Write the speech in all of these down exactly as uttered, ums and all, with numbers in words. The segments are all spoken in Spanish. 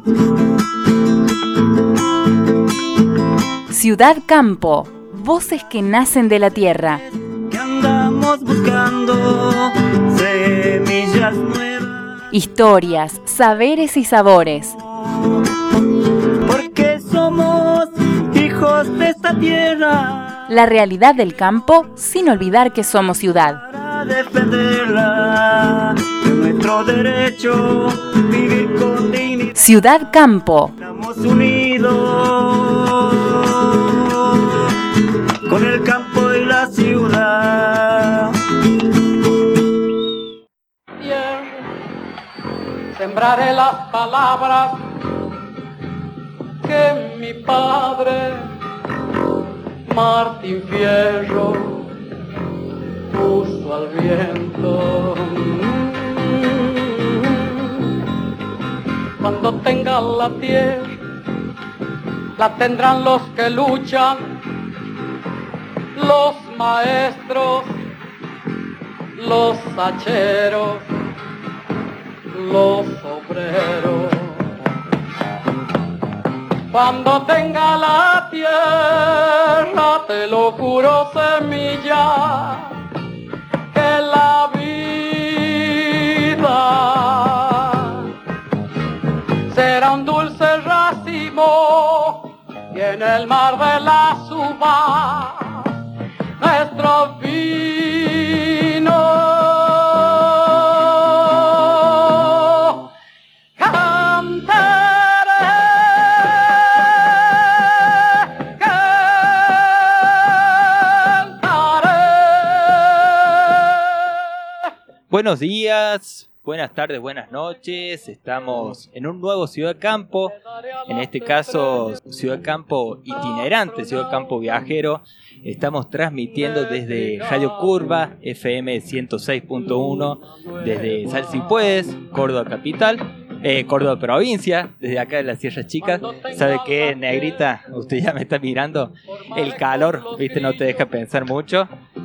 Ciudad Campo, voces que nacen de la tierra. Que andamos buscando semillas nuevas. Historias, saberes y sabores. Porque somos hijos de esta tierra. La realidad del campo sin olvidar que somos ciudad. Para defenderla, de nuestro derecho, vivir con dignidad. Ciudad Campo. Estamos unidos con el campo y la ciudad. Bien, sembraré las palabras que mi padre Martín Fierro puso al viento. Cuando tenga la tierra, la tendrán los que luchan, los maestros, los hacheros, los obreros. Cuando tenga la tierra, te lo juro, semilla, que la vida será un dulce racimo y en el mar de las uvas nuestro vino. Buenos días, buenas tardes, buenas noches. Estamos en un nuevo Ciudad Campo, en este caso Ciudad Campo itinerante, Ciudad Campo viajero. Estamos transmitiendo desde Radio Curva, F M ciento seis punto uno, desde Sal Si Puedes, Córdoba Capital, eh, Córdoba Provincia, desde acá de las Sierras Chicas. ¿Sabe qué, Negrita? Usted ya me está mirando. El calor, viste, no te deja pensar mucho.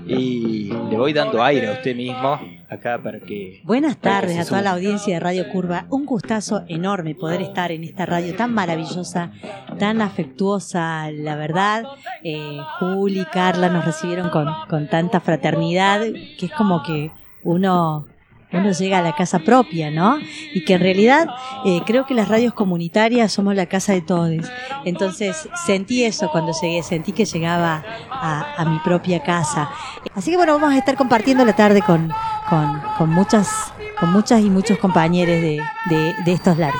Y le voy dando aire a usted mismo acá para que... Buenas tardes para que a toda la audiencia de Radio Curva. Un gustazo enorme poder estar en esta radio tan maravillosa, tan afectuosa, la verdad. Eh, Juli y Carla nos recibieron con, con tanta fraternidad, que es como que uno... uno llega a la casa propia, ¿no? Y que en realidad eh, creo que las radios comunitarias somos la casa de todos. Entonces sentí eso cuando llegué, sentí que llegaba a, a mi propia casa. Así que bueno, vamos a estar compartiendo la tarde con, con, con muchas con muchas y muchos compañeros de, de, de estos lares.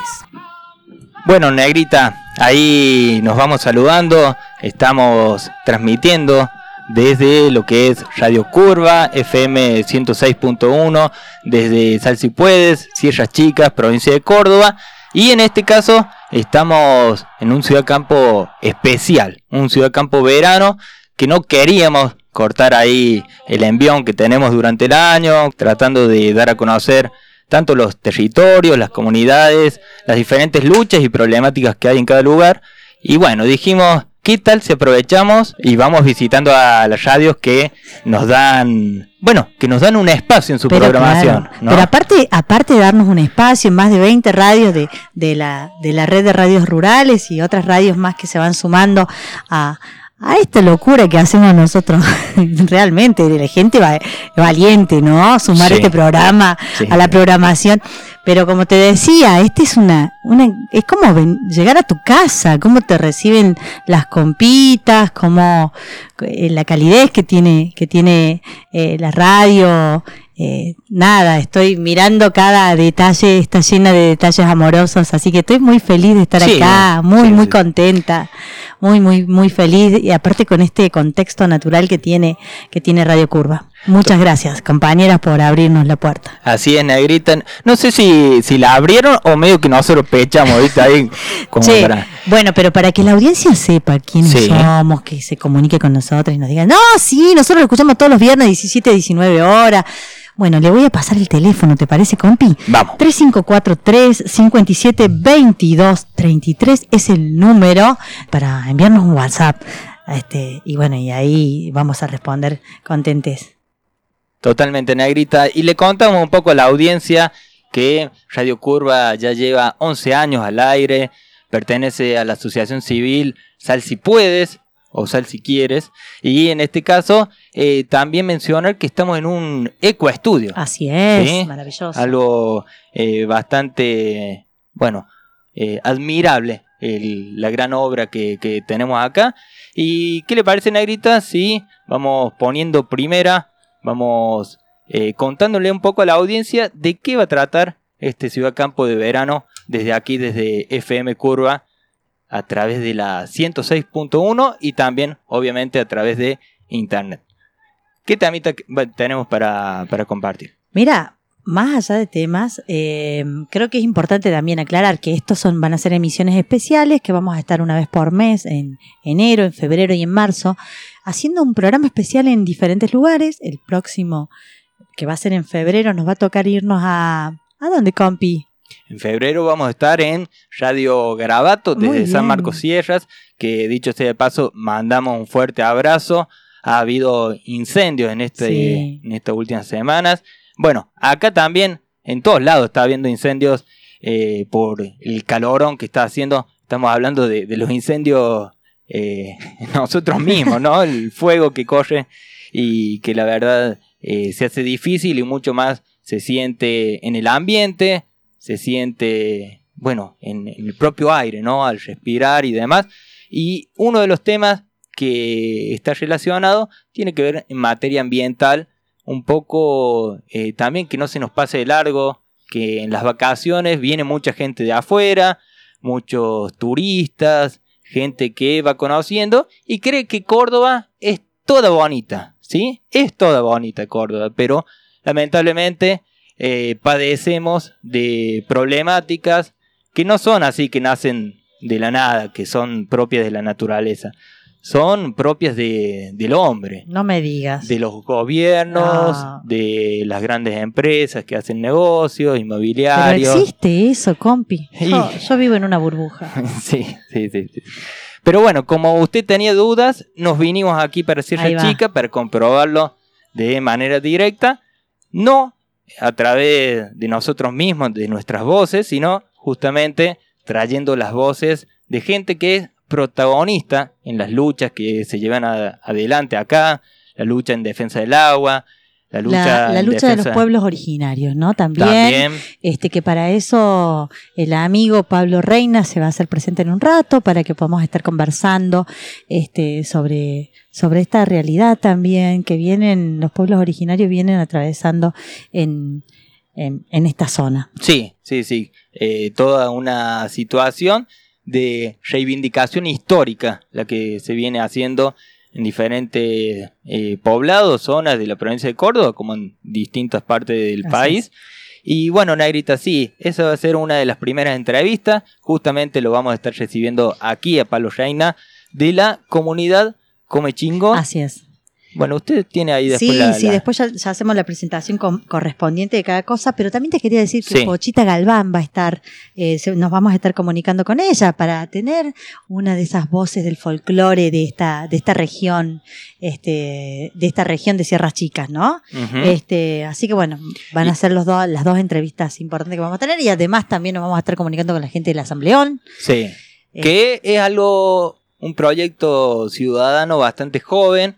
Bueno, Negrita, ahí nos vamos saludando, estamos transmitiendo desde lo que es Radio Curva, F M ciento seis punto uno, desde Sal Si Puedes, Sierras Chicas, provincia de Córdoba. Y en este caso estamos en un Ciudad Campo especial, un Ciudad Campo verano, que no queríamos cortar ahí el envión que tenemos durante el año, tratando de dar a conocer tanto los territorios, las comunidades, las diferentes luchas y problemáticas que hay en cada lugar. Y bueno, dijimos... ¿qué tal si aprovechamos y vamos visitando a las radios que nos dan, bueno, que nos dan un espacio en su pero programación? Claro, ¿no? Pero aparte, aparte de darnos un espacio en más de veinte radios de, de la, de la red de radios rurales y otras radios más que se van sumando a, a esta locura que hacemos nosotros, realmente, de la gente va, valiente, ¿no? Sumar sí. este programa sí. a la programación. Pero como te decía, este es una, una es como ven, llegar a tu casa, cómo te reciben las compitas, cómo eh, la calidez que tiene que tiene eh, la radio. Eh, nada, estoy mirando cada detalle, está llena de detalles amorosos, así que estoy muy feliz de estar sí, acá, muy, sí, muy sí. contenta, muy, muy, muy feliz, y aparte con este contexto natural que tiene, que tiene Radio Curva. Muchas gracias, compañeras, por abrirnos la puerta. Así es, Negrita. No sé si, si la abrieron o medio que nosotros pechamos, ¿viste? Ahí como sí, para... Bueno, pero para que la audiencia sepa quiénes sí. somos, que se comunique con nosotros y nos diga, no, sí, nosotros lo escuchamos todos los viernes, diecisiete, diecinueve horas. Bueno, le voy a pasar el teléfono, ¿te parece, compi? Vamos. tres cinco cuatro tres, cinco siete, veintidós treinta y tres es el número para enviarnos un WhatsApp. Este, y bueno, y ahí vamos a responder contentes. Totalmente, Negrita. Y le contamos un poco a la audiencia que Radio Curva ya lleva once años al aire, pertenece a la asociación civil Sal Si Puedes, o Sal Si Quieres, y en este caso eh, también mencionar que estamos en un ecoestudio. Así es, ¿sí? Maravilloso. Algo eh, bastante, bueno, eh, admirable, el, la gran obra que, que tenemos acá. ¿Y qué le parece, Negrita? Si vamos poniendo primera, vamos eh, contándole un poco a la audiencia de qué va a tratar este Ciudad Campo de Verano desde aquí, desde F M Curva, a través de la ciento seis punto uno y también, obviamente, a través de internet. ¿Qué temita tenemos para, para compartir? Mira, más allá de temas, eh, creo que es importante también aclarar que estos son, van a ser emisiones especiales, que vamos a estar una vez por mes, en enero, en febrero y en marzo, haciendo un programa especial en diferentes lugares. El próximo, que va a ser en febrero, nos va a tocar irnos a... ¿A dónde, compi? En febrero vamos a estar en Radio Garabato, desde San Marcos Sierras, que dicho sea de paso, mandamos un fuerte abrazo. Ha habido incendios en, este, sí. en estas últimas semanas. Bueno, acá también, en todos lados está habiendo incendios eh, por el calorón que está haciendo. Estamos hablando de, de los incendios eh, nosotros mismos, ¿no? El fuego que corre y que la verdad eh, se hace difícil y mucho más se siente en el ambiente, se siente, bueno, en, en el propio aire, ¿no? Al respirar y demás. Y uno de los temas que está relacionado tiene que ver en materia ambiental, un poco eh, también que no se nos pase de largo, que en las vacaciones viene mucha gente de afuera, muchos turistas, gente que va conociendo y cree que Córdoba es toda bonita, ¿sí? Es toda bonita Córdoba, pero lamentablemente eh, padecemos de problemáticas que no son así, que nacen de la nada, que son propias de la naturaleza. Son propias de, del hombre. No me digas. De los gobiernos, no. de las grandes empresas que hacen negocios, inmobiliarios. Pero existe eso, compi. Yo, y... yo vivo en una burbuja. sí, sí, sí, sí. Pero bueno, como usted tenía dudas, nos vinimos aquí para Sierra Chica para comprobarlo de manera directa. No a través de nosotros mismos, de nuestras voces, sino justamente trayendo las voces de gente que es protagonista en las luchas que se llevan a, adelante acá, la lucha en defensa del agua, la lucha, la, la lucha defensa... de los pueblos originarios, ¿no? También, También, este que para eso el amigo Pablo Reina se va a hacer presente en un rato para que podamos estar conversando este sobre, sobre esta realidad también que vienen, los pueblos originarios vienen atravesando en, en, en esta zona. Sí, sí, sí, eh, toda una situación de reivindicación histórica, la que se viene haciendo en diferentes eh, poblados, zonas de la provincia de Córdoba, como en distintas partes del Así país. Es. Y bueno, Negrita, sí, esa va a ser una de las primeras entrevistas. Justamente lo vamos a estar recibiendo aquí a Pablo Reina de la comunidad Comechingo. Así es. Bueno, usted tiene ahí después sí, la... Sí, la... después ya, ya hacemos la presentación con, correspondiente de cada cosa, pero también te quería decir que sí. Pochita Galván va a estar, eh, se, nos vamos a estar comunicando con ella para tener una de esas voces del folclore de esta, de esta región, este, de esta región de Sierras Chicas, ¿no? Uh-huh. Este, así que bueno, van a ser los dos, las dos entrevistas importantes que vamos a tener y además también nos vamos a estar comunicando con la gente de la Asambleón. Sí, eh, que es algo, un proyecto ciudadano bastante joven,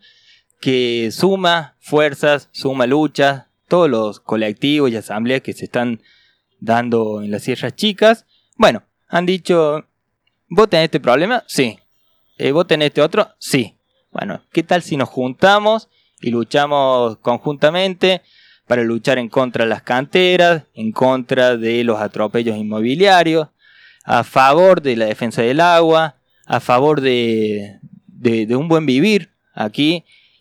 que suma fuerzas, suma luchas, todos los colectivos y asambleas que se están dando en las Sierras Chicas. Bueno, han dicho, ¿vos tenés este problema? Sí. Eh, ¿Vos tenés este otro? Sí. Bueno, ¿qué tal si nos juntamos y luchamos conjuntamente para luchar en contra de las canteras, en contra de los atropellos inmobiliarios, a favor de la defensa del agua, a favor de, de, de un buen vivir aquí?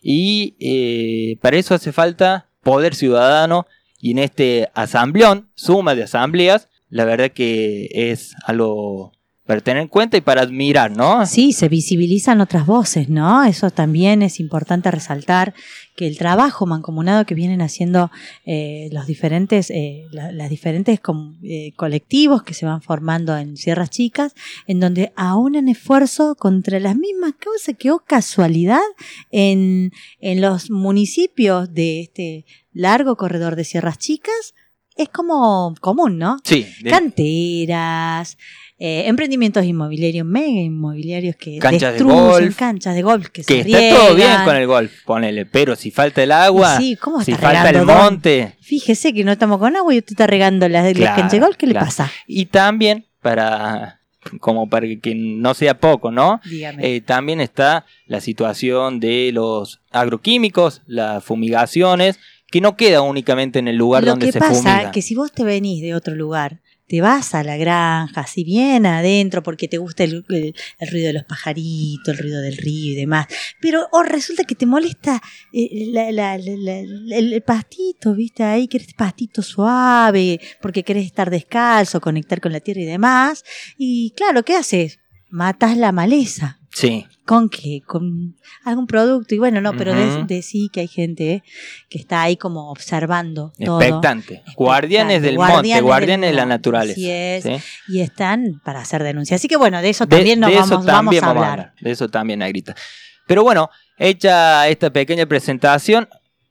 Y eh, para eso hace falta poder ciudadano y en este asambleón, suma de asambleas, la verdad que es algo para tener en cuenta y para admirar, ¿no? Sí, se visibilizan otras voces, ¿no? Eso también es importante resaltar, que el trabajo mancomunado que vienen haciendo eh, los diferentes, eh, la, las diferentes com, eh, colectivos que se van formando en Sierras Chicas, en donde aunan esfuerzo contra las mismas causas que, oh casualidad, en, en los municipios de este largo corredor de Sierras Chicas, es como común, ¿no? Sí. De... Canteras, eh, emprendimientos inmobiliarios, mega inmobiliarios que canchas destruyen, de golf, canchas de golf que, que se está riegan. todo bien con el golf, ponele, pero si falta el agua, sí, ¿cómo si está falta el regando, monte. Don? Fíjese que no estamos con agua y usted está regando las, Claro, las canchas de golf, ¿qué claro. le pasa? Y también, para como para que no sea poco, ¿no? Dígame. Eh, también está la situación de los agroquímicos, las fumigaciones, que no queda únicamente en el lugar Lo donde que se pasa fumiga. que si vos te venís de otro lugar, te vas a la granja, si bien adentro, porque te gusta el, el, el ruido de los pajaritos, el ruido del río y demás, pero oh, resulta que te molesta eh, la, la, la, la, el, el pastito, ¿viste? Ahí querés pastito suave, porque querés estar descalzo, conectar con la tierra y demás. Y claro, ¿qué haces? Matas la maleza. Sí. ¿Con qué? Con algún producto. Y bueno, no, pero Uh-huh. de, de sí que hay gente que está ahí como observando todo. Expectante. Guardianes del monte, guardianes de la naturaleza. Así es. ¿Sí? Y están para hacer denuncias. Así que bueno, de eso De, también nos de eso vamos, también vamos a vamos hablar. De eso también, Negrita. Pero bueno, hecha esta pequeña presentación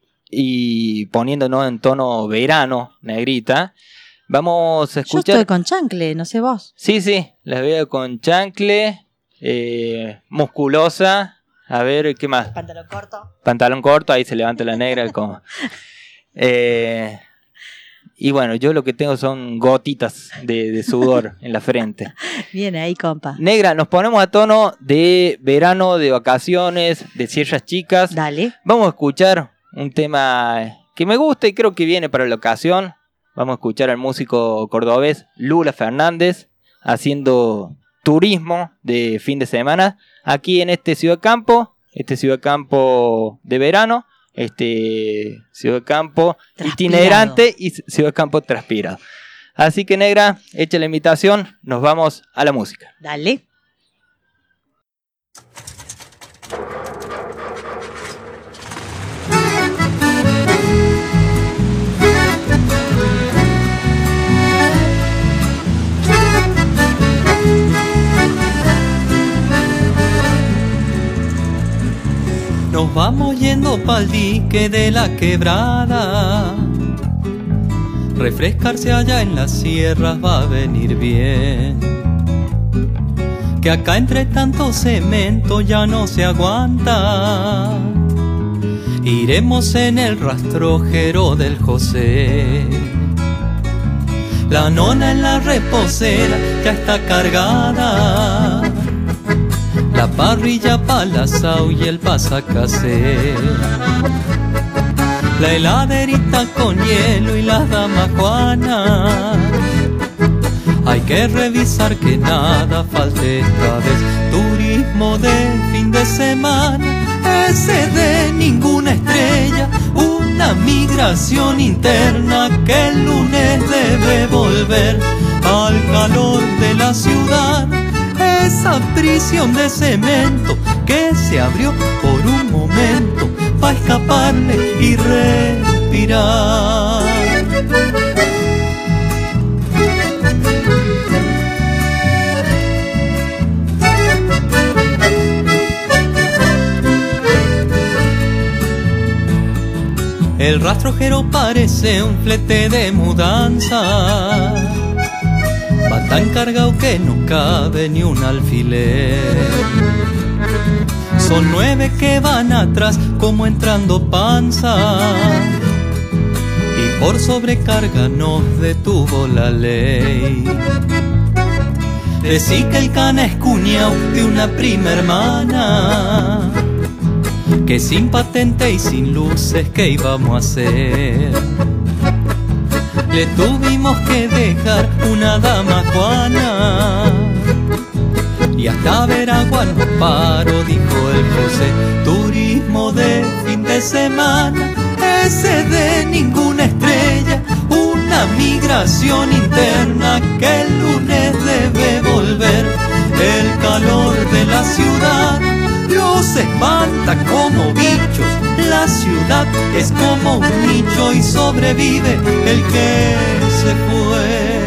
y poniéndonos en tono verano, Negrita, vamos a Yo escuchar... estoy con chancle, no sé vos. Sí, sí, las veo con chancle, eh, musculosa, a ver, ¿qué más? Pantalón corto. Pantalón corto, ahí se levanta la negra. Como, eh, y bueno, yo lo que tengo son gotitas de, de sudor en la frente. Viene ahí, compa. Negra, nos ponemos a tono de verano, de vacaciones, de sierras chicas. Dale. Vamos a escuchar un tema que me gusta y creo que viene para la ocasión. Vamos a escuchar al músico cordobés Lula Fernández haciendo turismo de fin de semana aquí en este Ciudad Campo, este Ciudad Campo de verano, este Ciudad Campo Transpirado. itinerante y Ciudad Campo transpirado. Así que, Negra, echa la invitación, nos vamos a la música. Dale. Nos vamos yendo pa'l dique de la quebrada. Refrescarse allá en las sierras va a venir bien. Que acá entre tanto cemento ya no se aguanta. Iremos en el rastrojero del José. La nona en la reposera ya está cargada. La parrilla pa'l asao y el pasacasé. La heladerita con hielo y las damas juanas. Hay que revisar que nada falte esta vez. Turismo de fin de semana, ese de ninguna estrella. Una migración interna que el lunes debe volver al calor de la ciudad. Esa prisión de cemento que se abrió por un momento pa' escaparle y respirar. El rastrojero parece un flete de mudanza. Va tan cargado que no cabe ni un alfiler. Son nueve que van atrás como entrando panza. Y por sobrecarga nos detuvo la ley. Decí que el cana es cuñao de una prima hermana. Que sin patente y sin luces, ¿qué íbamos a hacer? Le tuvimos que dejar una dama Juana. Y hasta Veragua no paro, dijo el José. Turismo de fin de semana, ese de ninguna estrella. Una migración interna que el lunes debe volver. El calor de la ciudad los espanta como bichos. La ciudad es como un nicho y sobrevive el que se fue.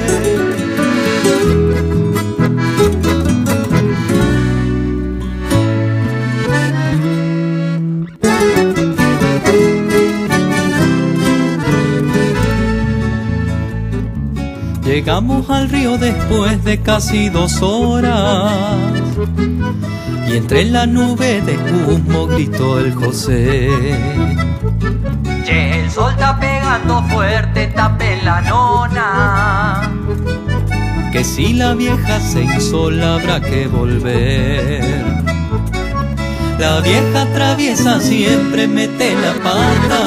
Llegamos al río después de casi dos horas y entre la nube de humo gritó el José: che, el sol está pegando fuerte, tapen la nona, que si la vieja se insola habrá que volver. La vieja traviesa siempre mete la pata,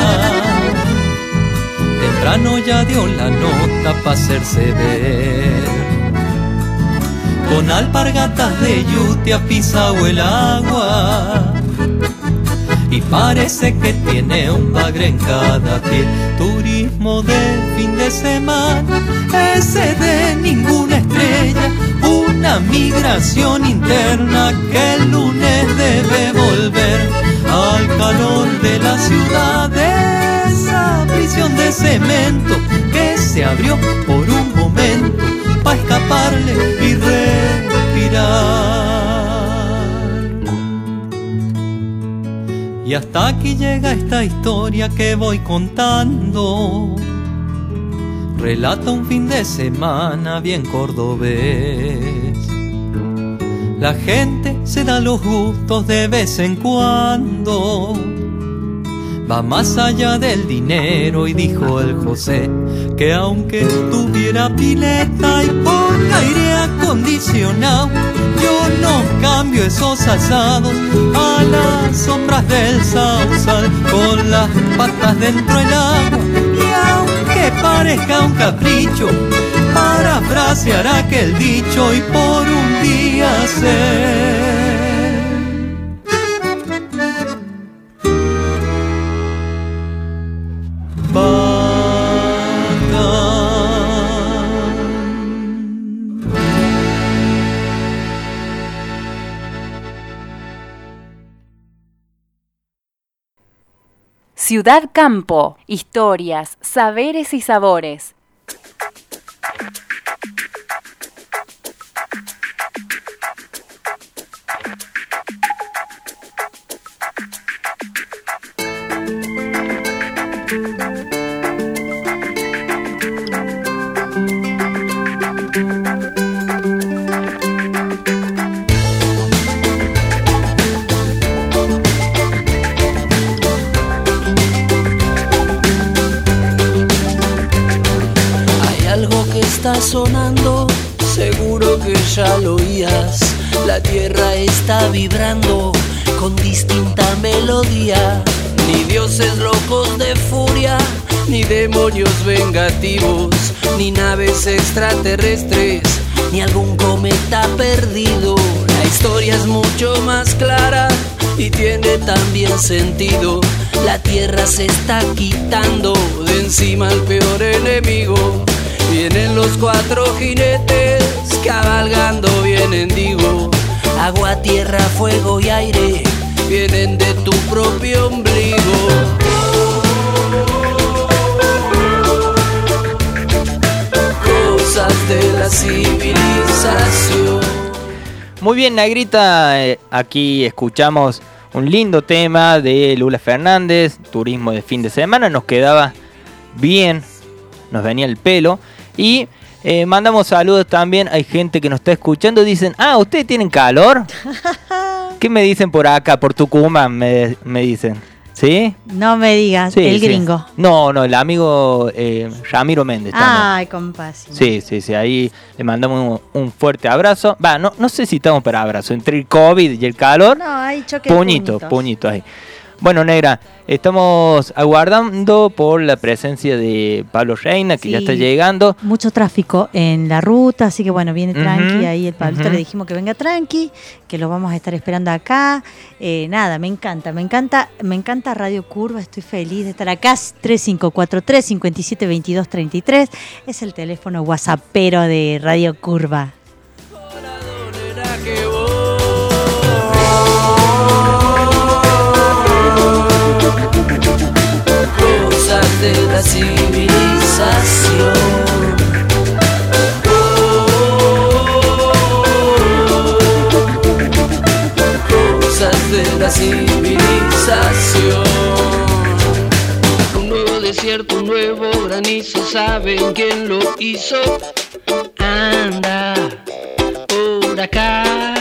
temprano ya dio la nota pa' hacerse ver. Con alpargatas de yute ha pisado el agua y parece que tiene un bagre en cada pie. Turismo de fin de semana, ese de ninguna estrella, una migración interna que el lunes debe volver al calor de la ciudad, de esa prisión de cemento que se abrió por un momento pa' escaparle y respirar. Y hasta aquí llega esta historia que voy contando. Relata un fin de semana bien cordobés. La gente se da los gustos de vez en cuando, va más allá del dinero, y dijo el José que aunque tuviera pileta y con aire acondicionado, yo no cambio esos asados a las sombras del sausal con las patas dentro del agua. Y aunque parezca un capricho, parafrasear aquel dicho y por un día ser Ciudad Campo, historias, saberes y sabores. Está sonando, seguro que ya lo oías. La tierra está vibrando con distinta melodía. Ni dioses locos de furia, ni demonios vengativos, ni naves extraterrestres, ni algún cometa perdido. La historia es mucho más clara y tiene también sentido. La tierra se está quitando de encima al peor enemigo. Vienen los cuatro jinetes, cabalgando vienen, digo. Agua, tierra, fuego y aire, vienen de tu propio ombligo. Cosas de la civilización. Muy bien, Negrita, eh, aquí escuchamos un lindo tema de Lula Fernández, turismo de fin de semana, nos quedaba bien, nos venía el pelo. Y eh, mandamos saludos también, hay gente que nos está escuchando, dicen, ah, ¿ustedes tienen calor? ¿Qué me dicen por acá, por Tucumán, me, me dicen? ¿Sí? No me digas, sí, el sí. gringo. No, no, el amigo eh, Ramiro Méndez también. Ay, compa. Sí, sí, sí, ahí le mandamos un, un fuerte abrazo. Va, no, no sé si estamos para abrazo, entre el COVID y el calor. No, hay choque puñito, de puñito ahí. Bueno, Negra, estamos aguardando por la presencia de Pablo Reina, que sí, ya está llegando. Mucho tráfico en la ruta, así que bueno, viene tranqui. Uh-huh, ahí el Pablito uh-huh. le dijimos que venga tranqui, que lo vamos a estar esperando acá. Eh, nada, me encanta, me encanta, me encanta Radio Curva, estoy feliz de estar acá. tres cinco cuatro tres, cinco siete dos dos tres tres es el teléfono whatsappero de Radio Curva. De la civilización, cosas de la civilización. Un nuevo desierto, un nuevo granito. ni se sabe quién lo hizo. Anda por acá.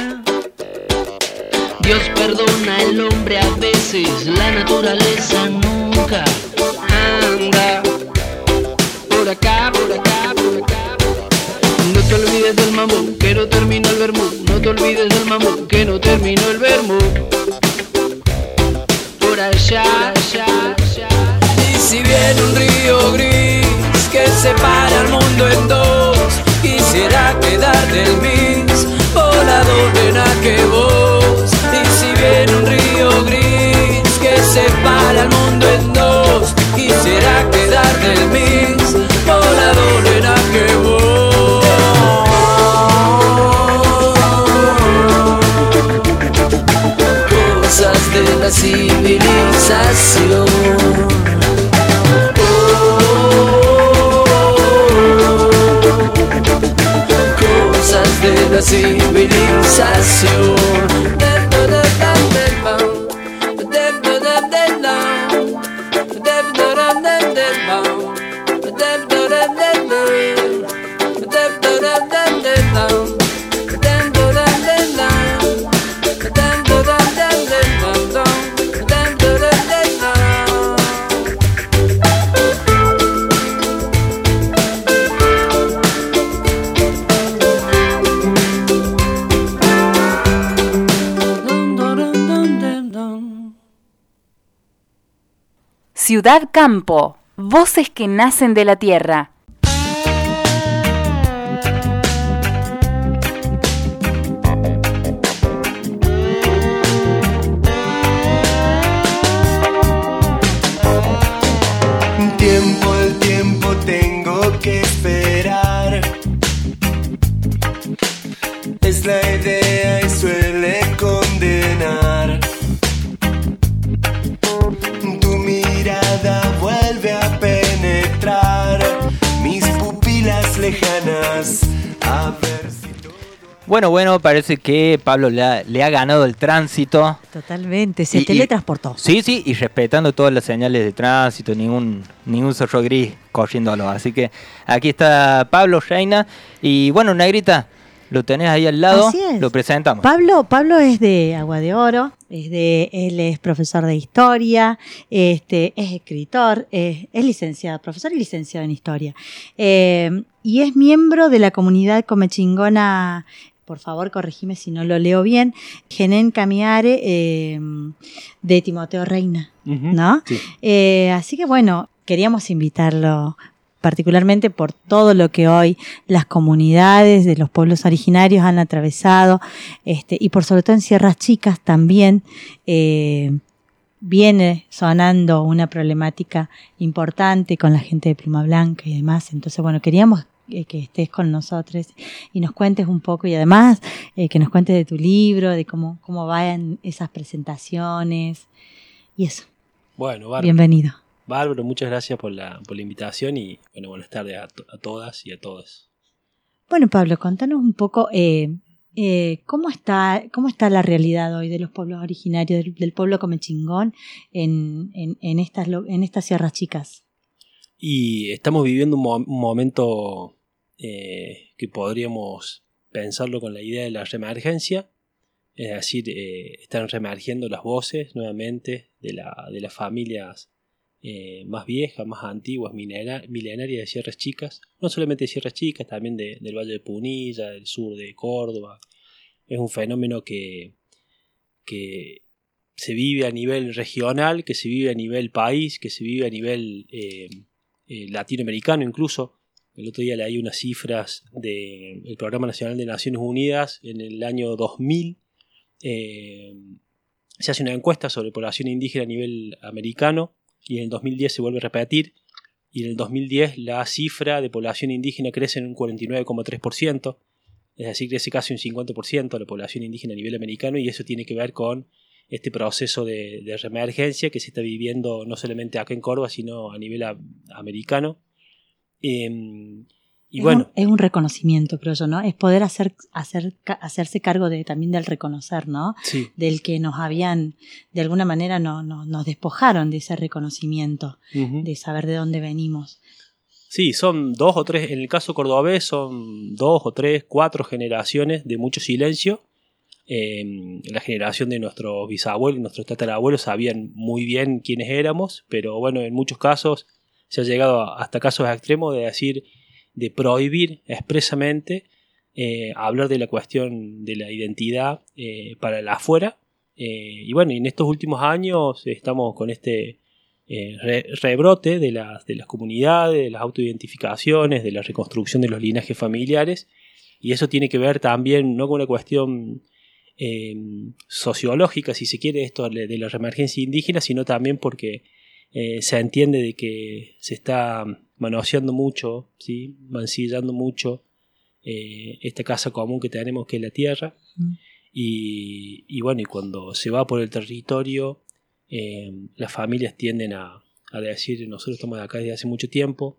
Dios perdona al hombre a veces, la naturaleza nunca. Anda por acá, por acá, por acá. No te olvides del mambo, que no terminó el vermú. No te olvides del mambo, que no terminó el vermú. Por allá, por allá, allá. Y si viene un río gris que separa el mundo en dos, quisiera quedar del mix, volador de que vos. Y si viene un río gris que separa el mundo en dos, quisiera quedar del mix, volador de que vos. Cosas de la civilización. Cosas de la civilización. Ciudad Campo, voces que nacen de la tierra. Tiempo al tiempo tengo que esperar. Es la idea y suele condenar. Tu mirada vuelve a penetrar mis pupilas lejanas. A ver si todo... Bueno, bueno, parece que Pablo le ha, le ha ganado el tránsito. Totalmente, se Y- teletransportó. Sí, sí, y respetando todas las señales de tránsito, ningún ningún zorro gris corriéndolo. Así que aquí está Pablo Reina. Y bueno, Negrita, lo tenés ahí al lado, Así es. lo presentamos. Pablo, Pablo es de Agua de Oro, es de, él es profesor de historia, este, es escritor, es, es licenciado, profesor y licenciado en historia. Eh, y es miembro de la comunidad comechingona, por favor corregime si no lo leo bien, Genén Camiare, eh, de Timoteo Reina, Ujú, ¿no? sí. Eh, así que bueno, queríamos invitarlo particularmente por todo lo que hoy las comunidades de los pueblos originarios han atravesado, este, y por sobre todo en Sierras Chicas también eh, viene sonando una problemática importante con la gente de Pluma Blanca y demás. Entonces, bueno, queríamos eh, que estés con nosotros y nos cuentes un poco, y además eh, que nos cuentes de tu libro, de cómo, cómo van esas presentaciones y eso. Bueno, bárbaro. Bienvenido. Bárbaro, muchas gracias por la, por la invitación y bueno, buenas tardes a, to- a todas y a todos. Bueno, Pablo, contanos un poco eh, eh, cómo está cómo está la realidad hoy de los pueblos originarios, del, del pueblo comechingón en, en, en, estas, lo- en estas Sierras Chicas. Y estamos viviendo un, mo- un momento eh, que podríamos pensarlo con la idea de la reemergencia, es decir, eh, están reemergiendo las voces nuevamente de, la, de las familias eh, más viejas, más antiguas, minera- milenarias de Sierras Chicas, no solamente de Sierras Chicas, también de- del Valle de Punilla, del sur de Córdoba. Es un fenómeno que, que se vive a nivel regional, que se vive a nivel país, que se vive a nivel eh, eh, latinoamericano incluso. El otro día leí unas cifras del Programa Nacional de Naciones Unidas en el año dos mil. Eh, se hace una encuesta sobre población indígena a nivel americano y en el dos mil diez se vuelve a repetir, y en el dos mil diez la cifra de población indígena crece en un cuarenta y nueve coma tres por ciento, es decir, crece casi un cincuenta por ciento la población indígena a nivel americano, y eso tiene que ver con este proceso de, de reemergencia que se está viviendo no solamente acá en Córdoba, sino a nivel a- americano. Eh, y es, bueno, un, es un reconocimiento, creo yo, ¿no? Es poder hacer, hacer ca- hacerse cargo de, también del reconocer, ¿no? sí. Del que nos habían, de alguna manera, no, no- nos despojaron de ese reconocimiento, Ujú. de saber de dónde venimos. Sí, son dos o tres, en el caso cordobés son dos o tres, cuatro generaciones de mucho silencio. Eh, la generación de nuestros bisabuelos y nuestros tatarabuelos sabían muy bien quiénes éramos, pero bueno, en muchos casos se ha llegado hasta casos extremos de decir, de prohibir expresamente eh, hablar de la cuestión de la identidad eh, para el afuera. Eh, y bueno, y en estos últimos años estamos con este eh, re, rebrote de las, de las comunidades, de las autoidentificaciones, de la reconstrucción de los linajes familiares, y eso tiene que ver también no con una cuestión Eh, sociológica, si se quiere, esto de la reemergencia indígena, sino también porque eh, se entiende de que se está manoseando mucho, ¿sí? Mancillando mucho eh, esta casa común que tenemos, que es la tierra. Mm. Y, y bueno, y cuando se va por el territorio, eh, las familias tienden a, a decir, nosotros estamos acá desde hace mucho tiempo,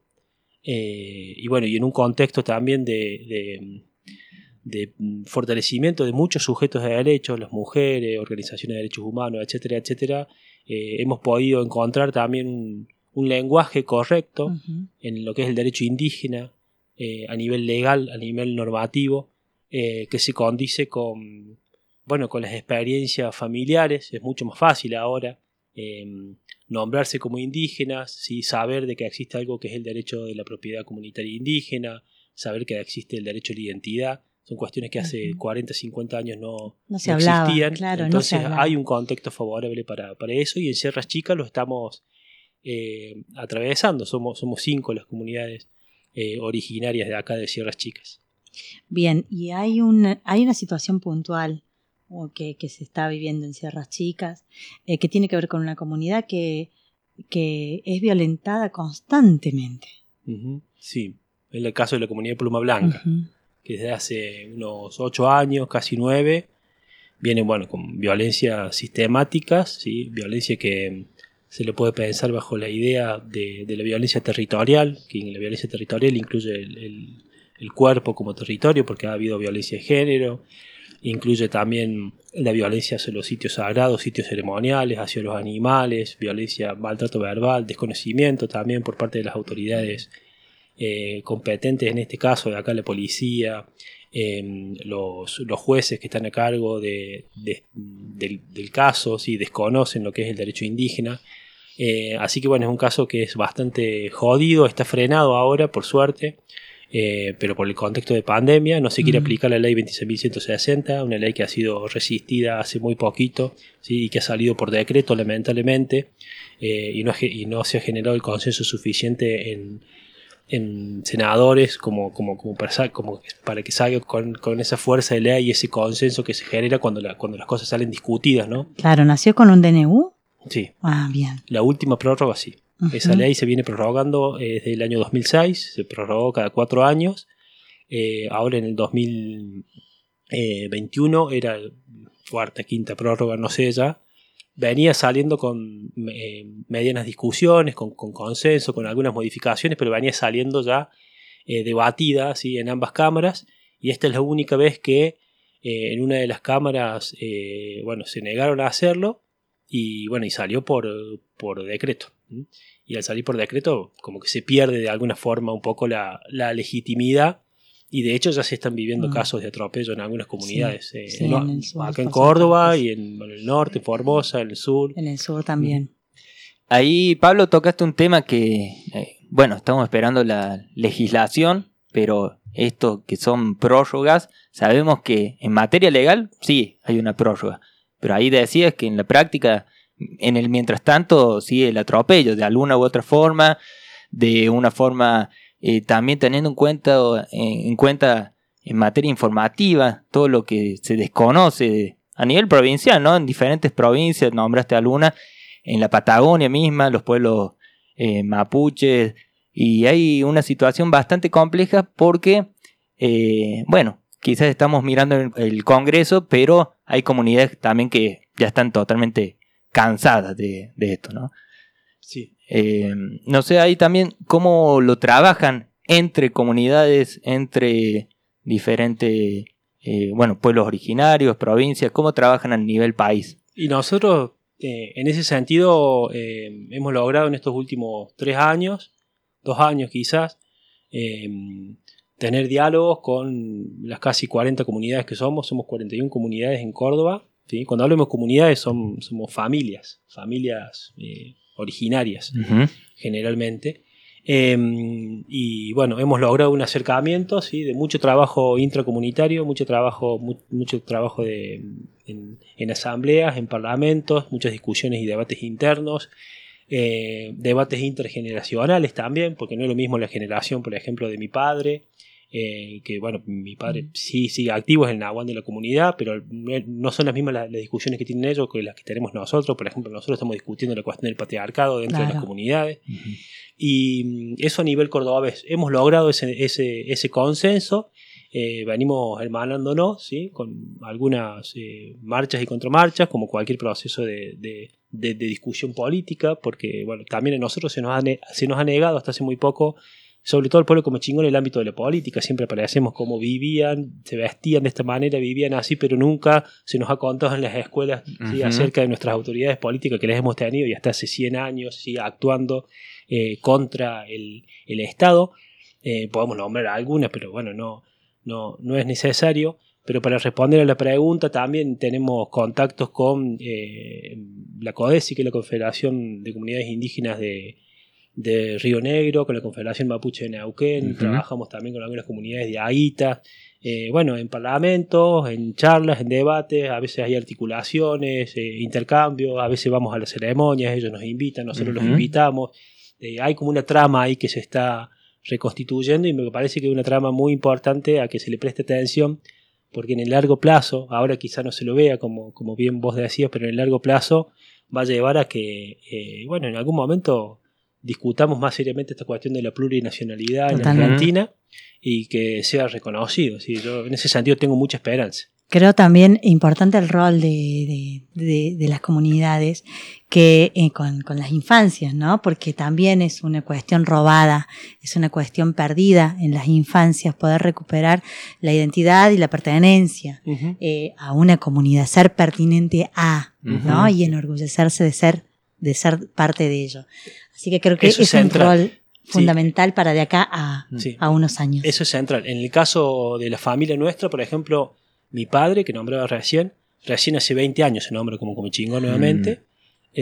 eh, y bueno, y en un contexto también de, de de fortalecimiento de muchos sujetos de derechos, las mujeres, organizaciones de derechos humanos, etcétera, etcétera, eh, hemos podido encontrar también un, un lenguaje correcto uh-huh. en lo que es el derecho indígena, eh, a nivel legal, a nivel normativo, eh, que se condice con, bueno, con las experiencias familiares. Es mucho más fácil ahora eh, nombrarse como indígenas, ¿sí? Saber de que existe algo que es el derecho de la propiedad comunitaria indígena, saber que existe el derecho a la identidad. Son cuestiones que hace uh-huh. cuarenta, cincuenta años no, no, se no hablaba, existían. Claro, Entonces no se hablaba. Hay un contexto favorable para, para eso, y en Sierras Chicas lo estamos eh, atravesando. Somos, somos cinco las comunidades eh, originarias de acá de Sierras Chicas. Bien, y hay una, hay una situación puntual que, que se está viviendo en Sierras Chicas eh, que tiene que ver con una comunidad que, que es violentada constantemente. Uh-huh. Sí, es el caso de la comunidad Pluma Blanca. Uh-huh. Que desde hace unos ocho años, casi nueve, vienen bueno, con violencias sistemáticas, ¿sí? Violencia que se le puede pensar bajo la idea de, de la violencia territorial, que la violencia territorial incluye el, el, el cuerpo como territorio, porque ha habido violencia de género, incluye también la violencia hacia los sitios sagrados, sitios ceremoniales, hacia los animales, violencia, maltrato verbal, desconocimiento también por parte de las autoridades Eh, competentes, en este caso de acá la policía, eh, los, los jueces que están a cargo de, de, del, del caso, sí, desconocen lo que es el derecho indígena, eh, así que bueno, es un caso que es bastante jodido, está frenado ahora por suerte, eh, pero por el contexto de pandemia no se quiere uh-huh. aplicar la ley veintiséis mil ciento sesenta, una ley que ha sido resistida hace muy poquito, ¿sí? Y que ha salido por decreto lamentablemente, eh, y, no, y no se ha generado el consenso suficiente en en senadores como, como, como, para, como para que salga con, con esa fuerza de ley y ese consenso que se genera cuando, la, cuando las cosas salen discutidas, ¿no? Claro, ¿nació con un D N U? Sí. Ah, bien. La última prórroga sí. Uh-huh. Esa ley se viene prorrogando eh, desde el año dos mil seis, se prorrogó cada cuatro años, eh, ahora en el dos mil veintiuno era cuarta, quinta prórroga, no sé ya. Venía saliendo con eh, medianas discusiones, con, con consenso, con algunas modificaciones, pero venía saliendo ya eh, debatida, ¿sí? En ambas cámaras, y esta es la única vez que eh, en una de las cámaras eh, bueno, se negaron a hacerlo, y bueno, y salió por, por decreto. ¿sí? Y al salir por decreto, como que se pierde de alguna forma un poco la, la legitimidad. Y de hecho ya se están viviendo mm. casos de atropello en algunas comunidades. Sí, eh, sí, no, en el sur, acá en Córdoba y en, en el norte, en Formosa, en el sur. En el sur también. Ahí, Pablo, tocaste un tema que, eh, bueno, estamos esperando la legislación, pero esto que son prórrogas, sabemos que en materia legal sí hay una prórroga. Pero ahí decías que en la práctica, en el mientras tanto, sigue el atropello de alguna u otra forma, de una forma... Eh, también teniendo en cuenta, en, en cuenta en materia informativa todo lo que se desconoce a nivel provincial, ¿no? En diferentes provincias, nombraste algunas, en la Patagonia misma, los pueblos eh, mapuches, y hay una situación bastante compleja porque, eh, bueno, quizás estamos mirando el, el Congreso, pero hay comunidades también que ya están totalmente cansadas de, de esto, ¿no? Sí. Eh, no sé, ahí también cómo lo trabajan entre comunidades, entre diferentes, eh, bueno, pueblos originarios, provincias, cómo trabajan a nivel país. Y nosotros, eh, en ese sentido, eh, hemos logrado en estos últimos tres años dos años quizás, eh, tener diálogos con las casi cuarenta comunidades que somos, somos cuarenta y una comunidades en Córdoba, ¿sí? Cuando hablamos de comunidades son, somos familias, familias eh, originarias, uh-huh. generalmente. Eh, y bueno, hemos logrado un acercamiento, ¿sí? De mucho trabajo intracomunitario, mucho trabajo, mu- mucho trabajo de, en, en asambleas, en parlamentos, muchas discusiones y debates internos, eh, debates intergeneracionales también, porque no es lo mismo la generación, por ejemplo, de mi padre, eh, que bueno, mi padre sí sigue activo en el Nahuán de la comunidad, pero no, no son las mismas las, las discusiones que tienen ellos que las que tenemos nosotros. Por ejemplo, nosotros estamos discutiendo la cuestión del patriarcado dentro claro. de las comunidades. Uh-huh. Y eso a nivel cordobés. Hemos logrado ese, ese, ese consenso, eh, venimos hermanándonos, ¿sí? Con algunas eh, marchas y contramarchas, como cualquier proceso de, de, de, de discusión política, porque bueno, también a nosotros se nos, ha ne- se nos ha negado hasta hace muy poco, sobre todo el pueblo como chingón, en el ámbito de la política. Siempre aparecemos cómo vivían, se vestían de esta manera, vivían así, pero nunca se nos ha contado en las escuelas, ¿sí? Uh-huh. acerca de nuestras autoridades políticas que las hemos tenido y hasta hace cien años, ¿sí? actuando eh, contra el, el Estado. Eh, podemos nombrar algunas, pero bueno, no, no, no es necesario. Pero para responder a la pregunta también tenemos contactos con eh, la CODESI, que es la Confederación de Comunidades Indígenas de de Río Negro, con la Confederación Mapuche de Neuquén, uh-huh. trabajamos también con algunas comunidades de Aitas, eh, bueno, en parlamentos, en charlas, en debates, a veces hay articulaciones, eh, intercambios, a veces vamos a las ceremonias, ellos nos invitan, nosotros uh-huh. los invitamos, eh, hay como una trama ahí que se está reconstituyendo y me parece que es una trama muy importante a que se le preste atención, porque en el largo plazo, ahora quizá no se lo vea como, como bien vos decías, pero en el largo plazo va a llevar a que, eh, bueno, en algún momento discutamos más seriamente esta cuestión de la plurinacionalidad Totalmente. En Argentina y que sea reconocido. ¿Sí? Yo en ese sentido tengo mucha esperanza. Creo también importante el rol de, de, de, de las comunidades que eh, con, con las infancias, ¿no? Porque también es una cuestión robada, es una cuestión perdida en las infancias, poder recuperar la identidad y la pertenencia uh-huh. eh, a una comunidad, ser pertinente a, uh-huh. ¿no? Y enorgullecerse de ser, de ser parte de ello. Así que creo que eso es, es un rol fundamental sí. para de acá a, sí. a unos años. Eso es central. En el caso de la familia nuestra, por ejemplo, mi padre, que nombraba recién, recién hace veinte años se nombra como Comechingón nuevamente. Mm.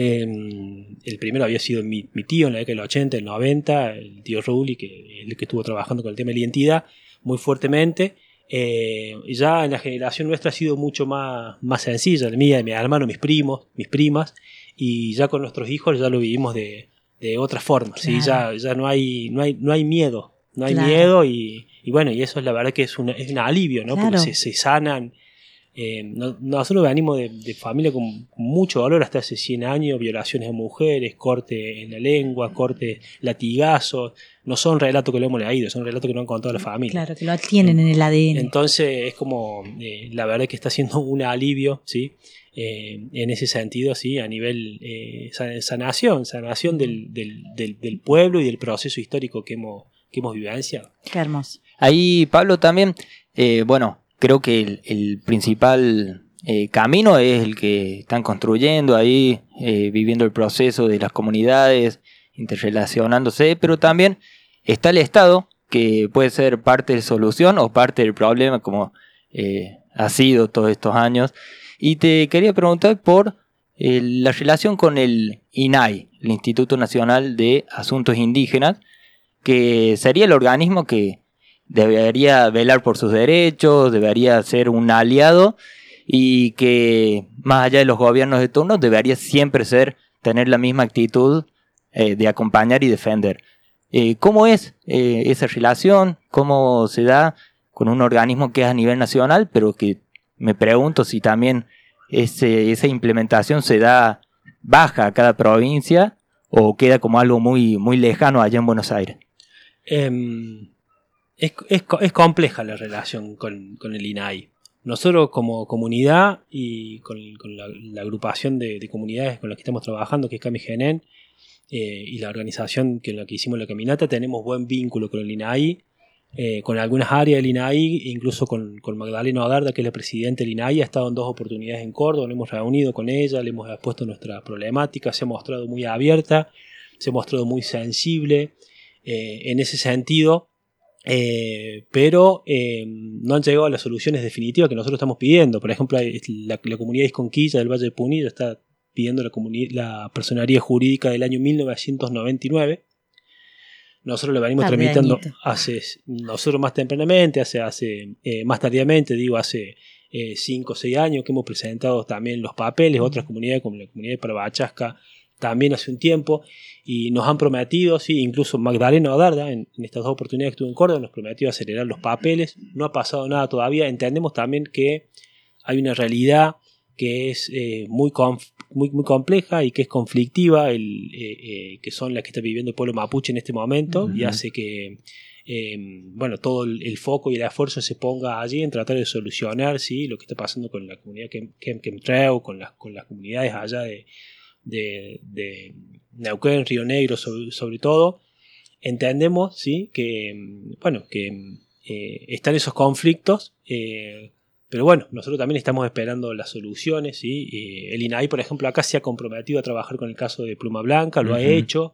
Eh, el primero había sido mi, mi tío en la década del ochenta, el noventa, el tío Rulli, que es el que estuvo trabajando con el tema de la identidad muy fuertemente. Eh, ya en la generación nuestra ha sido mucho más, más sencilla, la mía, de mi hermano, mis primos, mis primas, y ya con nuestros hijos ya lo vivimos de de otra forma, claro. ¿sí? ya, ya no hay, no hay, no hay miedo, no hay claro. miedo y, y bueno, y eso es la verdad que es, una, es un alivio, ¿no? Claro. Porque se, se sanan. Eh, no, nosotros venimos de, de familia con mucho dolor hasta hace cien años, violaciones a mujeres, corte en la lengua, corte, latigazos, no son relatos que lo hemos leído, son relatos que no han contado la familia. Claro, que lo tienen en el A D N. Entonces es como, eh, la verdad que está siendo un alivio, ¿sí? Eh, en ese sentido, sí, a nivel eh, sanación, sanación del, del, del, del pueblo y del proceso histórico que hemos, que hemos vivenciado. Qué hermoso. Ahí, Pablo, también, eh, bueno, creo que el, el principal eh, camino es el que están construyendo ahí, eh, viviendo el proceso de las comunidades, interrelacionándose, pero también está el Estado, que puede ser parte de la solución o parte del problema, como eh, ha sido todos estos años. Y te quería preguntar por eh, la relación con el I N A I, el Instituto Nacional de Asuntos Indígenas, que sería el organismo que debería velar por sus derechos, debería ser un aliado y que más allá de los gobiernos de turno debería siempre ser, tener la misma actitud eh, de acompañar y defender. Eh, ¿Cómo es eh, esa relación? ¿Cómo se da con un organismo que es a nivel nacional, pero que me pregunto si también ese, esa implementación se da baja a cada provincia o queda como algo muy, muy lejano allá en Buenos Aires? Eh, es, es, es compleja la relación con, con el I N A I. Nosotros como comunidad y con, con la, la agrupación de, de comunidades con las que estamos trabajando, que es Camigenen, eh, y la organización que en la que hicimos la caminata, tenemos buen vínculo con el I N A I. Eh, con algunas áreas del I N A I, incluso con, con Magdalena Odarda, que es la presidenta del I N A I, ha estado en dos oportunidades en Córdoba, nos hemos reunido con ella, le hemos expuesto nuestra problemática, se ha mostrado muy abierta, se ha mostrado muy sensible, eh, en ese sentido, eh, pero eh, no han llegado a las soluciones definitivas que nosotros estamos pidiendo. Por ejemplo, la, la comunidad Isconquilla del Valle de Punilla está pidiendo la, la personería jurídica del año mil novecientos noventa y nueve. Nosotros lo venimos tramitando hace, nosotros más tempranamente, hace, hace eh, más tardíamente, digo, hace cinco o seis años que hemos presentado también los papeles, otras comunidades como la comunidad de Parabachasca también hace un tiempo, y nos han prometido, sí, incluso Magdalena Odarda, en, en estas dos oportunidades que estuvo en Córdoba, nos prometió acelerar los papeles. No ha pasado nada todavía. Entendemos también que hay una realidad que es eh, muy, conf, muy, muy compleja y que es conflictiva, el, eh, eh, que son las que está viviendo el pueblo mapuche en este momento, uh-huh. y hace que eh, bueno, todo el, el foco y el esfuerzo se ponga allí en tratar de solucionar, ¿sí?, lo que está pasando con la comunidad Quemtreu, con las, con las comunidades allá de, de, de Neuquén, Río Negro, sobre, sobre todo. Entendemos, ¿sí?, que, bueno, que eh, están esos conflictos, eh, pero bueno, nosotros también estamos esperando las soluciones, ¿sí? Eh, el INAI, por ejemplo, acá se ha comprometido a trabajar con el caso de Pluma Blanca, lo uh-huh. ha hecho,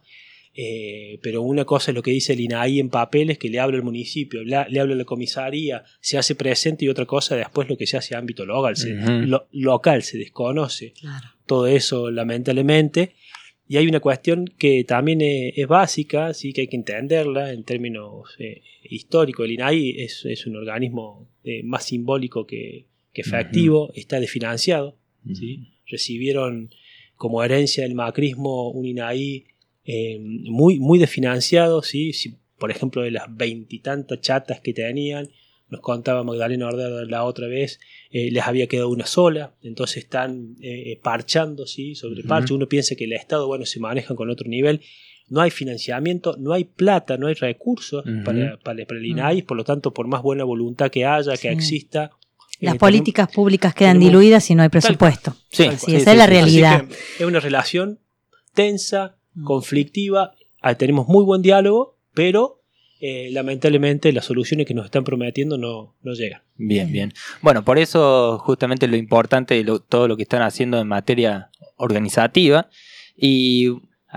eh, pero una cosa es lo que dice el INAI en papeles, que le habla al municipio, le, le habla a la comisaría, se hace presente, y otra cosa después lo que se hace a ámbito local, se, uh-huh. lo, local, se desconoce claro. todo eso, lamentablemente. Y hay una cuestión que también es, es básica, ¿sí?, que hay que entenderla en términos eh, históricos. El INAI es, es un organismo eh, más simbólico que, que efectivo, uh-huh. está desfinanciado, uh-huh. ¿sí? Recibieron como herencia del macrismo un INAI eh, muy, muy desfinanciado, ¿sí? Si, por ejemplo, de las veintitantas chatas que tenían, nos contaba Magdalena Order la otra vez, eh, les había quedado una sola, entonces están eh, parchando, ¿sí?, sobre uh-huh. parche. Uno piensa que el Estado, bueno, se maneja con otro nivel, no hay financiamiento, no hay plata, no hay recursos uh-huh. para, para, para el INAI, uh-huh. por lo tanto, por más buena voluntad que haya, sí. que exista, las eh, políticas tenemos, públicas quedan tenemos, diluidas y no hay presupuesto. Sí, sí, sí, esa sí, es la sí, realidad. Es una relación tensa, uh-huh. conflictiva, tenemos muy buen diálogo, pero Eh, lamentablemente las soluciones que nos están prometiendo no, no llegan. Bien, bien. Bueno, por eso justamente lo importante de lo, todo lo que están haciendo en materia organizativa, y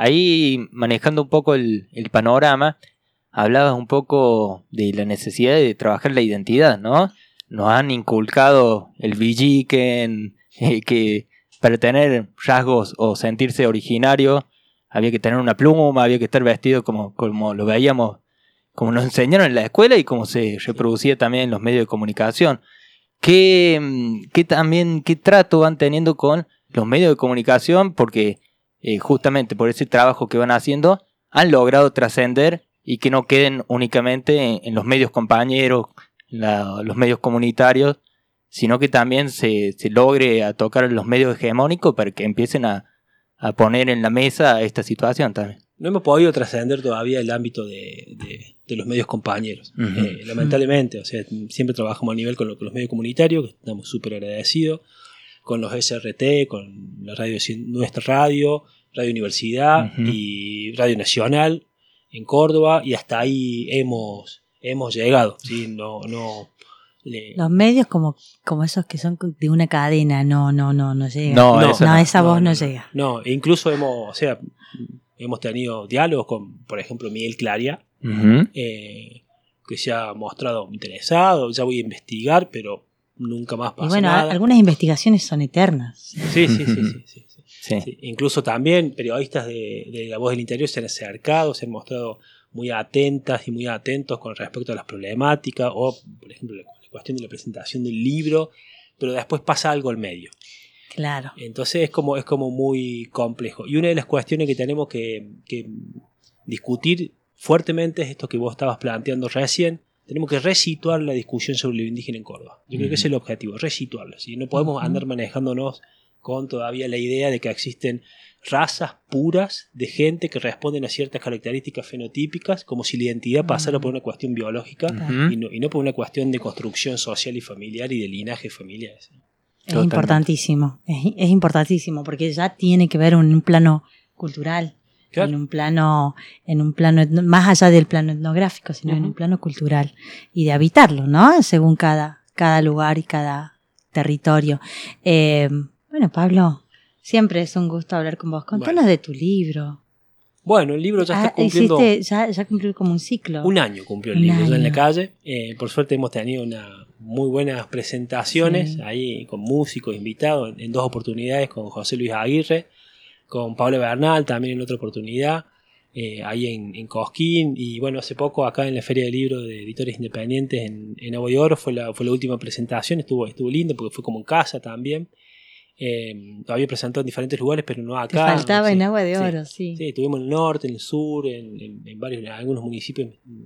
ahí manejando un poco el, el panorama, hablabas un poco de la necesidad de trabajar la identidad, ¿no? Nos han inculcado el villiquen, eh, que para tener rasgos o sentirse originario había que tener una pluma, había que estar vestido como, como lo veíamos, como nos enseñaron en la escuela y como se reproducía también en los medios de comunicación. ¿Qué, qué, también, qué trato van teniendo con los medios de comunicación? Porque eh, justamente por ese trabajo que van haciendo han logrado trascender y que no queden únicamente en, en los medios compañeros, en la, los medios comunitarios, sino que también se, se logre a tocar los medios hegemónicos para que empiecen a, a poner en la mesa esta situación también. No hemos podido trascender todavía el ámbito de, de, de los medios compañeros, uh-huh. eh, lamentablemente. O sea, siempre trabajamos a nivel con, lo, con los medios comunitarios, que estamos súper agradecidos, con los S R T, con la radio, nuestra radio, Radio Universidad uh-huh. y Radio Nacional en Córdoba, y hasta ahí hemos, hemos llegado, ¿sí? No, no, le... Los medios como, como esos que son de una cadena, no, no, no, no llegan. No, no, esa, no, no, esa voz no, no, no llega. No, incluso hemos, o sea, hemos tenido diálogos con, por ejemplo, Miguel Claria, uh-huh. eh, que se ha mostrado interesado. Ya voy a investigar, pero nunca más pasa y bueno, nada. Algunas investigaciones son eternas. Sí, sí, sí, sí, sí, sí. Sí. Sí. Incluso también periodistas de, de La Voz del Interior se han acercado, se han mostrado muy atentas y muy atentos con respecto a las problemáticas, o por ejemplo la, la cuestión de la presentación del libro, pero después pasa algo al medio. Claro. Entonces es como, es como muy complejo. Y una de las cuestiones que tenemos que, que discutir fuertemente es esto que vos estabas planteando recién. Tenemos que resituar la discusión sobre lo indígena en Córdoba. Yo uh-huh. creo que ese es el objetivo, resituarla, ¿sí? No podemos uh-huh. andar manejándonos con todavía la idea de que existen razas puras de gente que responden a ciertas características fenotípicas, como si la identidad pasara uh-huh. por una cuestión biológica uh-huh. y, no, y no por una cuestión de construcción social y familiar y de linaje familiar. ¿Sí? Es Totalmente. importantísimo, es, es importantísimo, porque ya tiene que ver en un plano cultural, claro. en un plano, en un plano más allá del plano etnográfico, sino uh-huh. en un plano cultural, y de habitarlo, ¿no? Según cada, cada lugar y cada territorio. Eh, bueno, Pablo, siempre es un gusto hablar con vos. Contanos bueno. de tu libro. Bueno, el libro ya Ah, está cumpliendo... hiciste- ya, ya cumplió como un ciclo. Un año cumplió el Un libro ya en la año. calle. Eh, por suerte hemos tenido una muy buenas presentaciones Sí. ahí con músicos invitados en, en dos oportunidades, con José Luis Aguirre, con Pablo Bernal también en otra oportunidad, eh, ahí en, en Cosquín. Y bueno, hace poco acá en la Feria del Libro de Editores Independientes en, en Agua de Oro fue la, fue la última presentación. Estuvo, estuvo lindo porque fue como en casa también. Eh, lo había presentado en diferentes lugares, pero no acá. Te faltaba sí, en Agua de sí. Oro, sí. Sí, estuvimos en el norte, en el sur, en, en, en varios, en algunos municipios.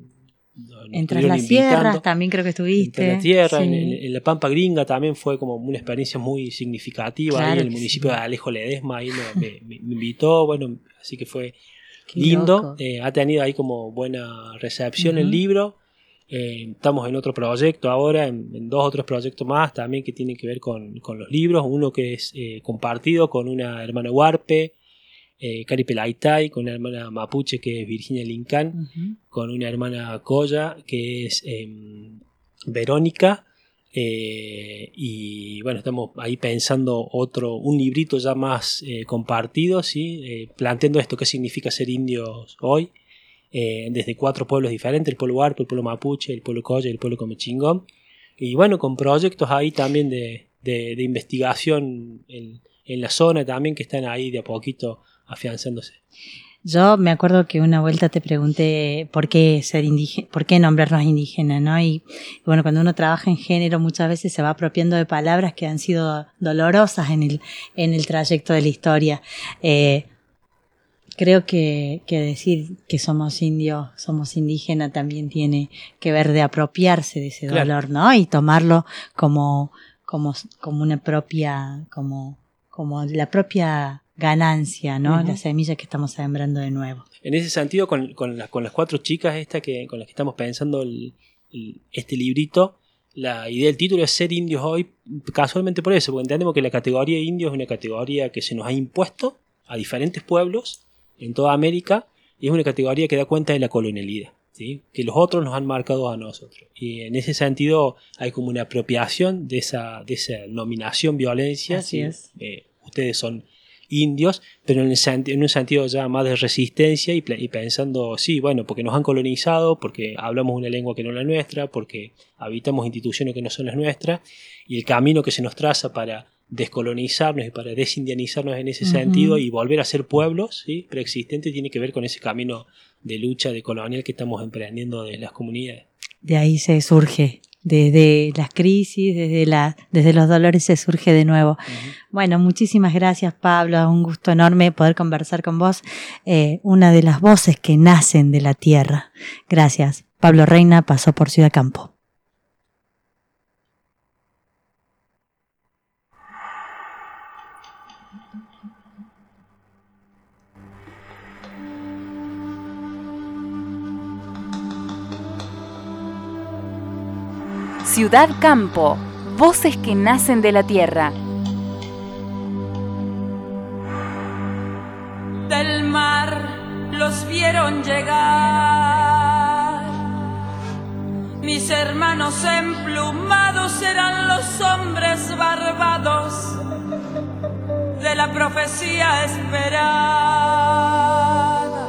Nos En Tras estuvieron las invitando. Sierras también creo que estuviste. En la tierra, Sí. en, en- en la Pampa Gringa también fue como una experiencia muy significativa. Claro Ahí en el que municipio sí. de Alejo Ledesma, ahí me, me- me- me invitó, bueno, así que fue Qué lindo. loco. Eh, ha tenido ahí como buena recepción el Ujú. libro. Eh, estamos en otro proyecto ahora, en, en dos otros proyectos más también que tienen que ver con, con los libros. Uno que es eh, compartido con una hermana huarpe, eh, Cari Pelaitay, con una hermana mapuche que es Virginia Lincán, Ujú. con una hermana Coya que es eh, Verónica. Eh, y bueno, estamos ahí pensando otro, un librito ya más eh, compartido, ¿sí? Eh, planteando esto, qué significa ser indios hoy, eh, desde cuatro pueblos diferentes, el pueblo Huarpe, el pueblo Mapuche, el pueblo Coya y el pueblo Comechingón. Y bueno, con proyectos ahí también de, de, de investigación en, en la zona también que están ahí de a poquito afianzándose. Yo me acuerdo que una vuelta te pregunté por qué ser indígena, por qué nombrarnos indígenas, ¿no? Y, y bueno, cuando uno trabaja en género muchas veces se va apropiando de palabras que han sido dolorosas en el, en el trayecto de la historia. Eh, creo que, que decir que somos indios, somos indígenas también tiene que ver de apropiarse de ese Claro. dolor, ¿no? Y tomarlo como, como, como una propia, como, como la propia ganancia, ¿no? Ujú. La semilla que estamos sembrando de nuevo. En ese sentido, con, con, la- con las cuatro chicas esta que, con las que estamos pensando el- el- este librito, la idea del título es ser indios hoy, casualmente por eso, porque entendemos que la categoría de indios es una categoría que se nos ha impuesto a diferentes pueblos en toda América y es una categoría que da cuenta de la colonialidad, ¿sí? Que los otros nos han marcado a nosotros. Y en ese sentido hay como una apropiación de esa, de esa nominación violencia. Así ¿sí? es. Eh, ustedes son indios, pero en, el senti- en un sentido ya más de resistencia y, pla- y pensando, sí, bueno, porque nos han colonizado, porque hablamos una lengua que no es la nuestra, porque habitamos instituciones que no son las nuestras, y el camino que se nos traza para descolonizarnos y para desindianizarnos en ese Ujú. sentido y volver a ser pueblos, ¿sí? Preexistentes, tiene que ver con ese camino de lucha de colonial que estamos emprendiendo de las comunidades. De ahí se surge, desde las crisis, desde, la, desde los dolores se surge de nuevo. Ujú. Bueno, muchísimas gracias, Pablo. Un gusto enorme poder conversar con vos. Eh, una de las voces que nacen de la tierra. Gracias. Pablo Reina pasó por Ciudad Campo. Ciudad Campo, voces que nacen de la tierra. Del mar los vieron llegar. Mis hermanos emplumados eran los hombres barbados de la profecía esperada.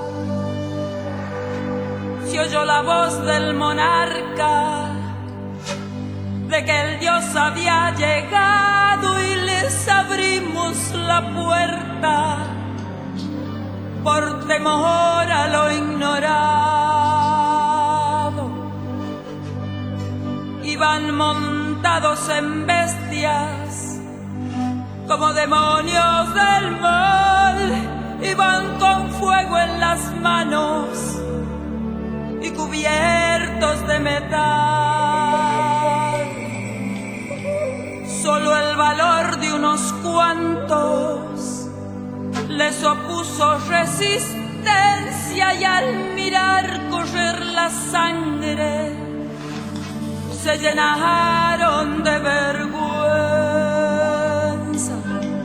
Se oyó la voz del monarca de que el Dios había llegado y les abrimos la puerta por temor a lo ignorado. Iban montados en bestias como demonios del mal, iban con fuego en las manos y cubiertos de metal. Solo el valor de unos cuantos les opuso resistencia y al mirar correr la sangre se llenaron de vergüenza,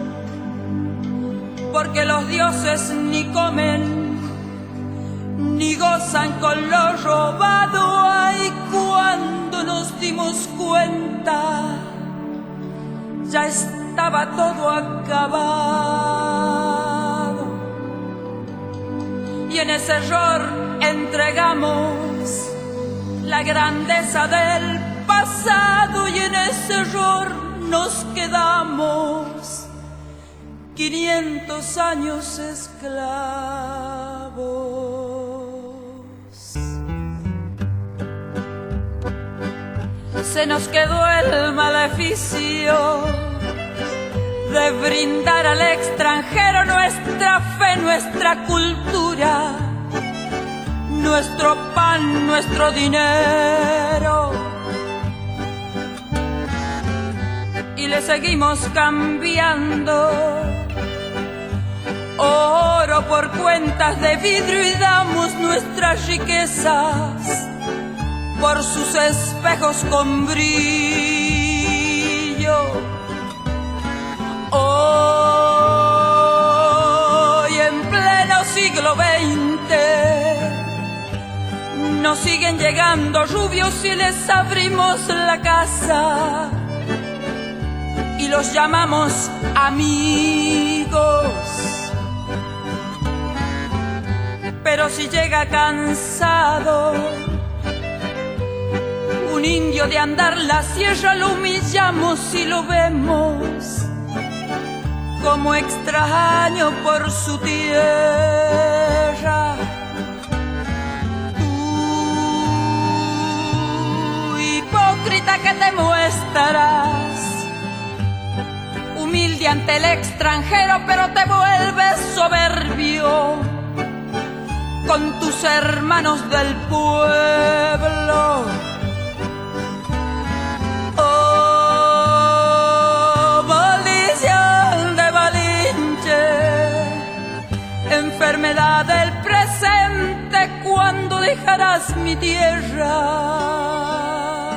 porque los dioses ni comen ni gozan con lo robado. Ay, cuando nos dimos cuenta ya estaba todo acabado. Y y en ese error entregamos la grandeza del pasado y en ese error nos quedamos quinientos años esclavos. Se nos quedó el maleficio de brindar al extranjero nuestra fe, nuestra cultura, nuestro pan, nuestro dinero. Y le seguimos cambiando oro por cuentas de vidrio y damos nuestras riquezas por sus espejos con brillo. Hoy en pleno siglo veinte nos siguen llegando rubios y les abrimos la casa y los llamamos amigos. Pero si llega cansado un indio de andar la sierra, lo humillamos y lo vemos como extraño por su tierra. Tú, hipócrita, que te muestras humilde ante el extranjero, pero te vuelves soberbio con tus hermanos del pueblo. Oh, maldición de Malinche, enfermedad del presente, ¿cuándo dejarás mi tierra?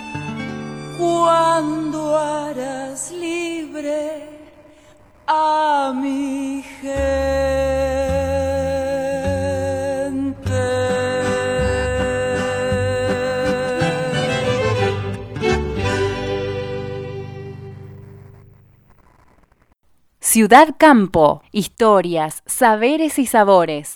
¿Cuándo harás libre a mi gente? Ciudad Campo, historias, saberes y sabores.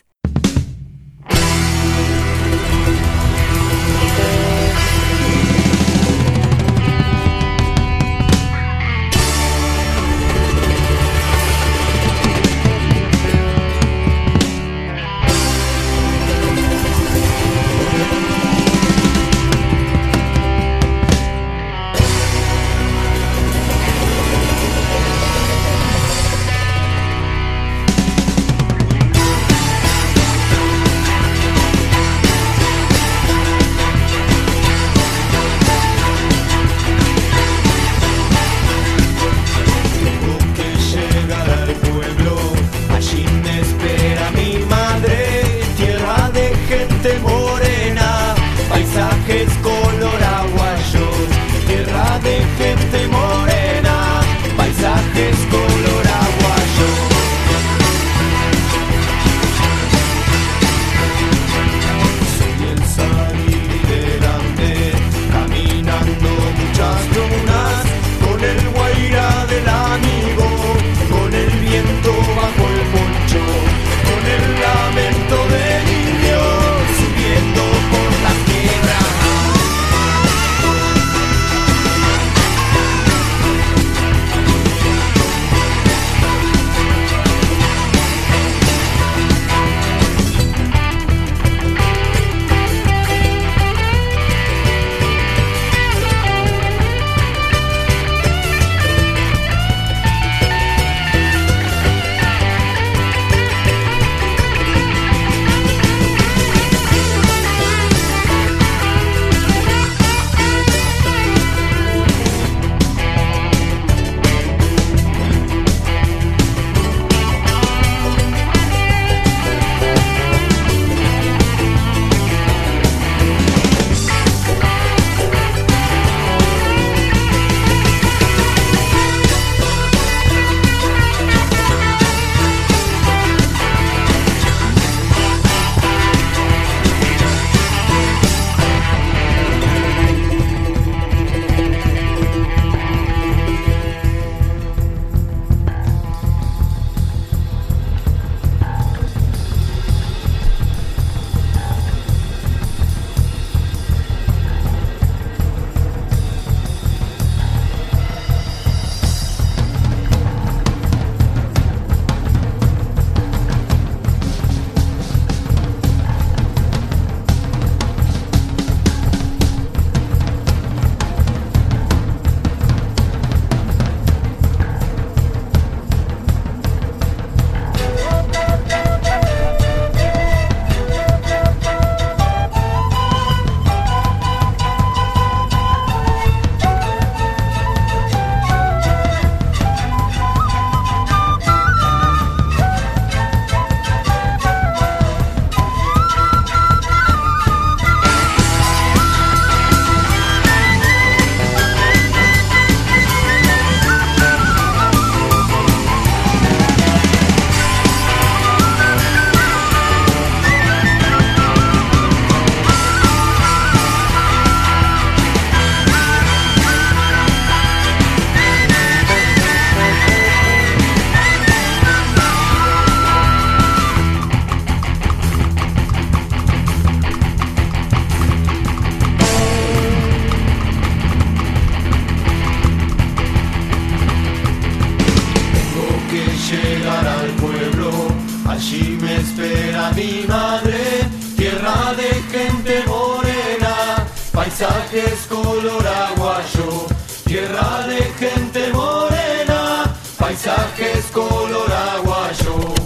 llegar al pueblo, allí me espera mi madre, tierra de gente morena, paisajes color aguayo, tierra de gente morena, paisajes color aguayo.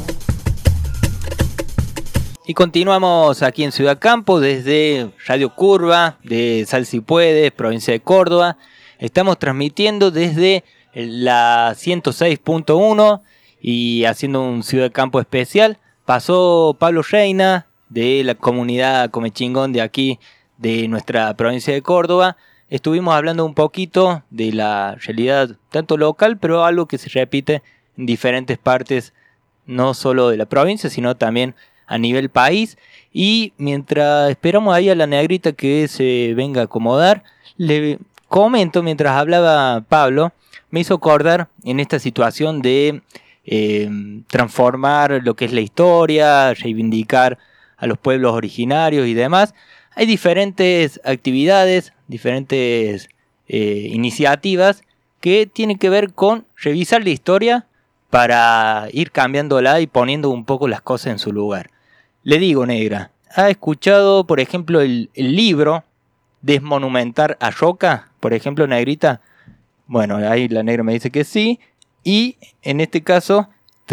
Y continuamos aquí en Ciudad Campo desde Radio Curva de Sal Si Puedes, provincia de Córdoba. Estamos transmitiendo desde la ciento seis punto uno y haciendo un Ciudad Campo especial. Pasó Pablo Reina de la comunidad Comechingón de aquí, de nuestra provincia de Córdoba. Estuvimos hablando un poquito de la realidad tanto local, pero algo que se repite en diferentes partes, no solo de la provincia, sino también a nivel país. Y mientras esperamos ahí a la negrita que se venga a acomodar, le comento, mientras hablaba Pablo, me hizo acordar en esta situación de eh, transformar lo que es la historia, reivindicar a los pueblos originarios y demás. Hay diferentes actividades, diferentes eh, iniciativas que tienen que ver con revisar la historia para ir cambiándola y poniendo un poco las cosas en su lugar. Le digo, negra, ¿ha escuchado, por ejemplo, el, el libro Desmonumentar a Roca? Por ejemplo, negrita. Bueno, ahí la negra me dice que sí. Y en este caso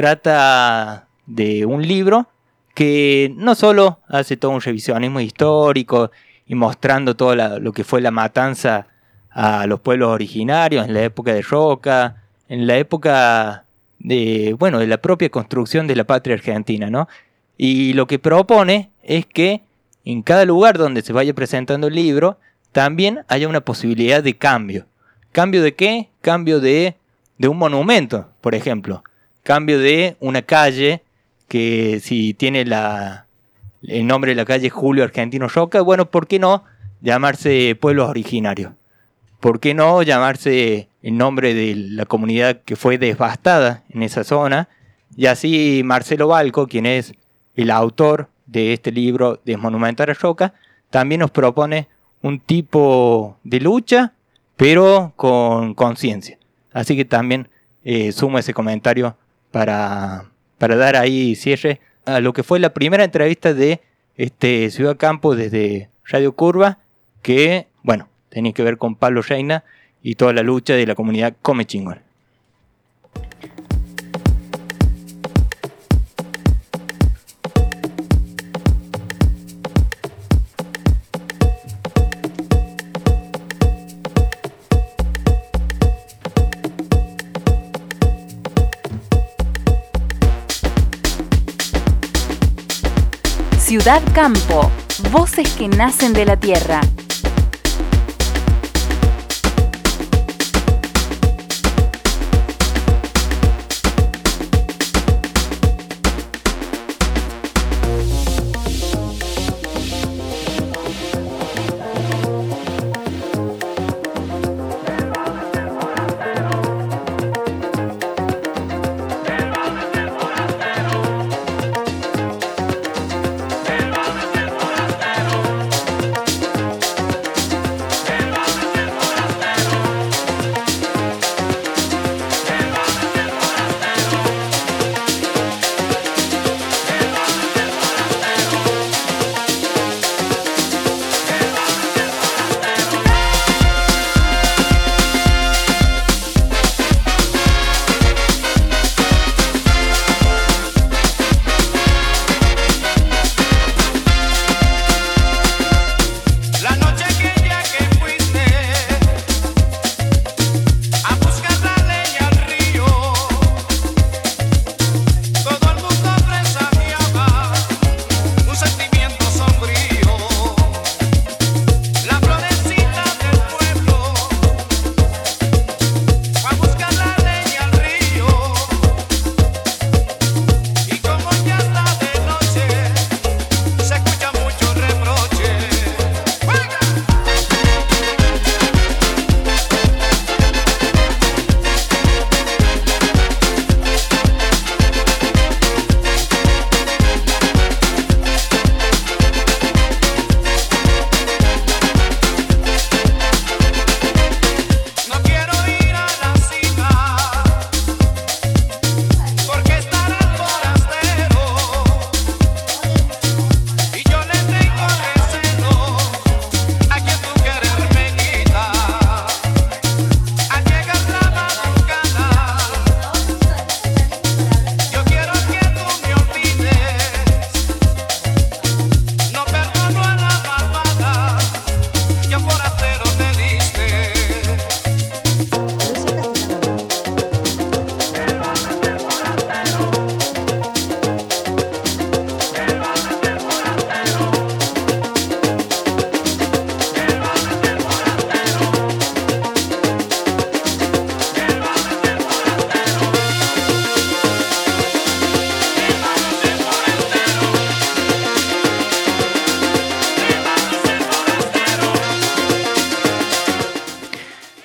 trata de un libro que no solo hace todo un revisionismo histórico y mostrando todo la, lo que fue la matanza a los pueblos originarios en la época de Roca, en la época de, bueno, de la propia construcción de la patria argentina, ¿no? Y lo que propone es que en cada lugar donde se vaya presentando el libro también haya una posibilidad de cambio. ¿Cambio de qué? Cambio de, de un monumento, por ejemplo. Cambio de una calle que si tiene la, el nombre de la calle Julio Argentino Roca, bueno, ¿por qué no llamarse pueblos originarios? ¿Por qué no llamarse el nombre de la comunidad que fue devastada en esa zona? Y así Marcelo Balco, quien es el autor de este libro Desmonumentar a Roca, también nos propone un tipo de lucha, pero con conciencia. Así que también eh, sumo ese comentario para, para dar ahí cierre a lo que fue la primera entrevista de este Ciudad Campo desde Radio Curva, que, bueno, tenía que ver con Pablo Reina y toda la lucha de la comunidad Comechingón. Ciudad Campo, voces que nacen de la tierra.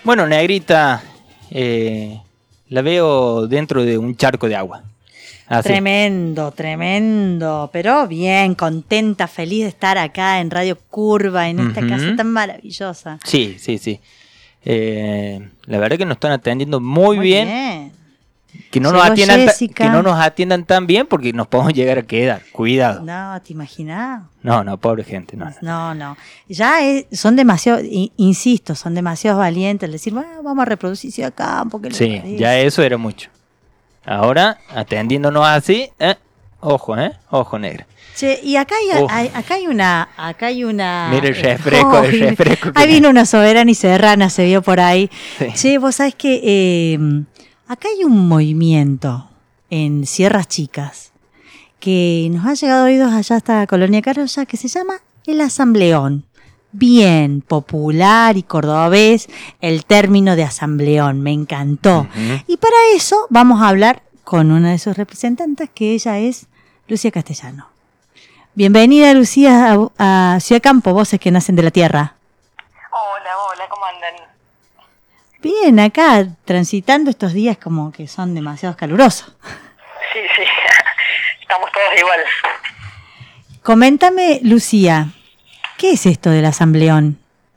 Bueno, Negrita, eh, la veo dentro de un charco de agua. Así. Tremendo, tremendo, pero bien, contenta, feliz de estar acá en Radio Curva, en esta uh-huh. casa tan maravillosa. Sí, sí, sí. Eh, la verdad que nos están atendiendo muy, muy bien. bien. Que no, nos atiendan ta- que no nos atiendan tan bien porque nos podemos llegar a quedar. Cuidado. No, ¿te imaginas? No, no, pobre gente. No, no. no. Ya es, son demasiado, insisto, son demasiado valientes al decir, bueno, vamos a reproducirse acá. Porque sí, ya eso era mucho. Ahora, atendiéndonos así, eh, ojo, eh, ojo negra. Che, y acá hay, hay, acá hay una, acá hay una. Mira el refresco, oh, el refresco. Ahí vino una soberana y serrana, se vio por ahí. Sí. Che, vos sabés que eh, acá hay un movimiento en Sierras Chicas que nos ha llegado a oídos allá hasta Colonia Carolla que se llama el Asambleón. Bien popular y cordobés el término de asambleón, me encantó. Uh-huh. Y para eso vamos a hablar con una de sus representantes, que ella es Lucía Castellano. Bienvenida, Lucía, a, a Ciudad Campo, Voces que Nacen de la Tierra. Hola, hola, ¿cómo andan? Bien, acá transitando estos días como que son demasiado calurosos. Sí, sí, estamos todos igual. Coméntame, Lucía, ¿qué es esto del asambleón?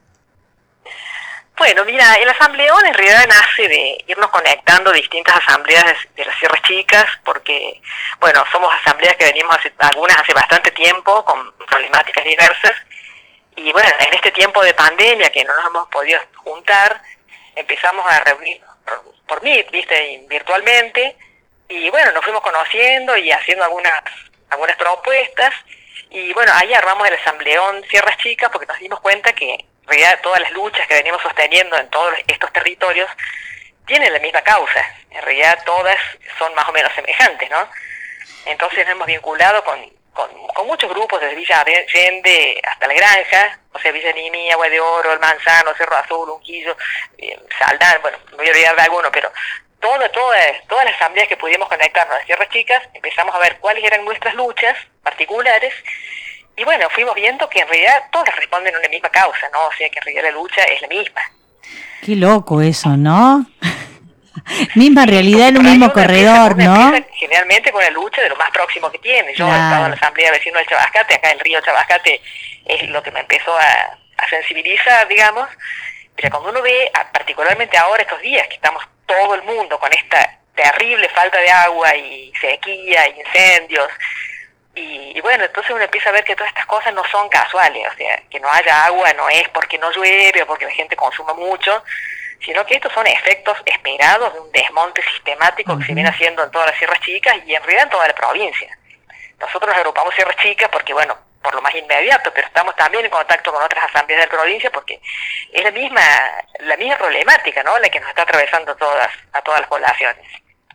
Bueno, mira, el asambleón en realidad nace de irnos conectando distintas asambleas de, de las Sierras Chicas, porque, bueno, somos asambleas que venimos hace, algunas hace bastante tiempo, con problemáticas diversas, y bueno, en este tiempo de pandemia que no nos hemos podido juntar, empezamos a reunirnos por, por Meet, viste, virtualmente, y bueno, nos fuimos conociendo y haciendo algunas, algunas propuestas, y bueno, ahí armamos el asambleón Sierras Chicas porque nos dimos cuenta que en realidad todas las luchas que venimos sosteniendo en todos estos territorios tienen la misma causa. En realidad todas son más o menos semejantes, ¿no? Entonces nos hemos vinculado con, con, con muchos grupos, desde Villa Allende hasta La Granja, o sea, Villa Nimí, Agua de Oro, El Manzano, Cerro Azul, Unquillo, eh, Saldán, bueno, me voy a olvidar de alguno, pero todo, todas, todas las asambleas que pudimos conectarnos a Sierras Chicas, empezamos a ver cuáles eran nuestras luchas particulares. Y bueno, fuimos viendo que en realidad todas responden a una misma causa, ¿no? O sea, que en realidad la lucha es la misma. Qué loco eso, ¿no? Misma realidad en un mismo corredor, empieza, ¿no? Generalmente con la lucha de lo más próximo que tiene. Yo claro. he estado en la asamblea de vecinos del Chabascate, acá el río Chabascate es lo que me empezó a, a sensibilizar, digamos. Pero cuando uno ve, particularmente ahora estos días, que estamos todo el mundo con esta terrible falta de agua y sequía, incendios, Y, y bueno, entonces uno empieza a ver que todas estas cosas no son casuales, o sea, que no haya agua no es porque no llueve o porque la gente consuma mucho, sino que estos son efectos esperados de un desmonte sistemático uh-huh. que se viene haciendo en todas las Sierras Chicas y en realidad en toda la provincia. Nosotros nos agrupamos Sierras Chicas porque, bueno, por lo más inmediato, pero estamos también en contacto con otras asambleas de la provincia porque es la misma, la misma problemática, ¿no?, la que nos está atravesando todas, a todas las poblaciones.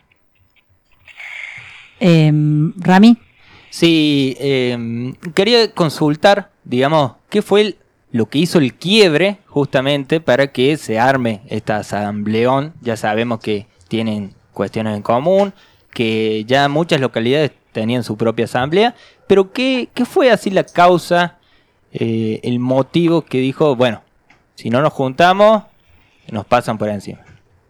Eh, Rami. Sí, eh, quería consultar, digamos, qué fue el, lo que hizo el quiebre justamente para que se arme esta asambleón. Ya sabemos que tienen cuestiones en común, que ya muchas localidades tenían su propia asamblea, pero ¿qué, qué fue así la causa, eh, el motivo que dijo, bueno, si no nos juntamos, nos pasan por encima?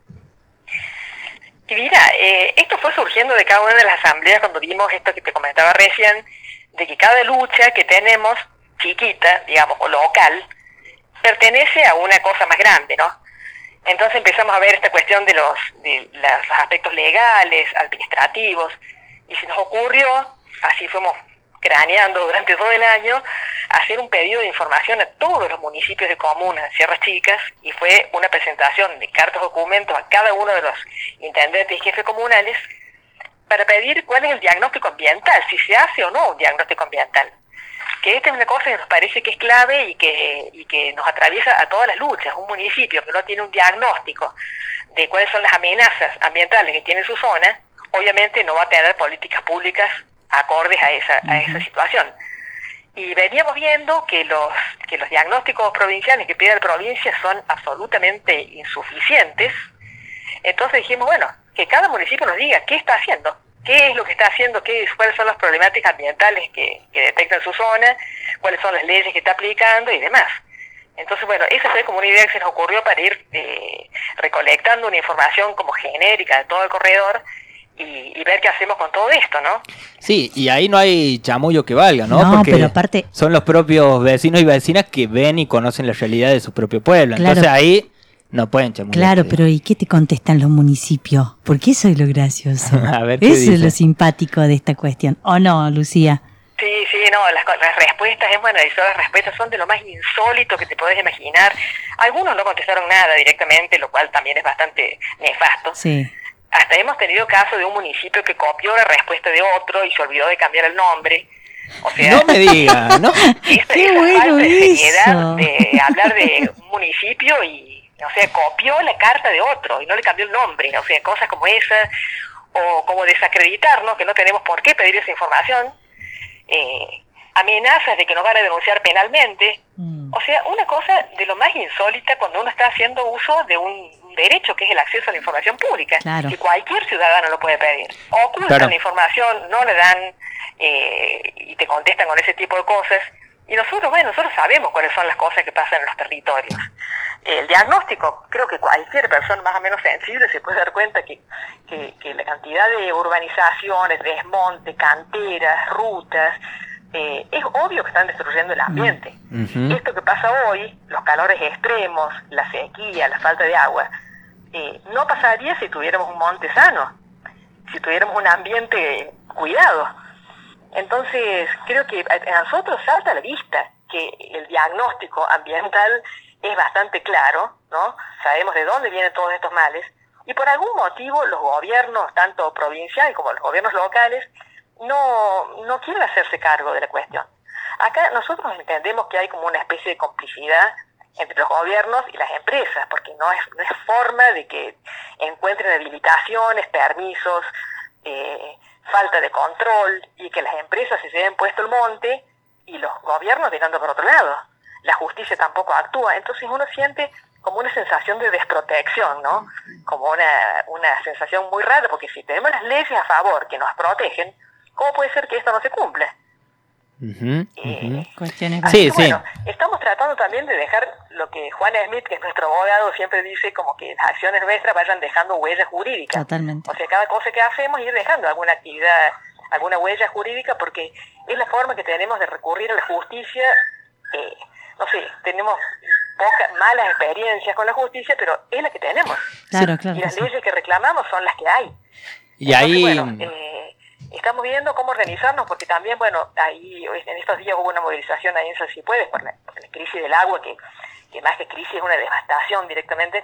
Y mira, eh, esto fue surgiendo de cada una de las asambleas cuando vimos esto que te comentaba recién, de que cada lucha que tenemos, chiquita, digamos, o local, pertenece a una cosa más grande, ¿no? Entonces empezamos a ver esta cuestión de los, de los aspectos legales, administrativos, y se nos ocurrió, así fuimos craneando durante todo el año, hacer un pedido de información a todos los municipios de comunas de Sierras Chicas, y fue una presentación de cartas documentos a cada uno de los intendentes y jefes comunales para pedir cuál es el diagnóstico ambiental, si se hace o no un diagnóstico ambiental. Que esta es una cosa que nos parece que es clave y que, y que nos atraviesa a todas las luchas. Un municipio que no tiene un diagnóstico de cuáles son las amenazas ambientales que tiene su zona, obviamente no va a tener políticas públicas acordes a esa, a esa situación. Y veníamos viendo que los, que los diagnósticos provinciales que pide la provincia son absolutamente insuficientes. Entonces dijimos, bueno, que cada municipio nos diga qué está haciendo, qué es lo que está haciendo, qué, cuáles son las problemáticas ambientales que, que detecta en su zona, cuáles son las leyes que está aplicando y demás. Entonces, bueno, esa fue como una idea que se nos ocurrió para ir eh, recolectando una información como genérica de todo el corredor y, y ver qué hacemos con todo esto, ¿no? Sí, y ahí no hay chamullo que valga, ¿no? No, Porque pero aparte... son los propios vecinos y vecinas que ven y conocen la realidad de su propio pueblo. Claro. Entonces ahí no pueden chamullar. Claro, pero ¿y qué te contestan los municipios? Porque eso es lo gracioso. A ver, ¿qué Eso dice? es lo simpático de esta cuestión. ¿O no, Lucía? Sí, sí, no, las, las respuestas, es bueno, las respuestas son de lo más insólito que te podés imaginar. Algunos no contestaron nada directamente, lo cual también es bastante nefasto. Sí. Hasta hemos tenido casos de un municipio que copió la respuesta de otro y se olvidó de cambiar el nombre. O sea, no me diga, ¿no? Esa, Qué esa bueno falta de seriedad eso. de hablar de un municipio y, o sea, copió la carta de otro y no le cambió el nombre. O sea, cosas como esas, o como desacreditarnos, que no tenemos por qué pedir esa información. Eh, amenazas de que nos van a denunciar penalmente. Mm. O sea, una cosa de lo más insólita cuando uno está haciendo uso de un derecho que es el acceso a la información pública, claro. que cualquier ciudadano lo puede pedir. Ocultan claro. la información, no le dan eh, y te contestan con ese tipo de cosas. Y nosotros, bueno, nosotros sabemos cuáles son las cosas que pasan en los territorios. El diagnóstico, creo que cualquier persona más o menos sensible se puede dar cuenta que, que, que la cantidad de urbanizaciones, desmonte, canteras, rutas, eh, es obvio que están destruyendo el ambiente. Uh-huh. Esto que pasa hoy, los calores extremos, la sequía, la falta de agua, eh, no pasaría si tuviéramos un monte sano, si tuviéramos un ambiente cuidado. Entonces, creo que a nosotros salta a la vista que el diagnóstico ambiental es bastante claro, ¿no? Sabemos de dónde vienen todos estos males y por algún motivo los gobiernos, tanto provinciales como los gobiernos locales, no, no quieren hacerse cargo de la cuestión. Acá nosotros entendemos que hay como una especie de complicidad entre los gobiernos y las empresas, porque no es, no es forma de que encuentren habilitaciones, permisos, eh, falta de control y que las empresas se lleven puesto el monte y los gobiernos mirando por otro lado. La justicia tampoco actúa, entonces uno siente como una sensación de desprotección, ¿no? Como una, una sensación muy rara, porque si tenemos las leyes a favor que nos protegen, ¿cómo puede ser que esto no se cumpla? Uh-huh, uh-huh. Eh, Cuestiones así sí, que, bueno, sí. Estamos tratando también de dejar lo que Juan Smith, que es nuestro abogado, siempre dice, como que las acciones nuestras vayan dejando huellas jurídicas. Totalmente. O sea, cada cosa que hacemos ir dejando alguna actividad, alguna huella jurídica, porque es la forma que tenemos de recurrir a la justicia. Eh, no sé, tenemos pocas malas experiencias con la justicia, pero es la que tenemos. Claro, claro. Y las sí. leyes que reclamamos son las que hay. Y Entonces, ahí... bueno, eh, estamos viendo cómo organizarnos, porque también, bueno, ahí en estos días hubo una movilización ahí en San Cipuedes por la, por la crisis del agua, que, que más que crisis es una devastación directamente.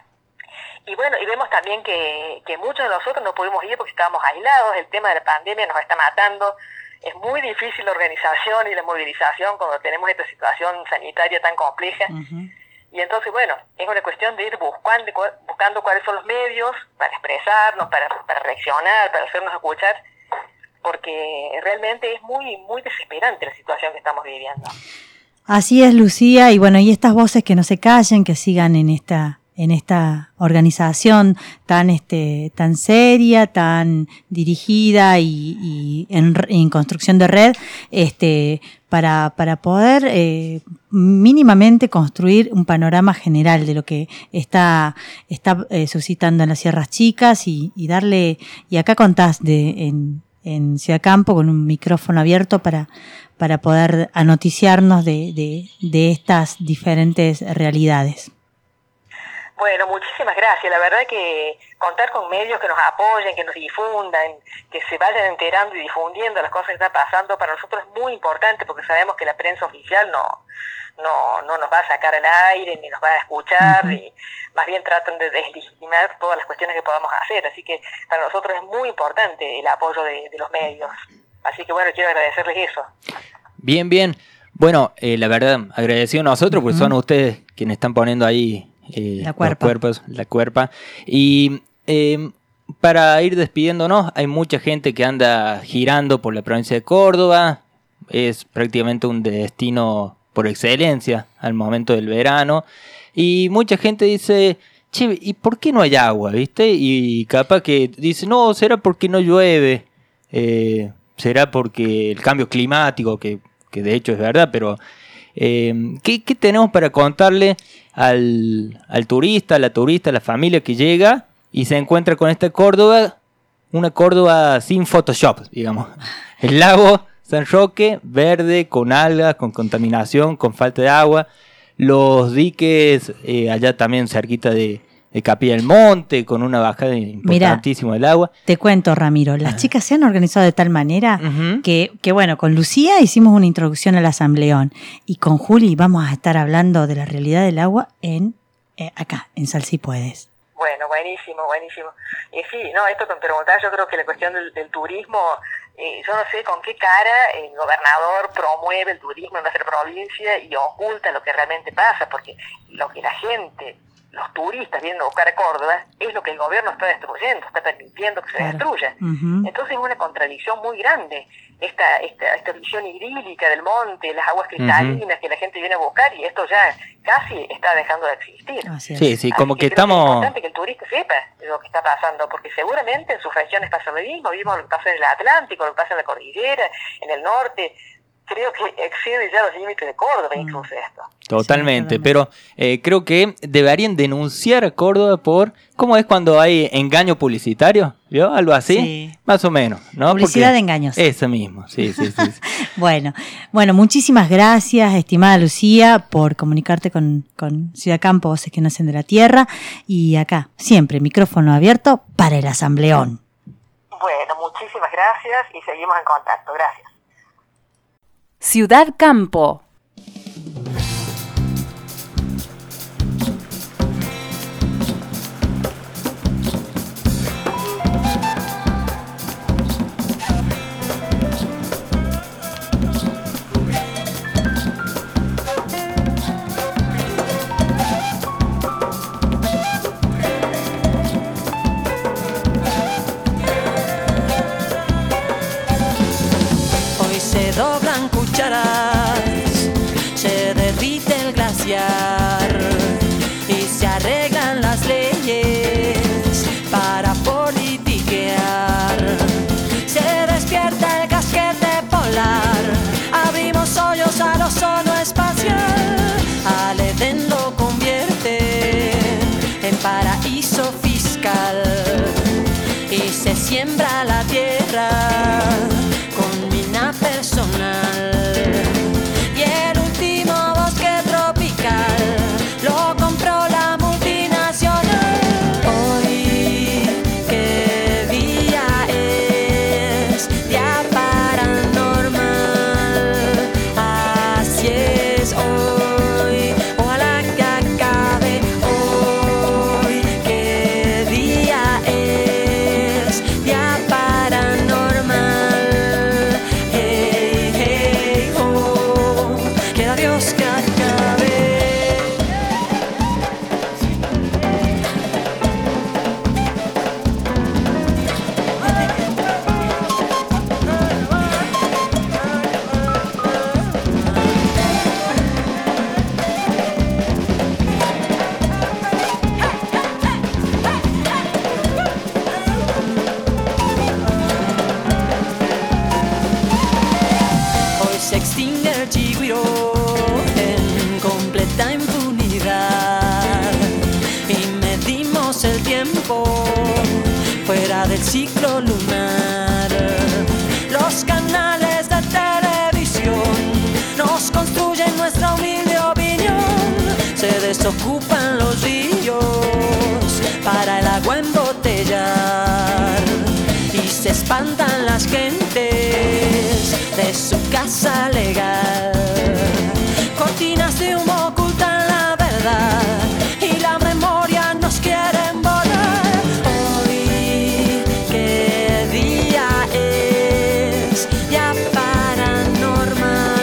Y bueno, y vemos también que, que muchos de nosotros no pudimos ir porque estábamos aislados, el tema de la pandemia nos está matando. Es muy difícil la organización y la movilización cuando tenemos esta situación sanitaria tan compleja. Uh-huh. Y entonces, bueno, es una cuestión de ir buscando, buscando cuáles son los medios para expresarnos, para, para reaccionar, para hacernos escuchar, porque realmente es muy, muy desesperante la situación que estamos viviendo. Así es, Lucía, y bueno, y estas voces que no se callen, que sigan en esta en esta organización tan este tan seria, tan dirigida y, y en, en construcción de red, este para para poder eh, mínimamente construir un panorama general de lo que está está eh, suscitando en las Sierras Chicas y, y darle, y acá contás de en en Ciudad Campo con un micrófono abierto para para poder anoticiarnos de, de, de estas diferentes realidades. Bueno, muchísimas gracias. La verdad que contar con medios que nos apoyen, que nos difundan, que se vayan enterando y difundiendo las cosas que están pasando, para nosotros es muy importante, porque sabemos que la prensa oficial no no no nos va a sacar al aire, ni nos va a escuchar, uh-huh. y más bien tratan de deslegitimar todas las cuestiones que podamos hacer. Así que para nosotros es muy importante el apoyo de, de los medios. Así que bueno, quiero agradecerles eso. Bien, bien. Bueno, eh, la verdad, agradecido a nosotros, uh-huh. porque son ustedes quienes están poniendo ahí Eh, la cuerpa. Los cuerpos, la cuerpa. Y eh, para ir despidiéndonos, hay mucha gente que anda girando por la provincia de Córdoba. Es prácticamente un destino por excelencia al momento del verano. Y mucha gente dice, che, ¿y por qué no hay agua? ¿Viste? Y capaz que dice, no, será porque no llueve. Eh, será porque el cambio climático, que, que de hecho es verdad, pero Eh, ¿qué, ¿Qué tenemos para contarle al, al turista, a la turista, a la familia que llega y se encuentra con esta Córdoba? Una Córdoba sin Photoshop, digamos. El lago San Roque, verde, con algas, con contaminación, con falta de agua. Los diques, eh, allá también cerquita de, de Capilla del Monte, con una bajada importantísima del agua. Te cuento, Ramiro, las Ajá. chicas se han organizado de tal manera uh-huh. que, que, bueno, con Lucía hicimos una introducción al asambleón y con Juli vamos a estar hablando de la realidad del agua en eh, acá, en Sal Si Puedes. Bueno, buenísimo, buenísimo. Y sí, no, esto que me preguntás, yo creo que la cuestión del, del turismo, eh, yo no sé con qué cara el gobernador promueve el turismo en nuestra provincia y oculta lo que realmente pasa, porque lo que la gente, los turistas vienen a buscar a Córdoba, es lo que el gobierno está destruyendo, está permitiendo que se claro. destruya. Uh-huh. Entonces es una contradicción muy grande. Esta, esta, esta visión idílica del monte, las aguas cristalinas uh-huh. que la gente viene a buscar, y esto ya casi está dejando de existir. Sí, sí, como Así que, que estamos... Es importante que el turista sepa lo que está pasando, porque seguramente en sus regiones pasa lo mismo, vimos lo que pasa en el Atlántico, lo que pasa en la cordillera, en el norte. Creo que excede ya los límites de Córdoba mm. incluso esto. Totalmente, sí, pero eh, creo que deberían denunciar a Córdoba por cómo es cuando hay engaño publicitario, ¿vio? Algo así, sí. Más o menos, ¿no? Publicidad Porque de engaños. Eso mismo, sí, sí, sí. sí. bueno, bueno, muchísimas gracias, estimada Lucía, por comunicarte con, con Ciudad Campo, Voces que Nacen de la Tierra, y acá, siempre, micrófono abierto para el asambleón. Bueno, muchísimas gracias y seguimos en contacto, gracias. Ciudad Campo. Hoy se doblan cucharas, se derrite el glaciar y se arreglan las leyes para politiquear. Se despierta el casquete polar, abrimos hoyos al ozono espacial, al Edén lo convierte en paraíso fiscal y se siembra la tierra con mina personal. Y el último bosque tropical lo compró la multinacional. Hoy, ¿qué día es? Día paranormal. Así es hoy, ojalá que acabe hoy. ¿Qué día es? Día paranormal. Hey, hey, oh, quiera Dios que acabe. Hoy se extingue el chigüiro en completa impunidad y medimos el tiempo fuera del ciclo lunar. Los canales de televisión nos construyen nuestra humilde opinión. Se desocupan los ríos para el agua embotellar y se espantan las gentes de su casa legal. Cortinas de humo ocultan la verdad y la memoria nos quieren volar. Hoy, ¿qué día es? Ya paranormal.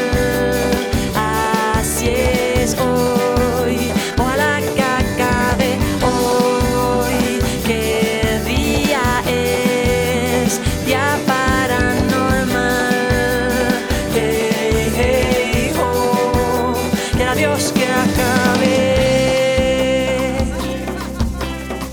Así es hoy, ojalá que acabe hoy. ¿Qué día es? Ya paranormal. Hey, hey, oh, quiera Dios que acabe.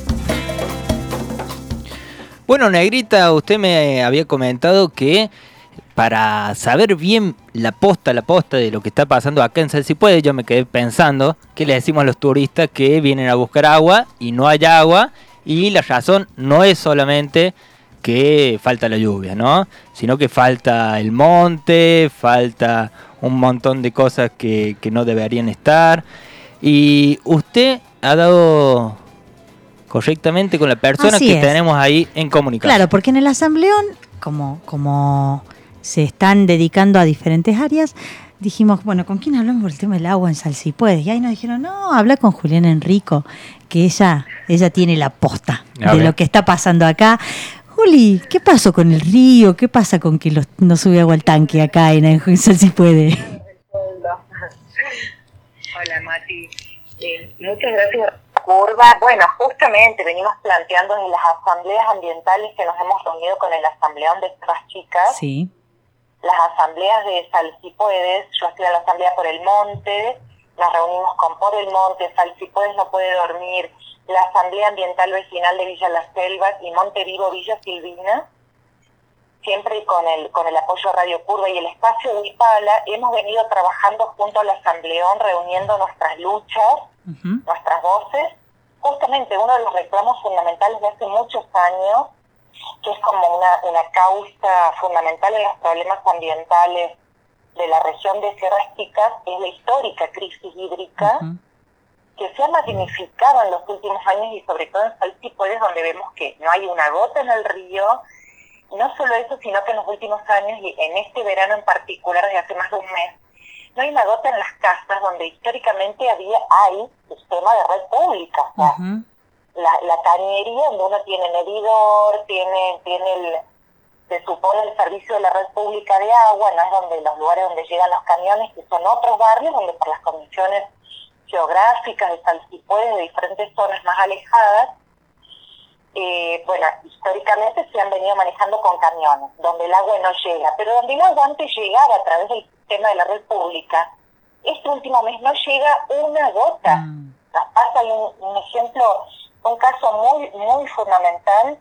Bueno, Negrita, usted me había comentado que para saber bien la posta, la posta de lo que está pasando acá en Sal Si Puede, yo me quedé pensando que le decimos a los turistas que vienen a buscar agua y no hay agua, y la razón no es solamente que falta la lluvia, ¿no? Sino que falta el monte, falta un montón de cosas que, que no deberían estar. Y usted ha dado correctamente con la persona Así que es. tenemos ahí en comunicación. Claro, porque en el asambleón, como, como se están dedicando a diferentes áreas, dijimos, bueno, ¿con quién hablamos por el tema del agua en Sal Si Puede? Y ahí nos dijeron, no, habla con Juliana Enrico, que ella, ella tiene la posta A de ver. lo que está pasando acá. Juli, ¿qué pasó con el río? ¿Qué pasa con que los, no sube agua al tanque acá en, en Sal Si Puede? Hola Mati, eh, muchas gracias. Curva, bueno, justamente venimos planteando en las asambleas ambientales que nos hemos reunido con el asambleón de estas chicas, Sí. las asambleas de Sal Si Puedes, yo estoy en la asamblea por el monte, nos reunimos con Por el Monte, Sal Si Puedes no puede dormir, la asamblea ambiental vecinal de Villa Las Selvas y Monte Vivo Villa Silvina, siempre con el con el apoyo de Radio Curva y el espacio de Ipala, hemos venido trabajando junto al asambleón, reuniendo nuestras luchas, Uh-huh. nuestras voces, justamente uno de los reclamos fundamentales de hace muchos años, que es como una, una causa fundamental en los problemas ambientales de la región de Sierras Chicas, es la histórica crisis hídrica, Uh-huh. que se ha magnificado en los últimos años y sobre todo en Sal Si Puede, donde vemos que no hay una gota en el río. No solo eso, sino que en los últimos años, y en este verano en particular, desde hace más de un mes, no hay una gota en las casas donde históricamente había, hay sistema de red pública. O sea, Uh-huh. la, la cañería donde uno tiene medidor, tiene, tiene el, se supone el servicio de la red pública de agua, no es donde los lugares donde llegan los camiones, que son otros barrios donde por las condiciones geográficas de Sal Si Puede, de diferentes zonas más alejadas, eh, bueno, históricamente se han venido manejando con camiones, donde el agua no llega, pero donde el agua antes llegaba a través del sistema de la red pública, este último mes no llega una gota. Mm. Nos pasa hay un, un ejemplo, un caso muy muy fundamental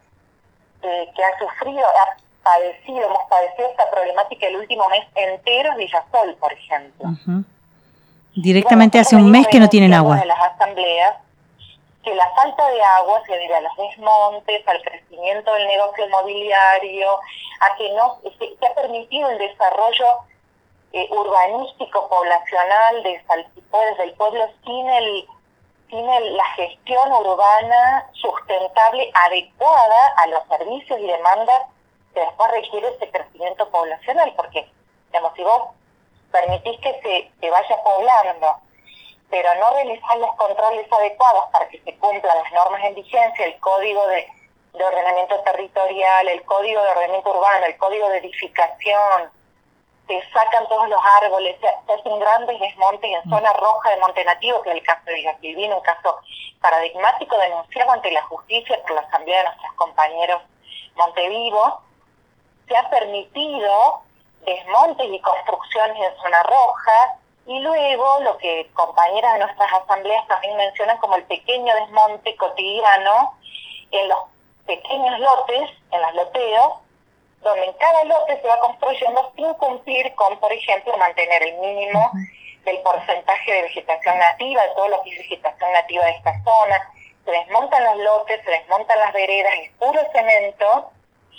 eh, que ha sufrido, ha padecido, hemos padecido esta problemática el último mes entero, Villasol, por ejemplo. Uh-huh. Directamente Bueno, hace un mes que no tienen denunciamos agua. en las asambleas que la falta de agua se debe a los desmontes, al crecimiento del negocio inmobiliario, a que no se, se ha permitido el desarrollo eh, urbanístico poblacional de Sal Si Puede, del pueblo sin el sin el, la gestión urbana sustentable adecuada a los servicios y demandas que después requiere ese crecimiento poblacional, porque digamos, si vos permitís que se, se vaya poblando, pero no realizar los controles adecuados para que se cumplan las normas en vigencia, el Código de, de Ordenamiento Territorial, el Código de Ordenamiento Urbano, el Código de Edificación, se sacan todos los árboles, se, se hacen grandes desmontes en zona roja de Monte Nativo, que es el caso de Villa Silvina, un caso paradigmático denunciado ante la justicia por la asamblea de nuestros compañeros Montevivo. Se ha permitido desmontes y construcciones en zona roja, y luego lo que compañeras de nuestras asambleas también mencionan como el pequeño desmonte cotidiano en los pequeños lotes, en los loteos, donde en cada lote se va construyendo sin cumplir con, por ejemplo, mantener el mínimo del porcentaje de vegetación nativa, de todo lo que es vegetación nativa de esta zona. Se desmontan los lotes, se desmontan las veredas, es puro cemento,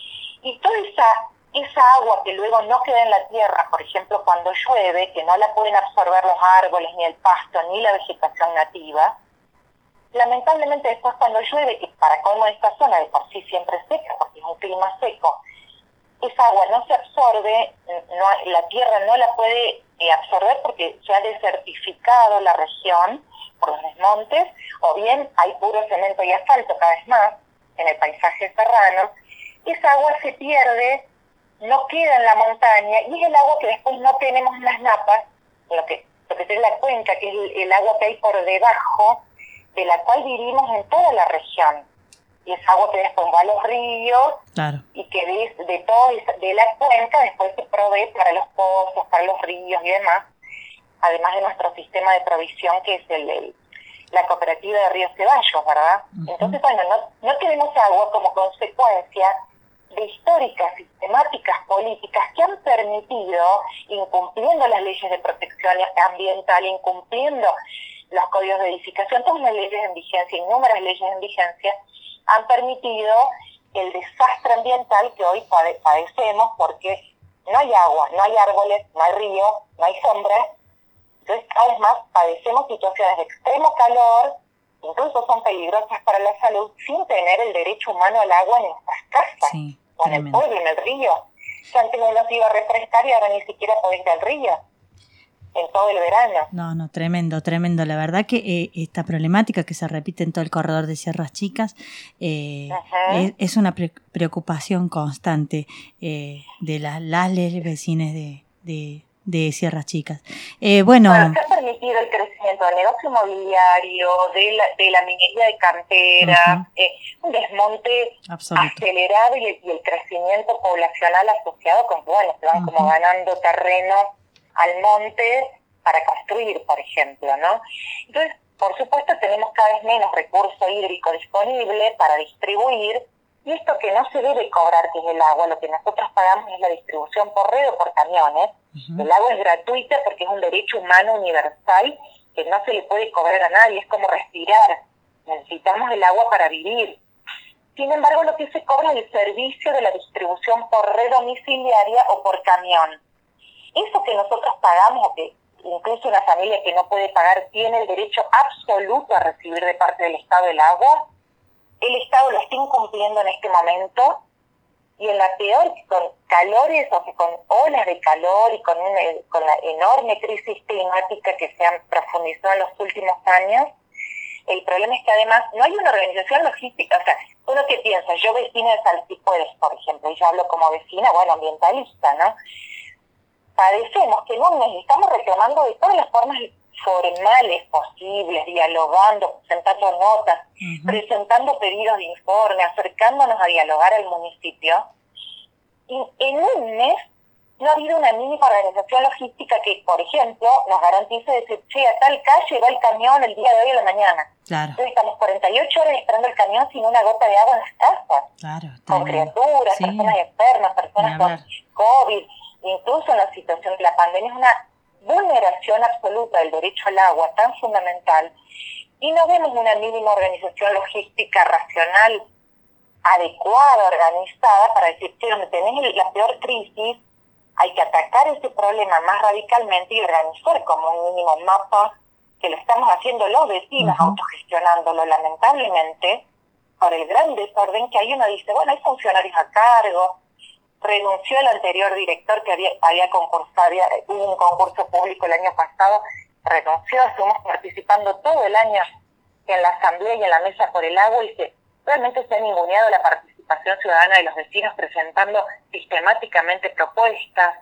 y toda esa esa agua que luego no queda en la tierra, por ejemplo, cuando llueve, que no la pueden absorber los árboles, ni el pasto, ni la vegetación nativa, lamentablemente después cuando llueve, que para colmo de esta zona de por sí siempre es seca, porque es un clima seco, esa agua no se absorbe, no, la tierra no la puede eh, absorber porque se ha desertificado la región por los desmontes, o bien hay puro cemento y asfalto cada vez más en el paisaje serrano. Esa agua se pierde, no queda en la montaña, y es el agua que después no tenemos en las napas, lo que, lo que es la cuenca, que es el, el agua que hay por debajo, de la cual vivimos en toda la región. Y es agua que después va a los ríos, Claro. y que de, de todo esa- de la cuenca después se provee para los pozos, para los ríos y demás, además de nuestro sistema de provisión, que es el, el- la cooperativa de Ríos Ceballos, ¿verdad? Ujú. Entonces, bueno, no, no tenemos agua, como consecuencia de históricas, sistemáticas políticas que han permitido, incumpliendo las leyes de protección ambiental, incumpliendo los códigos de edificación, todas las leyes en vigencia, innumerables leyes en vigencia, han permitido el desastre ambiental que hoy pade- padecemos porque no hay agua, no hay árboles, no hay río, no hay sombra. Entonces cada vez más padecemos situaciones de extremo calor, incluso son peligrosas para la salud, sin tener el derecho humano al agua en nuestras casas, Sí, o en el tremendo. pueblo, en el río. Que antes uno se iba a refrescar y ahora ni siquiera puede ir al río en todo el verano. No, no, tremendo, tremendo. La verdad que eh, esta problemática que se repite en todo el corredor de Sierras Chicas eh, Ajá. es, es una pre- preocupación constante eh, de la- las les vecinas de, de, de Sierras Chicas. Eh, bueno, Bueno, se ha permitido el crecimiento del negocio inmobiliario, de la, de la minería de cantera, Ujú. eh, un desmonte absoluto. acelerado y el, y el crecimiento poblacional asociado con que, bueno, se van como Ujú. ganando terreno al monte para construir, por ejemplo, ¿no? Entonces, por supuesto, tenemos cada vez menos recurso hídrico disponible para distribuir, y esto que no se debe cobrar, que es el agua, lo que nosotros pagamos es la distribución por red o por camiones. Ujú. El agua es gratuita porque es un derecho humano universal que no se le puede cobrar a nadie, es como respirar. Necesitamos el agua para vivir. Sin embargo, lo que se cobra es el servicio de la distribución por red domiciliaria o por camión. Eso que nosotros pagamos, o que incluso una familia que no puede pagar tiene el derecho absoluto a recibir de parte del Estado el agua, el Estado lo está incumpliendo en este momento, y en la peor, con calores, o sea, con olas de calor y con, una, con la enorme crisis climática que se han profundizado en los últimos años, el problema es que además no hay una organización logística. O sea, uno que piensa, yo vecina de Salsipuedes, por ejemplo, y yo hablo como vecina, bueno, ambientalista, ¿no? Padecemos que en un mes estamos reclamando de todas las formas formales posibles, dialogando, presentando notas, Ujú. presentando pedidos de informe, acercándonos a dialogar al municipio. Y en un mes no ha habido una mínima organización logística que, por ejemplo, nos garantice decir, che, a tal calle va el camión el día de hoy a la mañana. Claro, Entonces estamos cuarenta y ocho horas esperando el camión sin una gota de agua en las casas, claro. con tremendo. criaturas, Sí, personas enfermas, personas ni con hablar. COVID, incluso en la situación de la pandemia. Es una vulneración absoluta del derecho al agua tan fundamental, y no vemos una mínima organización logística racional, adecuada, organizada, para decir que donde tenés la peor crisis hay que atacar ese problema más radicalmente y organizar como un mínimo mapa, que lo estamos haciendo los vecinos, Ujú. autogestionándolo lamentablemente, por el gran desorden que hay. Uno dice, bueno, hay funcionarios a cargo, renunció el anterior director que había, había concursado, había, hubo un concurso público el año pasado, renunció, estuvimos participando todo el año en la asamblea y en la mesa por el agua, y se, realmente se ha ninguneado la participación ciudadana de los vecinos presentando sistemáticamente propuestas.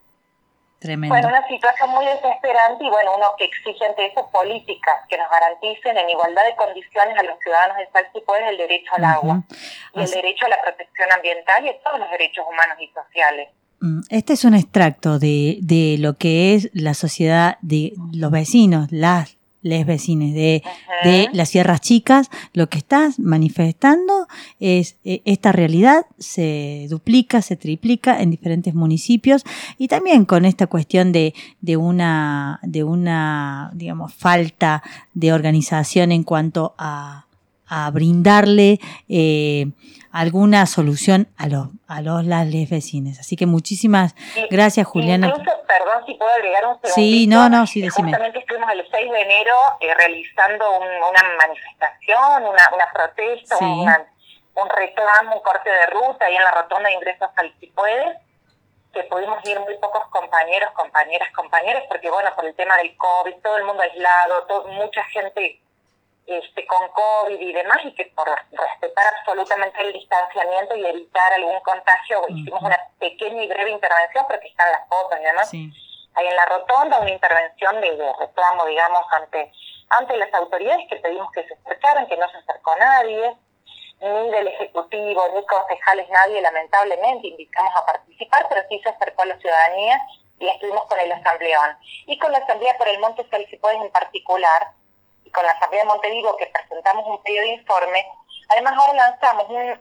Tremendo. Bueno, una situación muy desesperante, y bueno, uno que exige ante eso políticas que nos garanticen en igualdad de condiciones a los ciudadanos de Salsipuedes el derecho al agua, Ujú. y el Así- derecho a la protección ambiental y a todos los derechos humanos y sociales. Mm, Este es un extracto de, de lo que es la sociedad de los vecinos, las les vecines de, Ajá. de las Sierras Chicas. Lo que estás manifestando es eh, esta realidad se duplica, se triplica en diferentes municipios, y también con esta cuestión de, de una de una digamos falta de organización en cuanto a, a brindarle eh, alguna solución a los a los las les vecines. Así que muchísimas Y- gracias, Juliana. Incluso, perdón si puedo agregar un segundito. Sí, no, no, sí, eh, decime. Justamente estuvimos el seis de enero eh, realizando un- una manifestación, una, una protesta, Sí. una, un reclamo, un corte de ruta ahí en la rotonda de ingresos al Salsipuedes, que pudimos ir muy pocos compañeros, compañeras, compañeros, porque bueno, por el tema del COVID, todo el mundo aislado, todo, mucha gente este con COVID y demás, y que por respetar absolutamente el distanciamiento y evitar algún contagio, Ujú. hicimos una pequeña y breve intervención, porque están las fotos y demás, Sí. ahí en la rotonda, una intervención de, de reclamo, digamos, ante ante las autoridades, que pedimos que se acercaran, que no se acercó nadie, ni del Ejecutivo, ni concejales, nadie, lamentablemente. Invitamos a participar, pero sí se acercó a la ciudadanía, y estuvimos con el asambleón. Y con la Asamblea por el Monte Salsipuedes en particular, y con la Asamblea de Montevideo, que presentamos un pedido de informe. Además, ahora lanzamos un,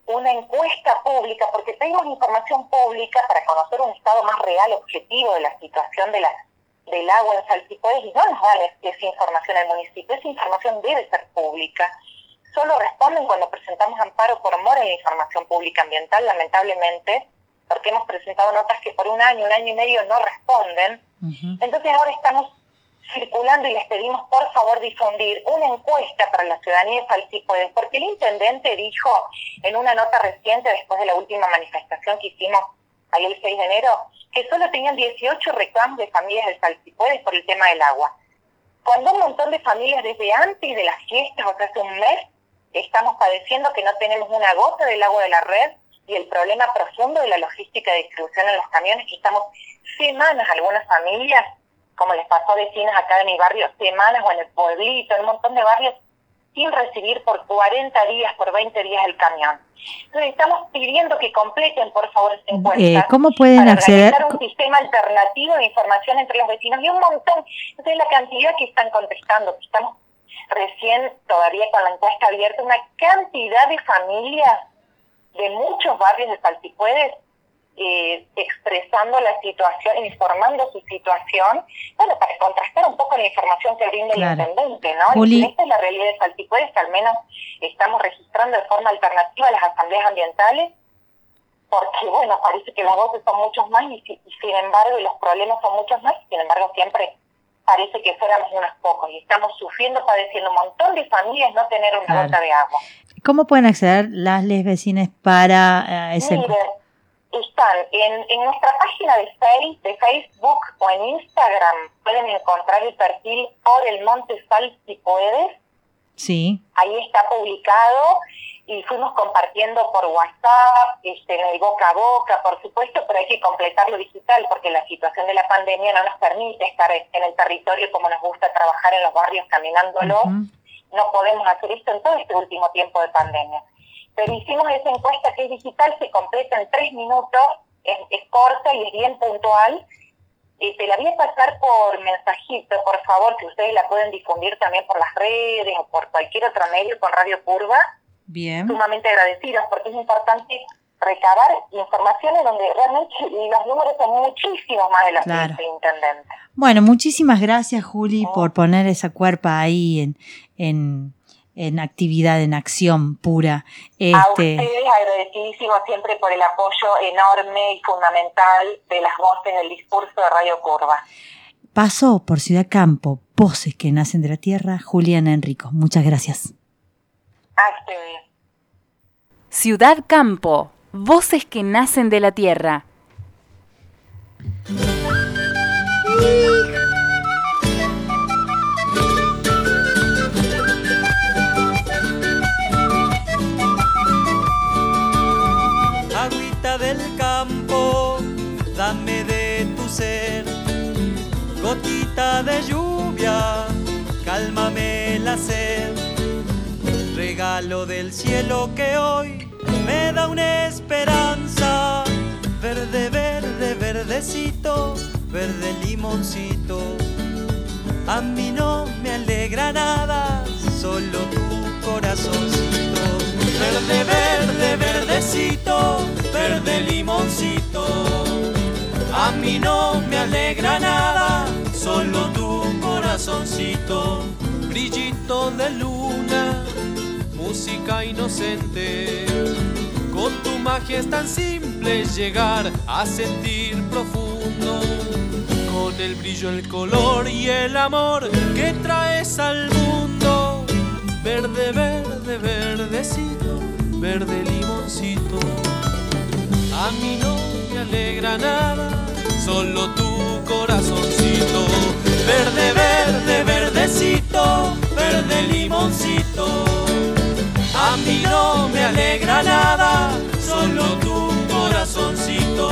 una encuesta pública, porque pedimos información pública para conocer un estado más real, objetivo de la situación de la, del agua en Salsipuedes, y no nos dan esa información al municipio. Esa información debe ser pública. Solo responden cuando presentamos amparo por mora en la información pública ambiental, lamentablemente, porque hemos presentado notas que por un año, un año y medio no responden. Uh-huh. Entonces ahora estamos circulando y les pedimos por favor difundir una encuesta para la ciudadanía de Salsipuedes, porque el intendente dijo en una nota reciente, después de la última manifestación que hicimos ahí el seis de enero, que solo tenían dieciocho reclamos de familias de Salsipuedes por el tema del agua. Cuando un montón de familias desde antes de las fiestas, o sea, hace un mes, estamos padeciendo que no tenemos una gota del agua de la red, y el problema profundo de la logística de distribución en los camiones, que estamos semanas, algunas familias, como les pasó a vecinas acá de mi barrio, semanas o en el pueblito, en un montón de barrios, sin recibir por cuarenta días, por veinte días el camión. Entonces estamos pidiendo que completen, por favor, esta encuesta. Eh, ¿Cómo pueden para acceder? Para organizar un sistema alternativo de información entre los vecinos, y un montón. Entonces la cantidad que están contestando, estamos recién todavía con la encuesta abierta, una cantidad de familias de muchos barrios de Salsipuedes eh, expresando la situación, informando su situación, bueno, para contrastar un poco la información que brinda claro. el intendente, ¿no? Juli. Y esta es la realidad de Salsipuedes, que al menos estamos registrando de forma alternativa las asambleas ambientales, porque, bueno, parece que las voces son muchos más y, y sin embargo, y los problemas son muchos más, y sin embargo siempre parece que fuéramos unos pocos, y estamos sufriendo, padeciendo un montón de familias no tener una claro. gota de agua. ¿Cómo pueden acceder las les vecinas para uh, ese? Mire, están en, en nuestra página de, face, de Facebook o en Instagram, pueden encontrar el perfil Por el Monte Salsipuedes. Sí. Ahí está publicado y fuimos compartiendo por WhatsApp, este, en el boca a boca, por supuesto, pero hay que completarlo digital porque la situación de la pandemia no nos permite estar en el territorio como nos gusta trabajar en los barrios caminándolo. Uh-huh. No podemos hacer esto en todo este último tiempo de pandemia. Pero hicimos esa encuesta que es digital, se completa en tres minutos, es, es corta y es bien puntual. Eh, te la voy a pasar por mensajito, por favor, que ustedes la pueden difundir también por las redes o por cualquier otro medio con Radio Curva. Bien. Sumamente agradecidos, porque es importante recabar informaciones donde realmente los números son muchísimos más de los claro. que dice el intendente. Bueno, muchísimas gracias, Juli, sí. por poner esa cuerpa ahí en, en, en actividad, en acción pura. Este... A ustedes agradecidísimos siempre por el apoyo enorme y fundamental de las voces del discurso de Radio Curva. Pasó por Ciudad Campo, voces que nacen de la tierra, Juliana Enrico. Muchas gracias. A ustedes. Ciudad Campo, voces que nacen de la tierra. Agüita del campo, dame de tu ser, gotita de lluvia, cálmame la sed, regalo del cielo que hoy me da una esperanza, verde, verde, verdecito, verde limoncito. A mí no me alegra nada, solo tu corazoncito. Verde, verde, verdecito, verde limoncito. A mí no me alegra nada, solo tu corazoncito. Brillito de luna, música inocente, con tu magia es tan simple llegar a sentir profundo, con el brillo, el color y el amor que traes al mundo. Verde, verde, verdecito, verde limoncito. A mí no me alegra nada, solo tu corazoncito. Verde, verde, verdecito, verde limoncito. A mí no me alegra nada, solo tu corazoncito.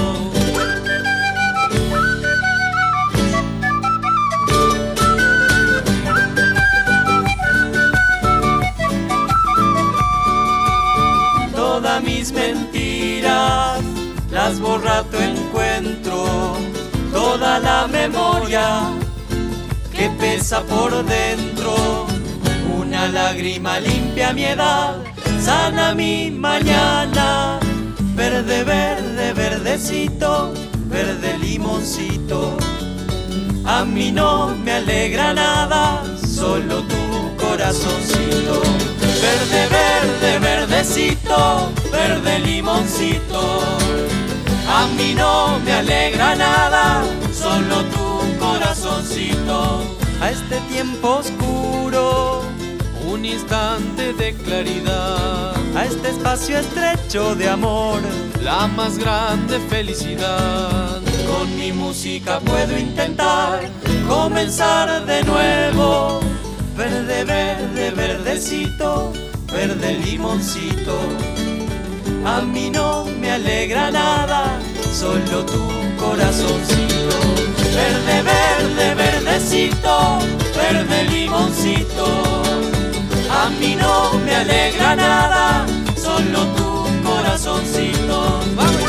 Todas mis mentiras las borra tu encuentro, toda la memoria que pesa por dentro. Una lágrima limpia mi edad, sana mi mañana. Verde, verde, verdecito, verde limoncito. A mí no me alegra nada, solo tu corazoncito. Verde, verde, verdecito, verde limoncito. A mí no me alegra nada, solo tu corazoncito. A este tiempo oscuro, un instante de claridad. A este espacio estrecho de amor, la más grande felicidad. Con mi música puedo intentar comenzar de nuevo. Verde, verde, verdecito, verde limoncito. A mí no me alegra nada, solo tu corazoncito. Verde, verde, verdecito, verde limoncito. A mí no me alegra nada, solo tu corazoncito. ¡Vamos!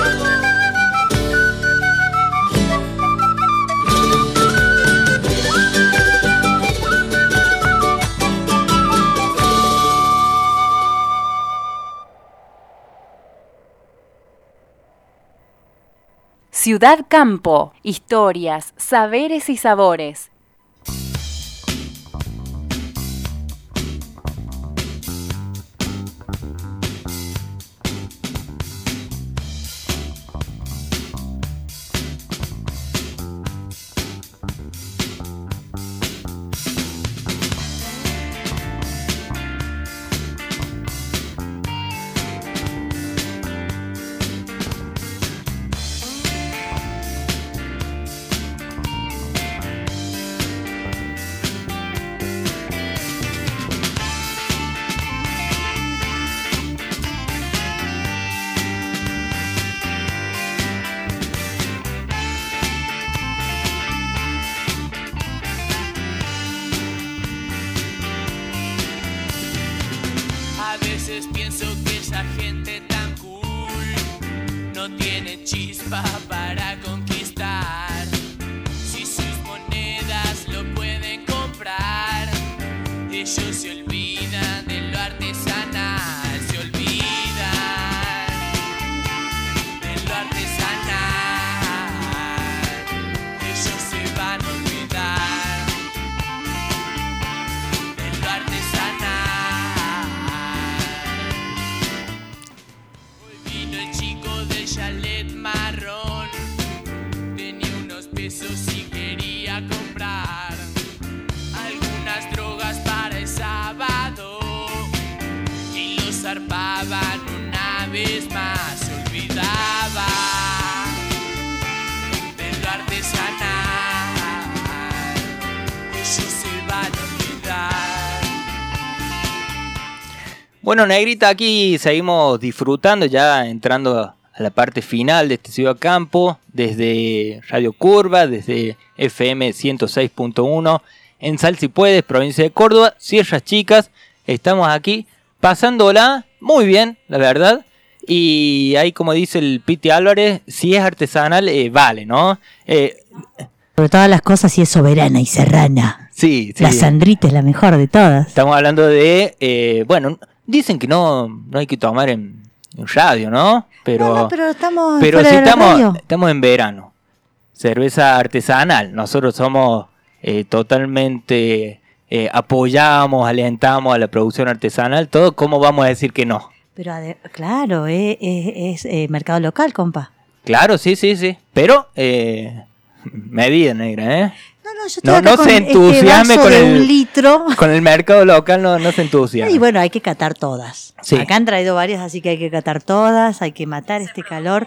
Ciudad Campo, historias, saberes y sabores. Para conquistar, si sus monedas lo pueden comprar, ellos se olvidan de lo artesanal, se olvidan de lo artesanal, ellos se van a olvidar de lo artesanal. Hoy vino el chico del chalet marrón, tenía unos pesos y quería comprar algunas drogas para el sábado, y los zarpaban una vez más, se olvidaba de lo artesanal, ellos se van a olvidar. Bueno, Negrita, aquí seguimos disfrutando, ya entrando a la parte final de este Ciudad Campo, desde Radio Curva, desde F M ciento seis punto uno, en Sal Si Puedes, provincia de Córdoba, Sierras Chicas. Estamos aquí pasándola muy bien, la verdad. Y ahí, como dice el Piti Álvarez, si es artesanal, eh, vale, ¿no? Eh, Sobre todas las cosas, si es soberana y serrana. Sí, sí. La Sandrita es la mejor de todas. Estamos hablando de, eh, bueno, dicen que no, no hay que tomar en, en radio, ¿no? Pero, no, no, pero estamos, pero fuera si de la estamos, radio. estamos en verano. Cerveza artesanal. Nosotros somos eh, totalmente, eh, apoyamos, alentamos a la producción artesanal. Todo, ¿cómo vamos a decir que no? Pero ade- claro, eh, es, es eh, mercado local, compa. Claro, sí, sí, sí. Pero, eh, medida, negra, ¿eh? No, no, yo estoy No, acá no con se entusiasme este vaso con de el, un litro. con el mercado local, no, no se entusiasme. Y bueno, hay que catar todas. Sí. Acá han traído varias, así que hay que catar todas, hay que matar este calor.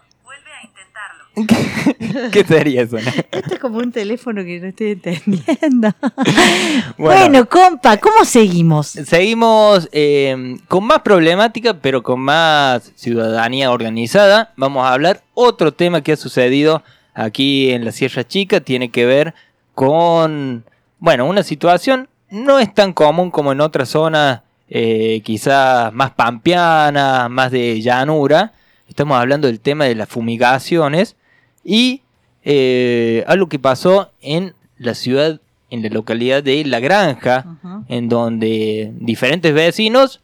¿Qué sería eso? Esto es como un teléfono que no estoy entendiendo. Bueno, Bueno, compa, ¿cómo seguimos? seguimos eh, con más problemática, pero con más ciudadanía organizada. Vamos a hablar otro tema que ha sucedido aquí en la Sierra Chica. Tiene que ver con, bueno, una situación no es tan común como en otras zonas, eh, quizás más pampeanas, más de llanura. Estamos hablando del tema de las fumigaciones y eh, algo que pasó en la ciudad, en la localidad de La Granja, uh-huh. en donde diferentes vecinos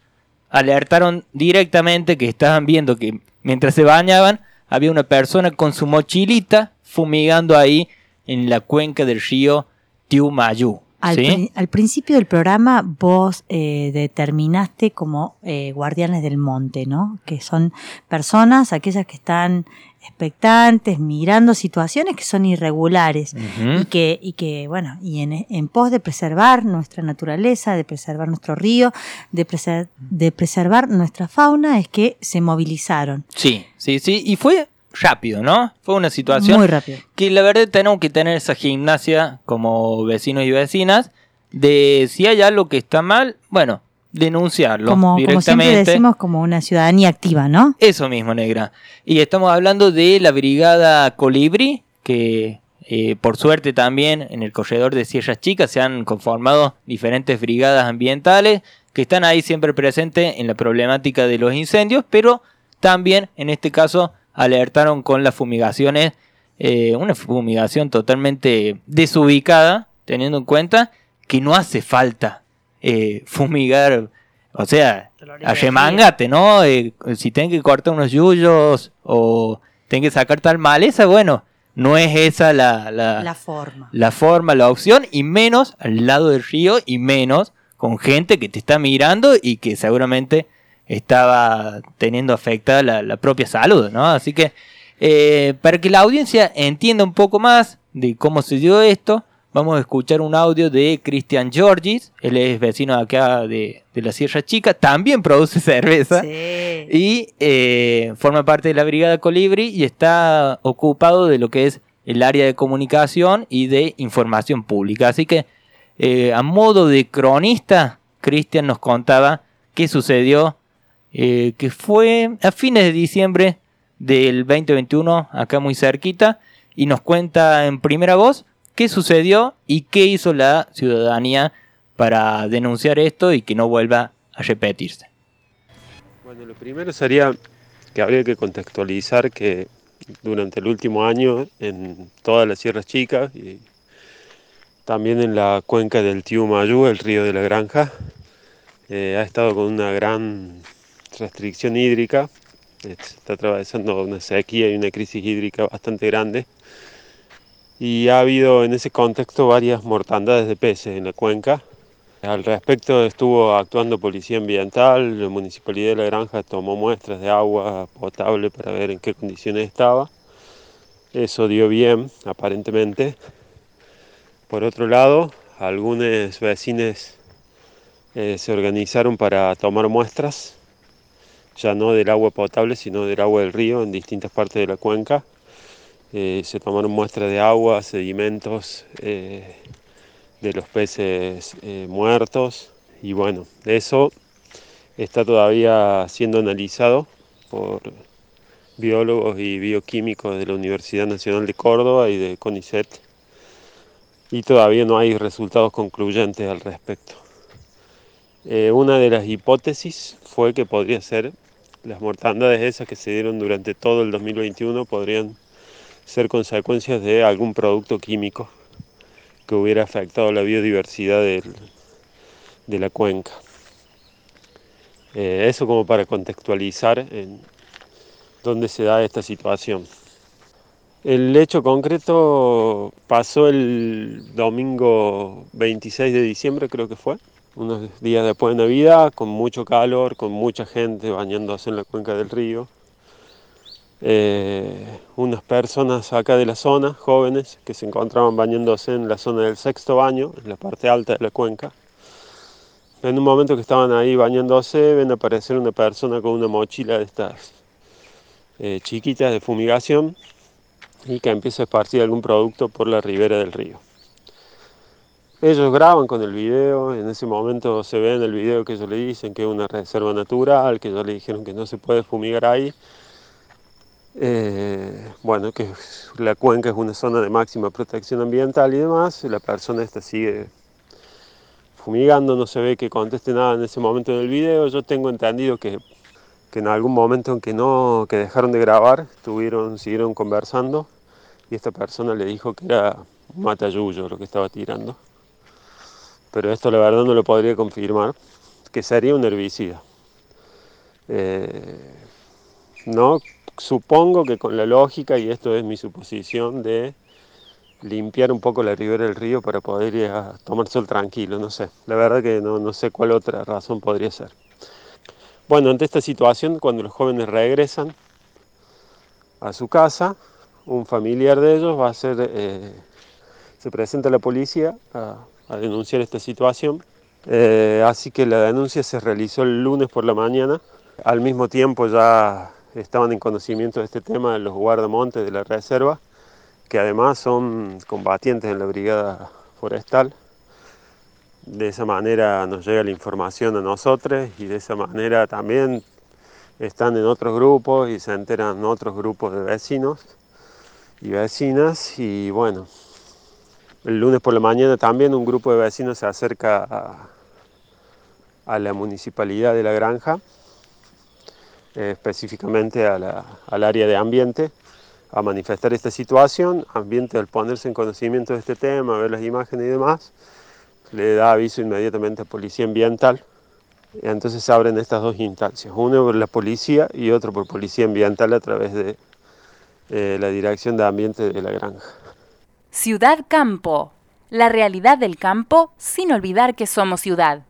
alertaron directamente que estaban viendo que mientras se bañaban había una persona con su mochilita fumigando ahí en la cuenca del río Tiumayú. Al, ¿sí? pri- al principio del programa vos eh, determinaste como eh, guardianes del monte, ¿no? Que son personas, aquellas que están expectantes, mirando situaciones que son irregulares Uh-huh. y que, y que bueno, y en, en pos de preservar nuestra naturaleza, de preservar nuestro río, de, preser- de preservar nuestra fauna, es que se movilizaron. Sí, sí, sí, y fue rápido, ¿no? Fue una situación Muy rápido. que la verdad tenemos que tener esa gimnasia como vecinos y vecinas de si hay algo que está mal, bueno, denunciarlo Como, como directamente. siempre decimos, como una ciudadanía activa, ¿no? Eso mismo, negra. Y estamos hablando de la brigada Colibrí, que eh, por suerte también en el corredor de Sierras Chicas se han conformado diferentes brigadas ambientales que están ahí siempre presentes en la problemática de los incendios, pero también en este caso alertaron con las fumigaciones, eh, una fumigación totalmente desubicada, teniendo en cuenta que no hace falta eh, fumigar, o sea, arremangate, ¿no? Eh, si tienen que cortar unos yuyos o tienen que sacar tal maleza, bueno, no es esa la, la, La forma. la forma, la opción, y menos al lado del río, y menos con gente que te está mirando y que seguramente estaba teniendo afectada la, la propia salud, ¿no? Así que eh, para que la audiencia entienda un poco más de cómo se dio esto, vamos a escuchar un audio de Cristian Giorgis. Él es vecino de acá de, de la Sierra Chica, también produce cerveza. Sí. Y eh, forma parte de la Brigada Colibrí y está ocupado de lo que es el área de comunicación y de información pública. Así que eh, a modo de cronista, Cristian nos contaba qué sucedió, eh, que fue a fines de diciembre del veinte veintiuno, acá muy cerquita, y nos cuenta en primera voz qué sucedió y qué hizo la ciudadanía para denunciar esto y que no vuelva a repetirse. Bueno, lo primero sería que habría que contextualizar que durante el último año en todas las Sierras Chicas y también en la cuenca del Tiumayú, el río de la Granja, eh, ha estado con una gran restricción hídrica. Se está atravesando una sequía y una crisis hídrica bastante grande. Y ha habido en ese contexto varias mortandades de peces en la cuenca. Al respecto estuvo actuando Policía Ambiental, la Municipalidad de La Granja tomó muestras de agua potable para ver en qué condiciones estaba. Eso dio bien, aparentemente. Por otro lado, algunos vecinos eh, se organizaron para tomar muestras, ya no del agua potable, sino del agua del río en distintas partes de la cuenca. Eh, se tomaron muestras de agua, sedimentos eh, de los peces eh, muertos y bueno, eso está todavía siendo analizado por biólogos y bioquímicos de la Universidad Nacional de Córdoba y de CONICET y todavía no hay resultados concluyentes al respecto. Eh, una de las hipótesis fue que podría ser las mortandades esas que se dieron durante todo el dos mil veintiuno podrían ser consecuencias de algún producto químico que hubiera afectado la biodiversidad del, de la cuenca. Eh, eso como para contextualizar en dónde se da esta situación. El hecho concreto pasó el domingo veintiséis de diciembre, creo que fue, unos días después de Navidad, con mucho calor, con mucha gente bañándose en la cuenca del río. Eh, unas personas acá de la zona, jóvenes, que se encontraban bañándose en la zona del sexto baño, en la parte alta de la cuenca. En un momento que estaban ahí bañándose, ven aparecer una persona con una mochila de estas eh, chiquitas de fumigación y que empieza a esparcir algún producto por la ribera del río. Ellos graban con el video, en ese momento se ve en el video que ellos le dicen que es una reserva natural, que ellos le dijeron que no se puede fumigar ahí. Eh, bueno, que la cuenca es una zona de máxima protección ambiental y demás, la persona esta sigue fumigando, no se ve que conteste nada en ese momento del video. Yo tengo entendido que, que en algún momento en que no, que dejaron de grabar, estuvieron, siguieron conversando y esta persona le dijo que era un matayuyo lo que estaba tirando. Pero esto la verdad no lo podría confirmar, que sería un herbicida. Eh, no supongo que con la lógica, y esto es mi suposición, de limpiar un poco la ribera del río para poder ir a tomar sol tranquilo, no sé. La verdad que no, no sé cuál otra razón podría ser. Bueno, ante esta situación, cuando los jóvenes regresan a su casa, un familiar de ellos va a ser, eh, se presenta a la policía a, a denunciar esta situación. Eh, así que la denuncia se realizó el lunes por la mañana. Al mismo tiempo ya estaban en conocimiento de este tema los guardamontes de la reserva, que además son combatientes en la brigada forestal. De esa manera nos llega la información a nosotros y de esa manera también están en otros grupos y se enteran otros grupos de vecinos y vecinas. Y bueno, el lunes por la mañana también un grupo de vecinos se acerca a, a la municipalidad de La Granja, eh, específicamente a la, al área de ambiente, a manifestar esta situación. Ambiente, al ponerse en conocimiento de este tema, ver las imágenes y demás, le da aviso inmediatamente a Policía Ambiental. Entonces se abren estas dos instancias, uno por la policía y otro por Policía Ambiental a través de eh, la Dirección de Ambiente de La Granja. Ciudad Campo, la realidad del campo sin olvidar que somos ciudad.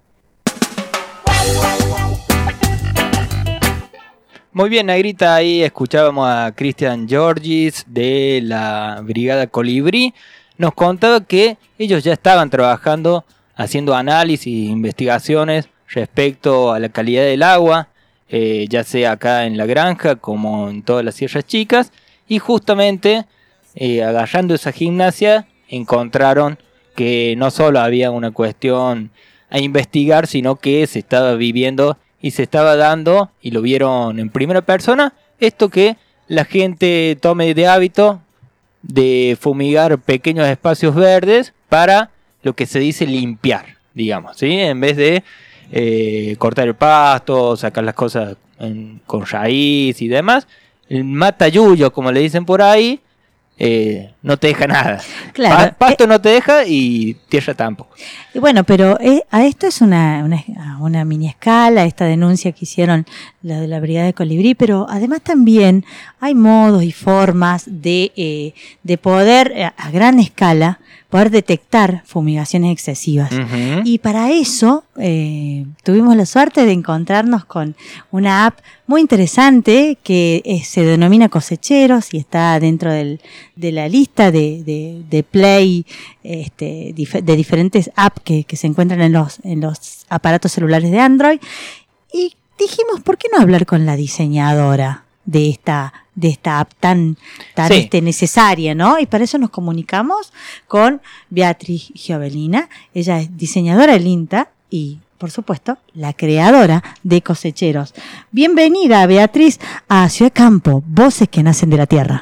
Muy bien, Negrita, ahí escuchábamos a Cristian Georgis de la Brigada Colibrí. Nos contaba que ellos ya estaban trabajando, haciendo análisis e investigaciones respecto a la calidad del agua, eh, ya sea acá en La Granja como en todas las Sierras Chicas, y justamente eh, agarrando esa gimnasia encontraron que no solo había una cuestión a investigar, sino que se estaba viviendo y se estaba dando, y lo vieron en primera persona, esto que la gente tome de hábito de fumigar pequeños espacios verdes para lo que se dice limpiar, digamos, ¿sí? En vez de eh, cortar el pasto, sacar las cosas en, con raíz y demás, el matayuyo, como le dicen por ahí, eh, no te deja nada. Claro, Pa- pasto eh, no te deja y tierra tampoco. Y bueno, pero eh, a esto es una, una, una mini escala, esta denuncia que hicieron la de la Brigada de Colibrí, pero además también hay modos y formas de, eh, de poder eh, a gran escala poder detectar fumigaciones excesivas. Uh-huh. Y para eso eh, tuvimos la suerte de encontrarnos con una app muy interesante que eh, se denomina Cosecheros y está dentro del, de la lista de, de, de Play este, dif- de diferentes apps que, que se encuentran en los, en los aparatos celulares de Android. Y dijimos, ¿por qué no hablar con la diseñadora de esta de esta app tan, tan Sí. este, necesaria, ¿no? Y para eso nos comunicamos con Beatriz Giovelina. Ella es diseñadora del INTA y, por supuesto, la creadora de Cosecheros. Bienvenida, Beatriz, a Ciudad Campo, voces que nacen de la tierra.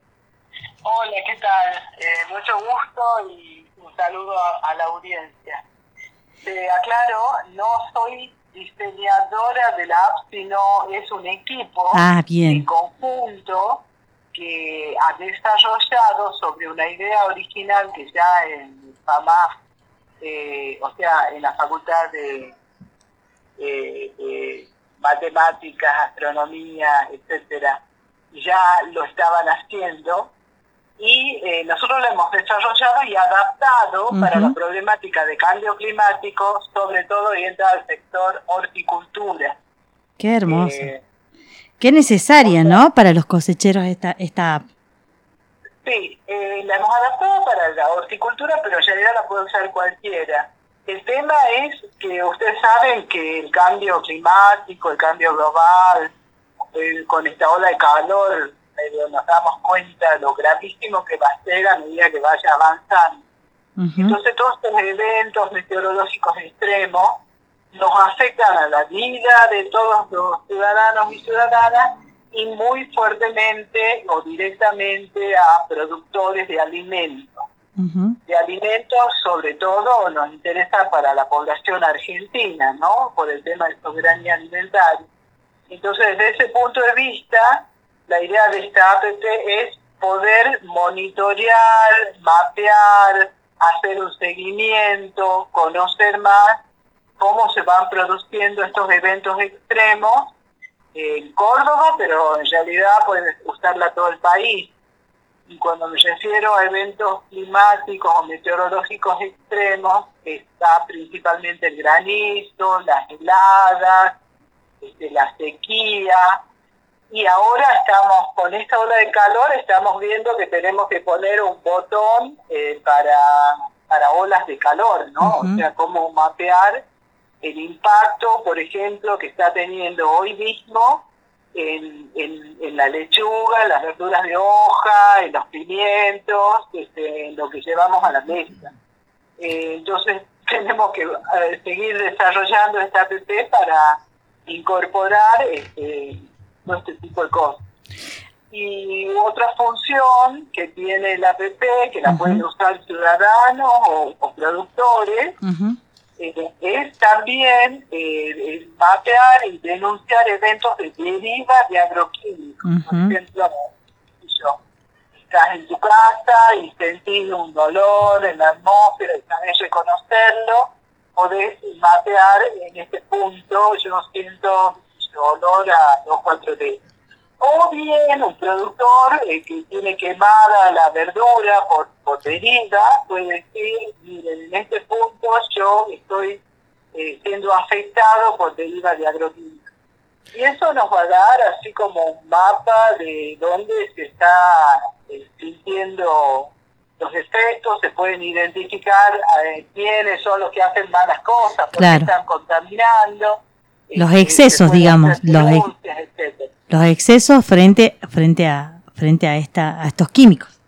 Hola, ¿qué tal? Eh, mucho gusto y un saludo a, a la audiencia. Te aclaro, no soy diseñadora de la app, sino es un equipo Ah, bien. en conjunto que ha desarrollado sobre una idea original que ya en FAMAF, eh, o sea, en la Facultad de, eh, de Matemáticas, Astronomía, etcétera, ya lo estaban haciendo. Y eh, nosotros lo hemos desarrollado y adaptado Uh-huh. para la problemática de cambio climático, sobre todo orientada al sector horticultura. Qué hermoso. Eh, Qué necesaria, ¿no? Para los cosecheros esta, esta app. sí, eh, la hemos adaptado para la horticultura, pero en realidad la puede usar cualquiera. El tema es que ustedes saben que el cambio climático, el cambio global, eh, con esta ola de calor, eh, nos damos cuenta de lo gravísimo que va a ser a medida que vaya avanzando. Uh-huh. Entonces todos estos eventos meteorológicos extremos nos afectan a la vida de todos los ciudadanos y ciudadanas y muy fuertemente o directamente a productores de alimentos. Uh-huh. De alimentos sobre todo nos interesa para la población argentina, ¿no? Por el tema de soberanía alimentaria. Entonces desde ese punto de vista, la idea de esta app es poder monitorear, mapear, hacer un seguimiento, conocer más cómo se van produciendo estos eventos extremos en Córdoba, pero en realidad puede usarla todo el país. Y cuando me refiero a eventos climáticos o meteorológicos extremos, está principalmente el granizo, las heladas, este, la sequía. Y ahora estamos, con esta ola de calor, estamos viendo que tenemos que poner un botón eh, para, para olas de calor, ¿no? Uh-huh. O sea, cómo mapear el impacto, por ejemplo, que está teniendo hoy mismo en, en, en la lechuga, en las verduras de hoja, en los pimientos, este, en lo que llevamos a la mesa. Eh, entonces, tenemos que eh, seguir desarrollando esta app para incorporar este, todo este tipo de cosas. Y otra función que tiene la app, que la uh-huh. pueden usar ciudadanos o, o productores, uh-huh. eh, es también eh, mapear y denunciar eventos de deriva de agroquímicos. Uh-huh. Por ejemplo, yo, estás en tu casa y sentís un dolor en la atmósfera y sabes reconocerlo, podés mapear en este punto, yo siento olor a dos cuatro D. O bien un productor eh, que tiene quemada la verdura por, por deriva puede decir, miren, en este punto yo estoy eh, siendo afectado por deriva de agroquímicos. Y eso nos va a dar así como un mapa de dónde se está eh, sintiendo los efectos, se pueden identificar eh, quiénes son los que hacen malas cosas, porque claro. están contaminando. Los excesos, digamos, los, ex, los excesos frente frente a frente a esta a estos químicos.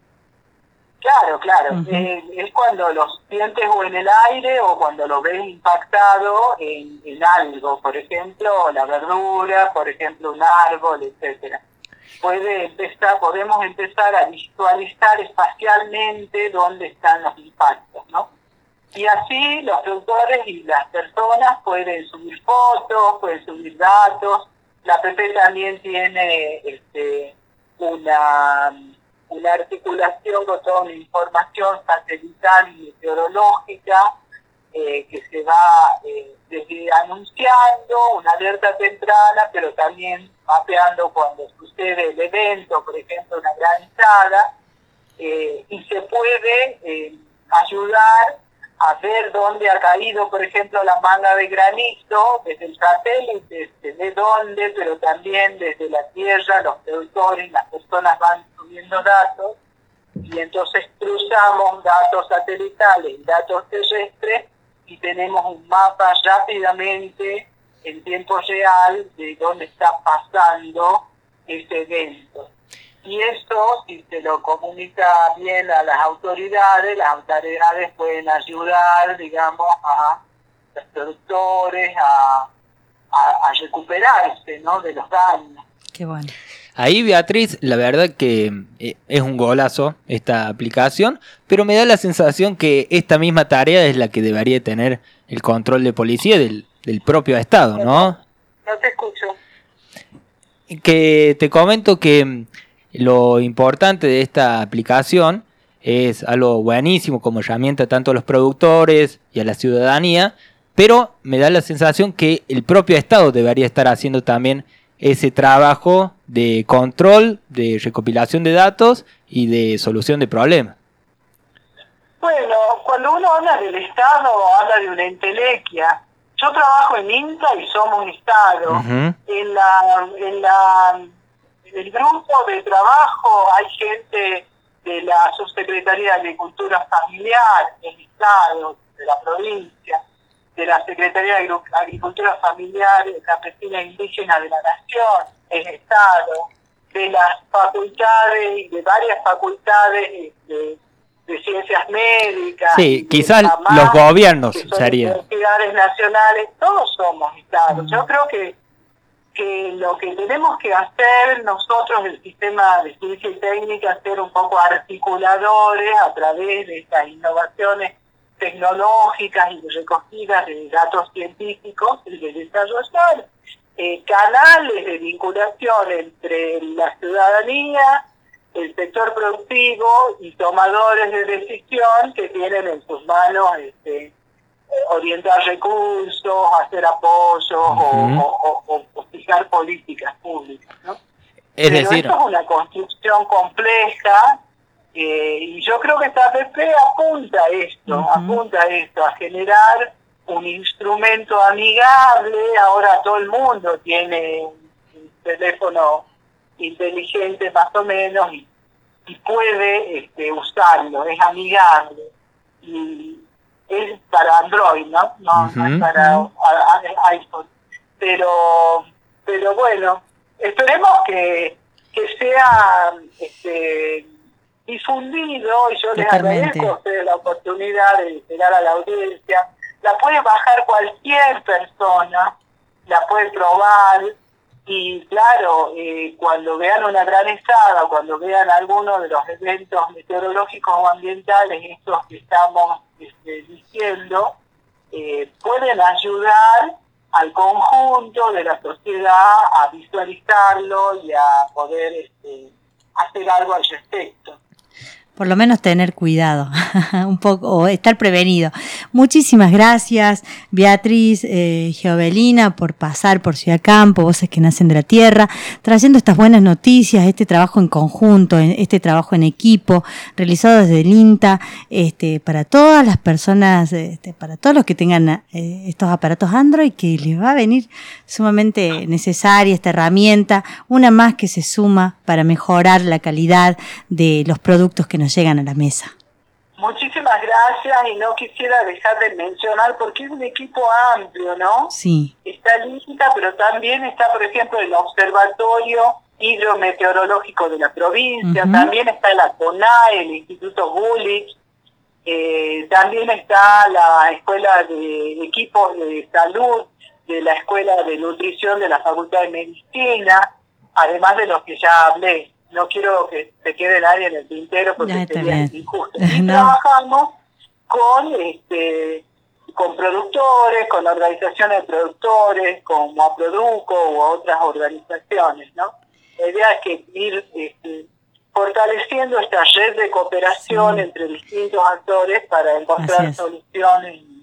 Claro, claro. Uh-huh. Eh, es cuando los sientes o en el aire o cuando lo ves impactado en, en algo, por ejemplo, la verdura, por ejemplo, un árbol, etcétera. Puede empezar, podemos empezar a visualizar espacialmente dónde están los impactos, ¿no? Y así los productores y las personas pueden subir fotos, pueden subir datos. La app también tiene este, una, una articulación con toda una información satelital y meteorológica eh, que se va eh, desde anunciando una alerta temprana, pero también mapeando cuando sucede el evento, por ejemplo, una granizada, eh, y se puede eh, ayudar a ver dónde ha caído, por ejemplo, la manga de granizo, desde el satélite, desde dónde, pero también desde la tierra, los productores, las personas van subiendo datos, y entonces cruzamos datos satelitales y datos terrestres, y tenemos un mapa rápidamente, en tiempo real, de dónde está pasando ese evento. Y esto, si se lo comunica bien a las autoridades, las autoridades pueden ayudar, digamos, a los productores a, a, a recuperarse, ¿no?, de los daños. Qué bueno. Ahí, Beatriz, la verdad que es un golazo esta aplicación, pero me da la sensación que esta misma tarea es la que debería tener el control de policía del, del propio Estado, ¿no? No te escucho. Que te comento que lo importante de esta aplicación es algo buenísimo como herramienta tanto a los productores y a la ciudadanía, pero me da la sensación que el propio Estado debería estar haciendo también ese trabajo de control, de recopilación de datos y de solución de problemas. Bueno, cuando uno habla del Estado, habla de una entelequia. Yo trabajo en INTA y somos un Estado. Uh-huh. En la... En la En el grupo de trabajo hay gente de la Subsecretaría de Agricultura Familiar, del Estado, de la provincia, de la Secretaría de Agricultura Familiar, Campesina e Indígena de la Nación, el Estado, de las facultades y de varias facultades de, de ciencias médicas. Sí, quizás mamás, los gobiernos serían. Universidades nacionales, todos somos Estados. Mm. Yo creo que que lo que tenemos que hacer nosotros, el sistema de ciencia y técnica, es ser un poco articuladores a través de estas innovaciones tecnológicas y recogidas de datos científicos y de desarrollar eh, canales de vinculación entre la ciudadanía, el sector productivo y tomadores de decisión que tienen en sus manos este, orientar recursos, hacer apoyos uh-huh. o, o, o, o fijar políticas públicas, ¿no? Es Pero decir, esto es una construcción compleja eh, y yo creo que esta A P P apunta a esto, uh-huh. apunta a esto, a generar un instrumento amigable. Ahora todo el mundo tiene un teléfono inteligente más o menos y, y puede este, usarlo, es amigable y es para Android, ¿no? No, uh-huh. no es para uh-huh. a, a, iPhone. Pero, pero bueno, esperemos que, que sea este, difundido y yo les agradezco a ustedes la oportunidad de llegar a la audiencia. La puede bajar cualquier persona, la puede probar y claro, eh, cuando vean una granizada, cuando vean alguno de los eventos meteorológicos o ambientales, estos que estamos este, diciendo, eh, pueden ayudar al conjunto de la sociedad a visualizarlo y a poder este, hacer algo al respecto. Por lo menos tener cuidado, un poco, o estar prevenido. Muchísimas gracias, Beatriz eh, Giavelina, por pasar por Ciudad Campo, Voces que Nacen de la Tierra, trayendo estas buenas noticias, este trabajo en conjunto, este trabajo en equipo, realizado desde el INTA, este, para todas las personas, este, para todos los que tengan eh, estos aparatos Android, que les va a venir sumamente necesaria esta herramienta, una más que se suma para mejorar la calidad de los productos que nos llegan a la mesa. Muchísimas gracias y no quisiera dejar de mencionar porque es un equipo amplio, ¿no? Sí. Está el INTA, pero también está, por ejemplo, el Observatorio Hidrometeorológico de la provincia, uh-huh. también está la CONAE, el Instituto Gulich, eh, también está la Escuela de Equipos de Salud de la Escuela de Nutrición de la Facultad de Medicina, además de los que ya hablé. No quiero que se quede nadie en el tintero porque sería injusto. Y no. Trabajamos con este con productores, con organizaciones de productores, como Aproduco u otras organizaciones, ¿no? La idea es que ir este, fortaleciendo esta red de cooperación sí. entre distintos actores para encontrar soluciones y,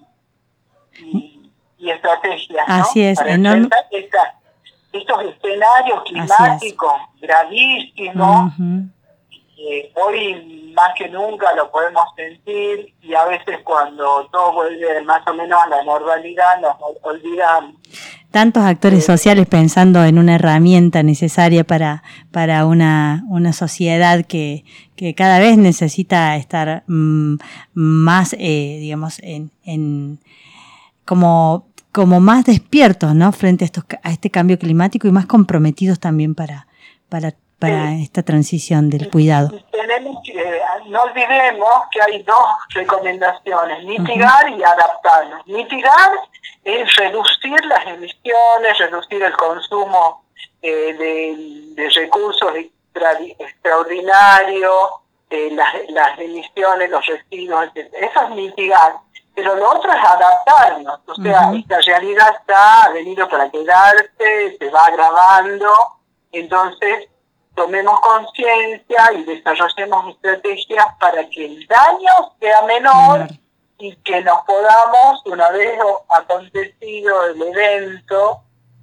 y, y estrategias, ¿no? Así es, para enorme. Esta, estos escenarios climáticos gravísimos, uh-huh. eh, hoy más que nunca lo podemos sentir y a veces cuando todo vuelve más o menos a la normalidad nos olvidamos. Tantos actores eh, sociales pensando en una herramienta necesaria para, para una, una sociedad que, que cada vez necesita estar mmm, más, eh, digamos, en, en como... como más despiertos, ¿no? Frente a, estos, a este cambio climático y más comprometidos también para, para, para sí. esta transición del cuidado. Tenemos que, no olvidemos que hay dos recomendaciones, mitigar uh-huh. y adaptarnos. Mitigar es reducir las emisiones, reducir el consumo eh, de, de recursos extra, extraordinarios, eh, las, las emisiones, los residuos, etcétera. Eso es mitigar. Pero lo otro es adaptarnos, o sea, uh-huh. esta realidad está, ha venido para quedarse, se va agravando, entonces tomemos conciencia y desarrollemos estrategias para que el daño sea menor uh-huh. y que nos podamos, una vez acontecido el evento,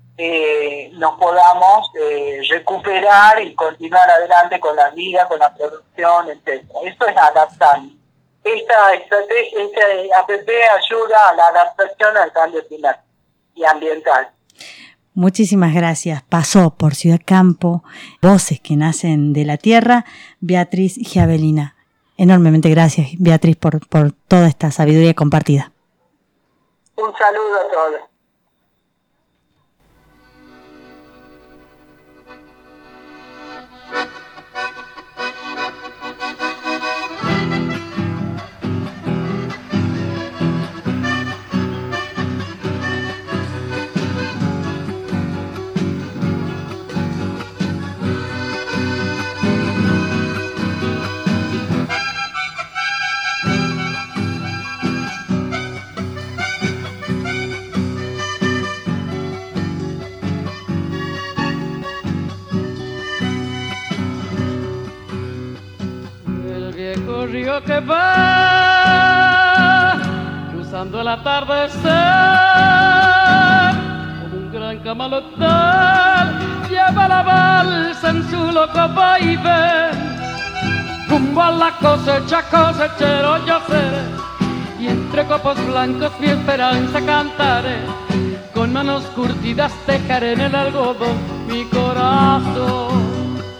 eh, nos podamos eh, recuperar y continuar adelante con la vida, con la producción, etcétera. Eso es adaptarnos. Esta estrategia, esta A P P ayuda a la adaptación al cambio climático y ambiental. Muchísimas gracias. Pasó por Ciudad Campo, Voces que Nacen de la Tierra, Beatriz Giavelina. Enormemente gracias, Beatriz, por, por toda esta sabiduría compartida. Un saludo a todos. río que va pasando el atardecer, como un gran camalotal, lleva la balsa en su loco vaivén, rumbo a la cosecha, cosechero yo seré, y entre copos blancos mi esperanza cantaré, con manos curtidas tejaré en el algodón mi corazón.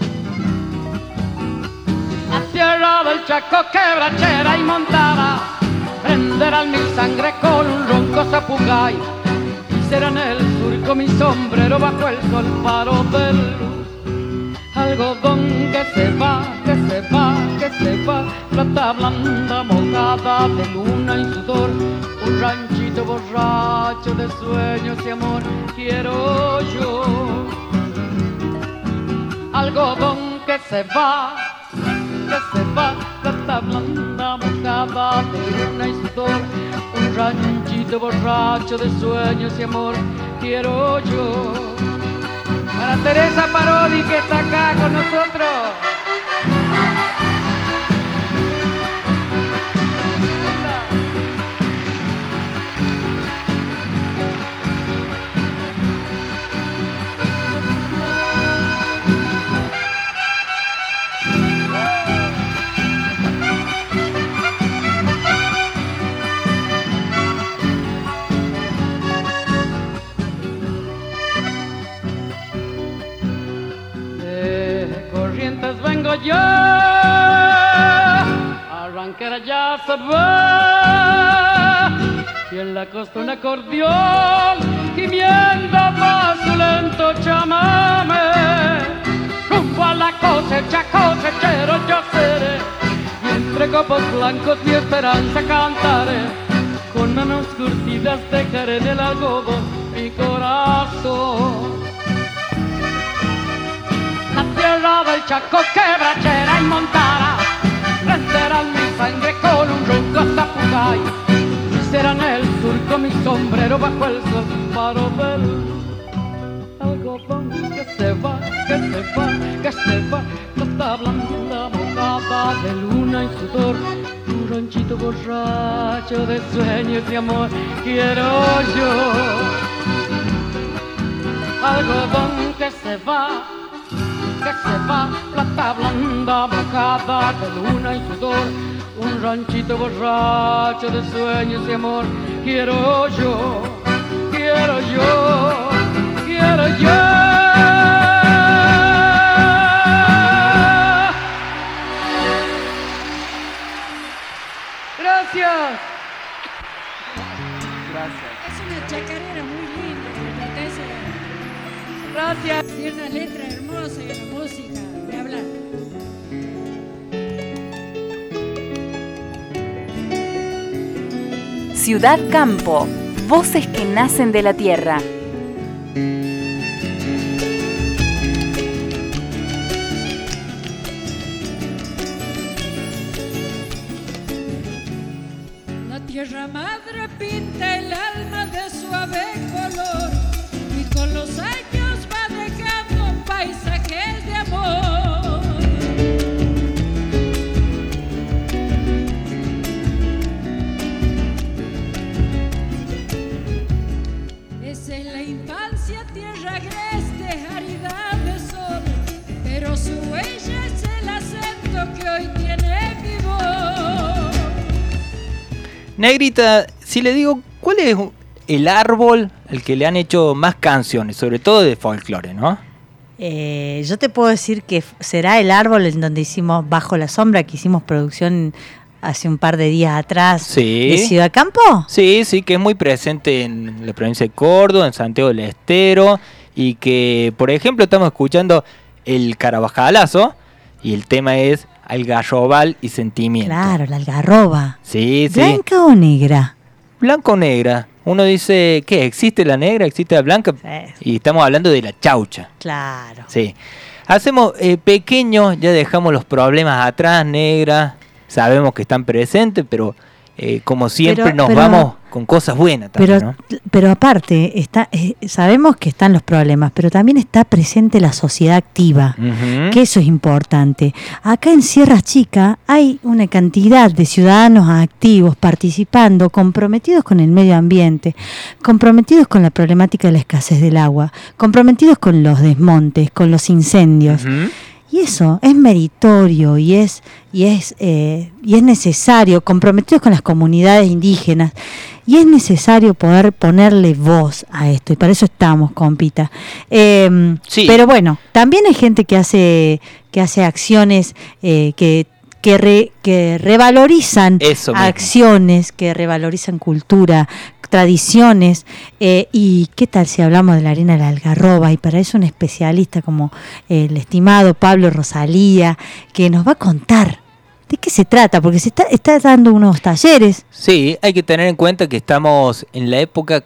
La tierra del Chaco, quebrachera y montada, prenderán mi sangre con un ronco zapucay, y será en el surco mi sombrero bajo el sol faro de luz. Algodón que se va, que se va, que se va, plata blanda mojada de luna y sudor, un ranchito borracho de sueños y amor quiero yo. Algodón que se va, que se va, plata blanda mojada de luna y sudor, un ranchito borracho de sueños y amor quiero yo. Para Teresa Parodi que está acá con nosotros. Vengo yo, arranquera ya se va, y en la costa un acordeón gimiendo más su lento chamame, rumbo a la cosecha, cosechero yo seré, y entre copos blancos mi esperanza cantaré, con manos curtidas dejaré en el algodón mi corazón. La tierra del Chaco, quebrachera y montada, prenderán mi sangre con un ronco zapucay, y será en el surco mi sombrero bajo el sol faro del algodón que se va, que se va, que se va, plata blanda mojada de luna y sudor, un ranchito borracho de sueños y amor quiero yo. Algodón que se va, que se va, plata blanda mojada de luna y sudor, un ranchito borracho de sueños y amor quiero yo, quiero yo, quiero yo. Gracias. Gracias. Es una chacarera muy linda, me parece. Gracias. Tiene una letra hermosa y una música de hablar. Ciudad Campo, voces que nacen de la tierra. La tierra madre pinta el alma de suave color y con los años va dejando paisajes de amor. Esa es la infancia, tierra agreste, aridad de sol, pero su huella es el acento que hoy tiene mi voz. Negrita, si le digo, ¿cuál es el árbol al que le han hecho más canciones, sobre todo de folclore, no? Eh, yo te puedo decir que será el árbol en donde hicimos Bajo la Sombra, que hicimos producción hace un par de días atrás, sí. ¿De Ciudad Campo? Sí, sí, que es muy presente en la provincia de Córdoba, en Santiago del Estero, y que, por ejemplo, estamos escuchando el Carabajalazo, y el tema es Algarrobal y Sentimiento. Claro, la algarroba. Sí, sí. ¿Blanca o negra? Blanca o negra. Uno dice, ¿qué? ¿Existe la negra? ¿Existe la blanca? Sí. Y estamos hablando de la chaucha. Claro. Sí. Hacemos eh, pequeños, ya dejamos los problemas atrás, negra. Sabemos que están presentes, pero eh, como siempre Pero- nos pero- vamos con cosas buenas también, Pero, ¿no? pero aparte, está, eh, sabemos que están los problemas, pero también está presente la sociedad activa, Ujú. que eso es importante. Acá en Sierra Chica hay una cantidad de ciudadanos activos participando, comprometidos con el medio ambiente, comprometidos con la problemática de la escasez del agua, comprometidos con los desmontes, con los incendios. Ujú. Y eso es meritorio y es y es eh, y es necesario, comprometidos con las comunidades indígenas, y es necesario poder ponerle voz a esto, y para eso estamos, compita. Eh, Sí. Pero bueno, también hay gente que hace que hace acciones eh, que que, re- que revalorizan Eso mismo. acciones, que revalorizan cultura, tradiciones, eh, y qué tal si hablamos de la harina de la algarroba, y para eso un especialista como el estimado Pablo Rosalía, que nos va a contar de qué se trata, porque se está, está dando unos talleres. Sí, hay que tener en cuenta que estamos en la época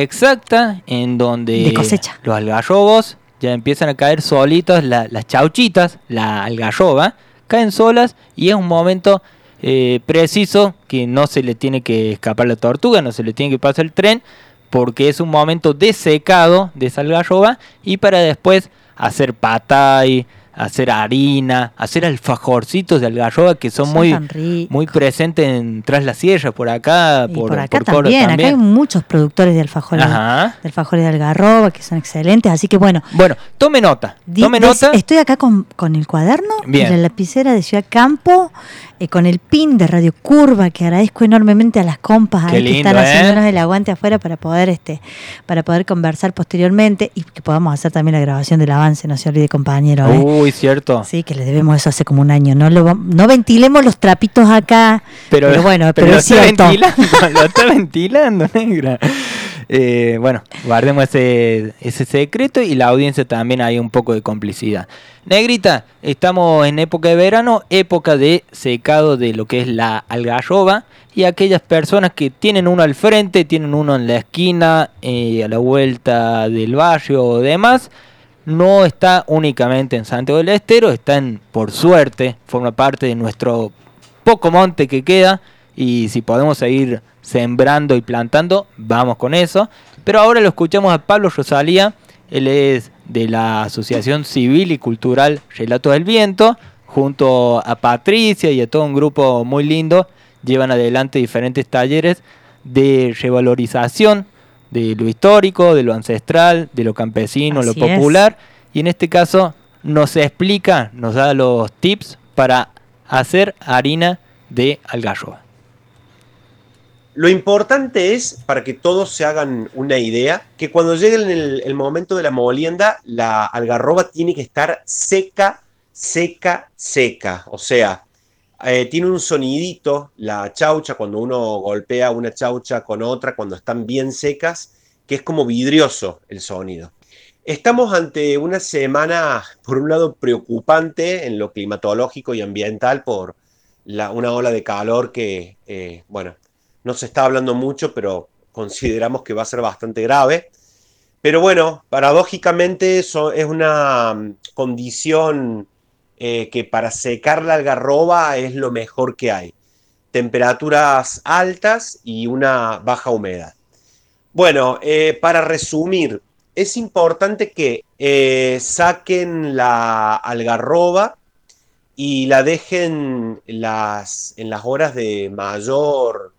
exacta en donde De cosecha. los algarrobos ya empiezan a caer solitos, la- las chauchitas, la algarroba, caen solas y es un momento eh, preciso que no se le tiene que escapar la tortuga, no se le tiene que pasar el tren, porque es un momento de secado de esa algarroba y para después hacer patay, hacer harina, hacer alfajorcitos de algarroba que son, Son muy tan ricos. muy presentes en Tras la Sierra, por acá, Y por, por acá por Coro también, acá también. hay muchos productores de alfajores, Ajá. de alfajores de algarroba que son excelentes, así que bueno. Bueno, tome nota, Di- tome des- nota. Estoy acá con, con el cuaderno Bien. y la lapicera de Ciudad Campo, eh, con el pin de Radio Curva, que agradezco enormemente a las compas Qué ahí que lindo, están ¿eh? haciéndonos el aguante afuera para poder este para poder conversar posteriormente y que podamos hacer también la grabación del avance, no se olvide, compañero. ¿eh? Uy, cierto. Sí, que le debemos eso hace como un año. No lo vam- no ventilemos los trapitos acá, pero, bueno, pero, lo es está cierto. ventilando, lo está ventilando, negra. Eh, bueno, guardemos ese, ese secreto y la audiencia también hay un poco de complicidad. Negrita, estamos en época de verano, época de secado de lo que es la algarroba, y aquellas personas que tienen uno al frente, tienen uno en la esquina, eh, a la vuelta del barrio o demás, no está únicamente en Santiago del Estero, está en, por suerte, forma parte de nuestro poco monte que queda, y si podemos seguir sembrando y plantando, vamos con eso. Pero ahora lo escuchamos a Pablo Rosalía, él es de la Asociación Civil y Cultural Relatos del Viento, junto a Patricia y a todo un grupo muy lindo, llevan adelante diferentes talleres de revalorización de lo histórico, de lo ancestral, de lo campesino, Así lo es. popular, y en este caso nos explica, nos da los tips para hacer harina de algarroba. Lo importante es, para que todos se hagan una idea, que cuando llegue el, el momento de la molienda, la algarroba tiene que estar seca, seca, seca. O sea, eh, tiene un sonidito, la chaucha, cuando uno golpea una chaucha con otra, cuando están bien secas, que es como vidrioso el sonido. Estamos ante una semana, por un lado, preocupante en lo climatológico y ambiental por la, una ola de calor que, eh, bueno, no se está hablando mucho, pero consideramos que va a ser bastante grave. Pero bueno, paradójicamente eso es una mm, condición eh, que para secar la algarroba es lo mejor que hay. Temperaturas altas y una baja humedad. Bueno, eh, para resumir, es importante que eh, saquen la algarroba y la dejen las, en las horas de mayor,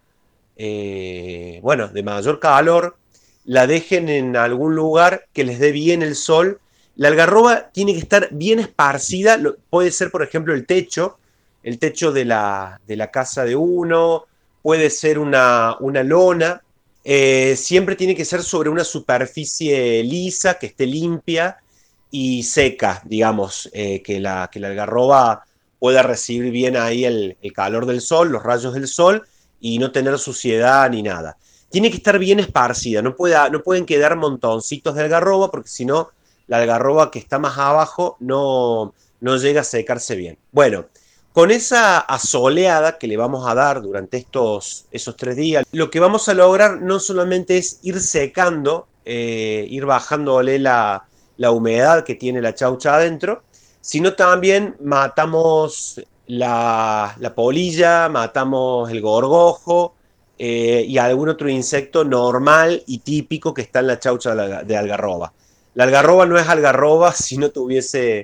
eh, bueno, de mayor calor, la dejen en algún lugar que les dé bien el sol. La algarroba tiene que estar bien esparcida, lo- puede ser por ejemplo el techo, el techo de la, de la casa de uno, puede ser una, una lona. Eh, siempre tiene que ser sobre una superficie lisa, que esté limpia y seca, digamos, eh, que, la, que la algarroba pueda recibir bien ahí el, el calor del sol, los rayos del sol, y no tener suciedad ni nada. Tiene que estar bien esparcida, no, pueda, no pueden quedar montoncitos de algarroba, porque si no, la algarroba que está más abajo no, no llega a secarse bien. Bueno, con esa asoleada que le vamos a dar durante estos, esos tres días, lo que vamos a lograr no solamente es ir secando, eh, ir bajándole la, la humedad que tiene la chaucha adentro, sino también matamos la, la polilla, matamos el gorgojo eh, y algún otro insecto normal y típico que está en la chaucha de, la, de algarroba. La algarroba no es algarroba si no tuviese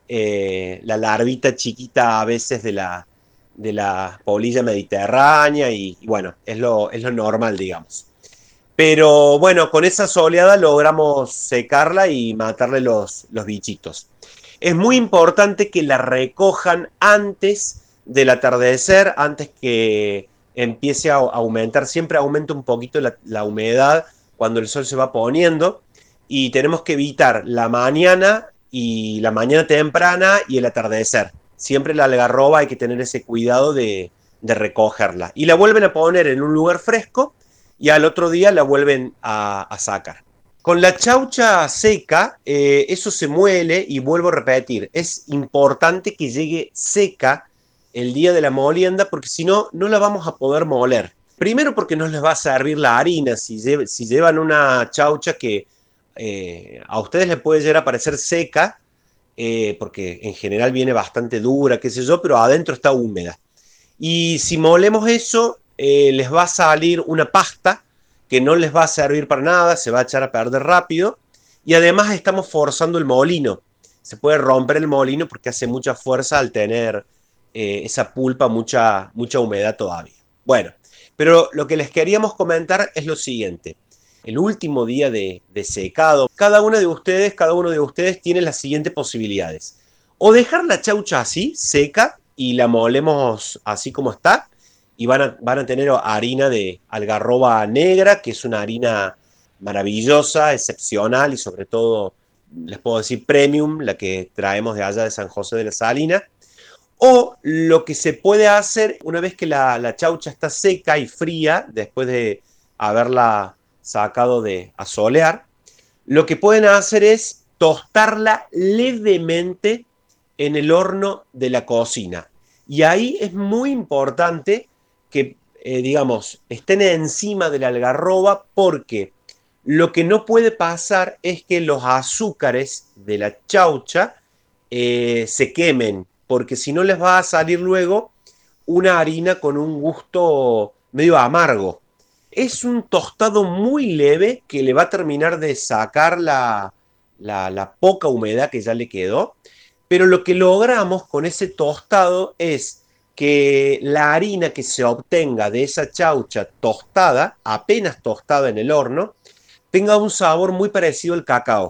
eh, la larvita chiquita a veces de la, de la polilla mediterránea y, y bueno, es lo, es lo normal, digamos. Pero bueno, con esa soleada logramos secarla y matarle los, los bichitos. Es muy importante que la recojan antes del atardecer, antes que empiece a aumentar. Siempre aumenta un poquito la, la humedad cuando el sol se va poniendo. Y tenemos que evitar la mañana y la mañana temprana y el atardecer. Siempre la algarroba hay que tener ese cuidado de, de recogerla. Y la vuelven a poner en un lugar fresco y al otro día la vuelven a, a sacar. Con la chaucha seca, eh, eso se muele y vuelvo a repetir, es importante que llegue seca el día de la molienda porque si no, no la vamos a poder moler. Primero porque no les va a servir la harina, si, lle si llevan una chaucha que eh, a ustedes les puede llegar a parecer seca, eh, porque en general viene bastante dura, qué sé yo, pero adentro está húmeda. Y si molemos eso, eh, les va a salir una pasta que no les va a servir para nada, se va a echar a perder rápido y además estamos forzando el molino. Se puede romper el molino porque hace mucha fuerza al tener eh, esa pulpa, mucha, mucha humedad todavía. Bueno, pero lo que les queríamos comentar es lo siguiente. El último día de, de secado, cada uno de ustedes, cada uno de ustedes tiene las siguientes posibilidades. O dejar la chaucha así, seca, y la molemos así como está, y van a, van a tener harina de algarroba negra, que es una harina maravillosa, excepcional y sobre todo, les puedo decir, premium, la que traemos de allá de San José de la Salina. O lo que se puede hacer, una vez que la, la chaucha está seca y fría, después de haberla sacado de asolear, lo que pueden hacer es tostarla levemente en el horno de la cocina. Y ahí es muy importante que, eh, digamos, estén encima de la algarroba porque lo que no puede pasar es que los azúcares de la chaucha eh, se quemen, porque si no les va a salir luego una harina con un gusto medio amargo. Es un tostado muy leve que le va a terminar de sacar la, la, la poca humedad que ya le quedó, pero lo que logramos con ese tostado es que la harina que se obtenga de esa chaucha tostada, apenas tostada en el horno, tenga un sabor muy parecido al cacao.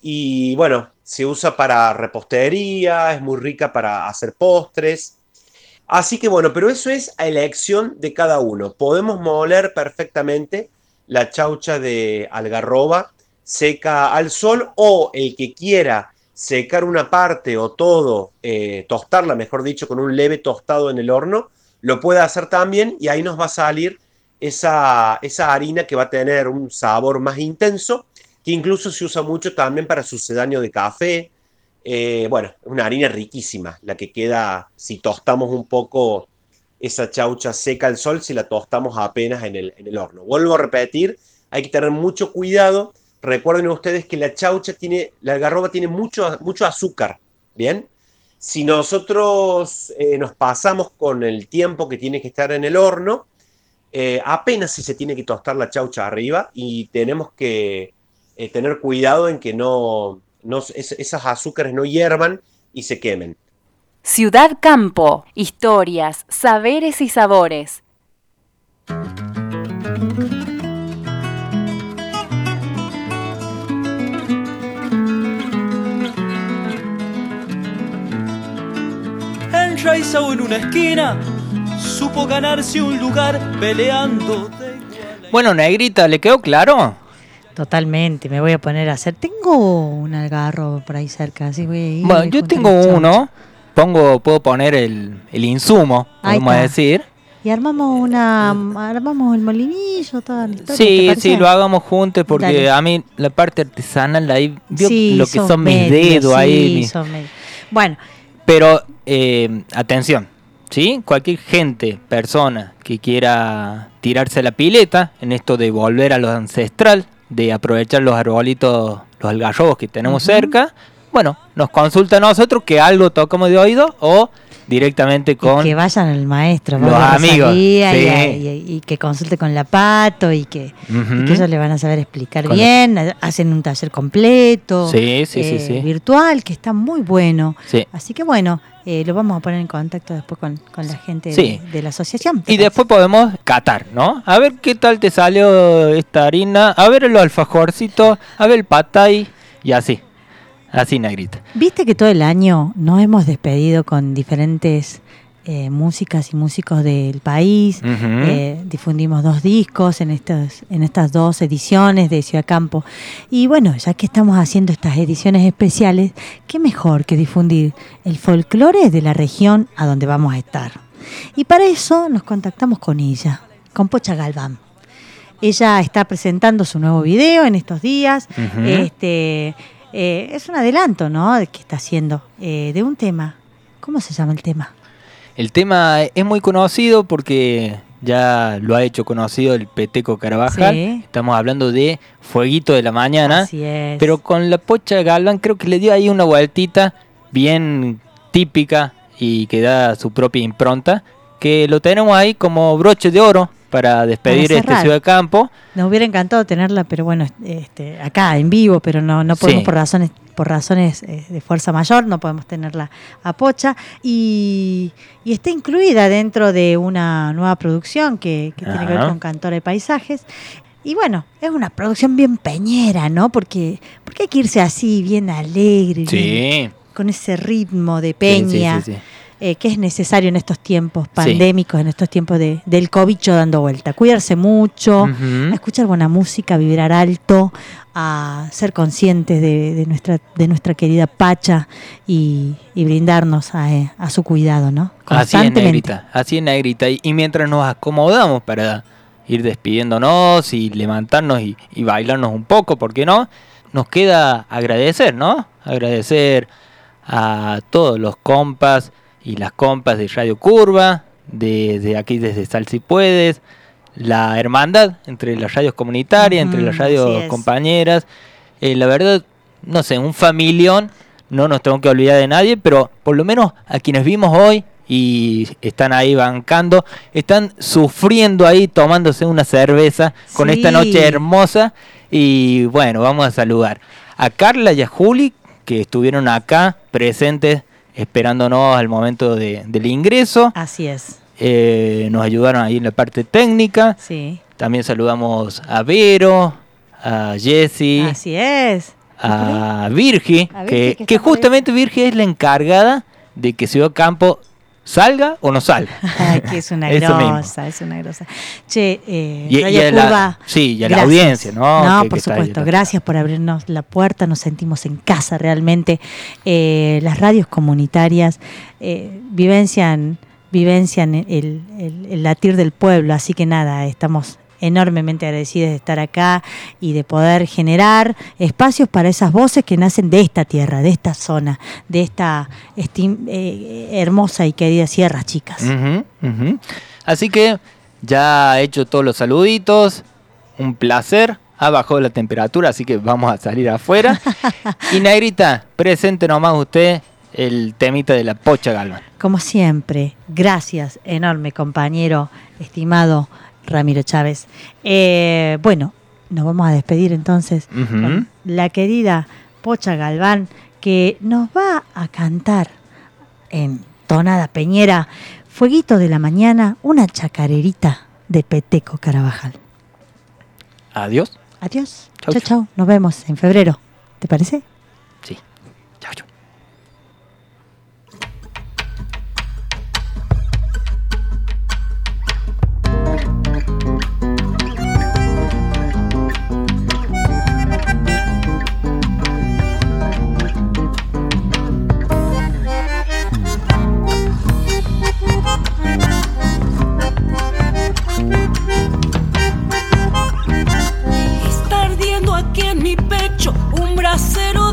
Y bueno, se usa para repostería, es muy rica para hacer postres. Así que bueno, pero eso es a elección de cada uno. Podemos moler perfectamente la chaucha de algarroba seca al sol o el que quiera secar una parte o todo, eh, tostarla, mejor dicho, con un leve tostado en el horno, lo puede hacer también y ahí nos va a salir esa, esa harina que va a tener un sabor más intenso, que incluso se usa mucho también para sucedáneo de café. Eh, bueno, es una harina riquísima, la que queda si tostamos un poco esa chaucha seca al sol, si la tostamos apenas en el, en el horno. Vuelvo a repetir, hay que tener mucho cuidado. Recuerden ustedes que la chaucha tiene, la algarroba tiene mucho, mucho azúcar, ¿bien? Si nosotros eh, nos pasamos con el tiempo que tiene que estar en el horno, eh, apenas si se tiene que tostar la chaucha arriba y tenemos que eh, tener cuidado en que no, no es, esas azúcares no hiervan y se quemen. Ciudad Campo, historias, saberes y sabores. Enraizado en una esquina, supo ganarse un lugar peleando. Bueno, Negrita, ¿le quedó claro? Totalmente, me voy a poner a hacer. Tengo un algarrobo por ahí cerca, así voy a ir. Bueno, yo tengo uno, pongo, puedo poner el, el insumo, podemos decir. Y armamos una, armamos el molinillo, toda la historia. Sí, sí, lo hagamos juntos porque Dale. A mí la parte artesanal ahí, vio sí, lo que son, son medios, mis dedos sí, ahí. Mi... Son medios. Bueno. Pero, eh, atención, ¿sí? Cualquier gente, persona que quiera tirarse a la pileta en esto de volver a lo ancestral, de aprovechar los arbolitos, los algarrobos que tenemos uh-huh. cerca, bueno, nos consulta a nosotros que algo tocamos de oído o directamente con y que vayan al maestro, los amigos, sí. y, y, y que consulte con la Pato y que, uh-huh. y que ellos le van a saber explicar con bien, la... hacen un taller completo, sí, sí, eh, sí, sí. virtual, que está muy bueno. Sí. Así que bueno, eh, lo vamos a poner en contacto después con, con la gente sí. de, de la asociación. Y después podemos catar, ¿no? A ver qué tal te salió esta harina, a ver los alfajorcitos, a ver el patay y así. Así, Negrita. Viste que todo el año nos hemos despedido con diferentes eh, músicas y músicos del país. Uh-huh. Eh, difundimos dos discos en estas, en estas dos ediciones de Ciudad Campo. Y bueno, ya que estamos haciendo estas ediciones especiales, qué mejor que difundir el folclore de la región a donde vamos a estar. Y para eso nos contactamos con ella, con Pocha Galván. Ella está presentando su nuevo video en estos días. Uh-huh. Este... Eh, es un adelanto, ¿no?, que está haciendo eh, de un tema. ¿Cómo se llama el tema? El tema es muy conocido porque ya lo ha hecho conocido el Peteco Carabajal. Sí. Estamos hablando de Fueguito de la Mañana. Así es. Pero con la Pocha Galván creo que le dio ahí una vueltita bien típica y que da su propia impronta, que lo tenemos ahí como broche de oro para despedir para este Ciudad Campo. Nos hubiera encantado tenerla, pero bueno, este, acá en vivo, pero no, no podemos sí. por razones por razones eh, de fuerza mayor, no podemos tenerla a Pocha. Y, y está incluida dentro de una nueva producción que, que tiene que ver con Cantora de Paisajes. Y bueno, es una producción bien peñera, ¿no? Porque, porque hay que irse así, bien alegre, sí. bien, con ese ritmo de peña. Sí, sí, sí, sí. Eh, que es necesario en estos tiempos pandémicos, sí. en estos tiempos de, del cobicho dando vuelta. Cuidarse mucho, uh-huh. a escuchar buena música, a vibrar alto, a ser conscientes de, de, nuestra, de nuestra querida Pacha y, y brindarnos a, a su cuidado, ¿no? Así es, Negrita, así es, Negrita. Y, y mientras nos acomodamos para ir despidiéndonos y levantarnos y, y bailarnos un poco, ¿por qué no? Nos queda agradecer, ¿no? Agradecer a todos los compas y las compas de Radio Curva, de, de aquí desde Sal Si Puedes, la hermandad entre las radios comunitarias, uh-huh, entre las radios compañeras. Eh, la verdad, no sé, un familión, no nos tengo que olvidar de nadie, pero por lo menos a quienes vimos hoy y están ahí bancando, están sufriendo ahí, tomándose una cerveza sí. con esta noche hermosa. Y bueno, vamos a saludar a Carla y a Juli, que estuvieron acá presentes esperándonos al momento de, del ingreso. Así es. Eh, nos ayudaron ahí en la parte técnica. Sí. También saludamos a Vero, a Jessy. Así es. A Virgi, a Virgi que, que, que justamente Virgi es la encargada de que Ciudad Campo salga o no salga. Ay, que es una grosa, es una grosa. Che, eh, y, Radio y a Curva, la, sí, y a la audiencia, ¿no? No, que, por que supuesto. Gracias por abrirnos la puerta, nos sentimos en casa realmente. Eh, las radios comunitarias eh, vivencian, vivencian el, el, el latir del pueblo, así que nada, estamos enormemente agradecidos de estar acá y de poder generar espacios para esas voces que nacen de esta tierra, de esta zona, de esta esti- eh, hermosa y querida Sierras Chicas. Uh-huh, uh-huh. Así que ya he hecho todos los saluditos, un placer, ha bajado la temperatura, así que vamos a salir afuera. Y Negrita, presente nomás usted el temita de la Pocha Galván. Como siempre, gracias enorme compañero, estimado Ramiro Chávez. Eh, bueno, nos vamos a despedir entonces uh-huh. con la querida Pocha Galván, que nos va a cantar en tonada peñera, Fueguito de la Mañana, una chacarerita de Peteco Carabajal. Adiós. Adiós. Chau, chau, chau. Nos vemos en febrero. ¿Te parece? Sí. Chau, chau. Está ardiendo aquí en mi pecho un brasero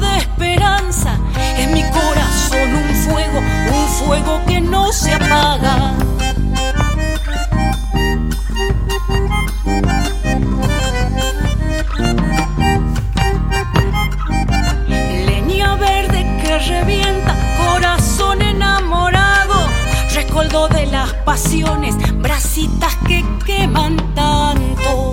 pasiones, brasitas que queman tanto.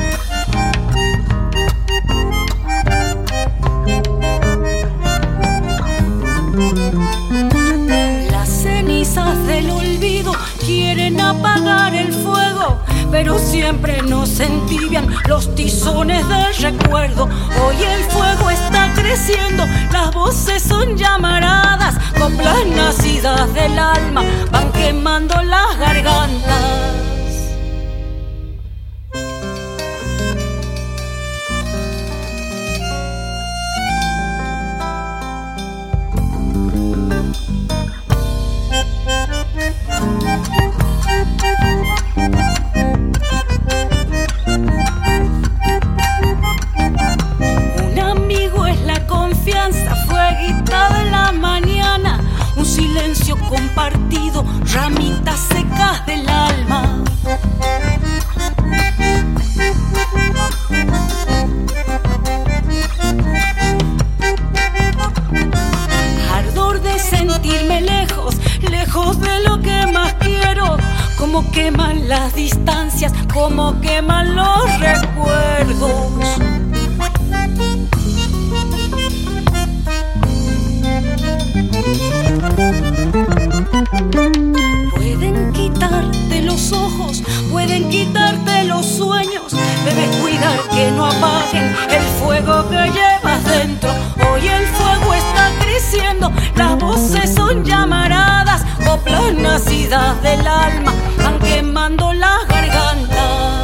Las cenizas del olvido quieren apagar el fuego, pero siempre nos entibian los tizones del recuerdo. Hoy el fuego está creciendo, las voces son llamaradas, coplas nacidas del alma van quemando las gargantas. Un amigo es la confianza, fueguita de la mañana, un silencio compartido, ramitas secas del alma. Ardor de sentirme lejos, lejos de lo que más quiero, como queman las distancias, como queman los recuerdos. Pueden quitarte los ojos, pueden quitarte los sueños, debes cuidar que no apaguen el fuego que llevas dentro. Hoy el fuego está creciendo, las voces son llamaradas, coplas nacidas del alma van quemando las gargantas.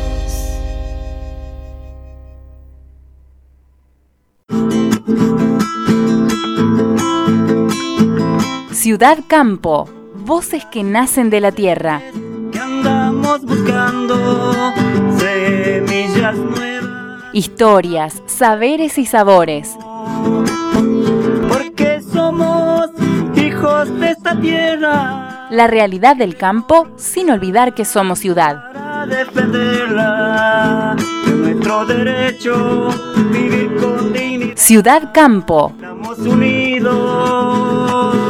Ciudad Campo, voces que nacen de la tierra. Que andamos buscando semillas nuevas. Historias, saberes y sabores. Porque somos hijos de esta tierra. La realidad del campo sin olvidar que somos ciudad. Para defenderla, de nuestro derecho, vivir con dignidad. Ciudad Campo. Estamos unidos.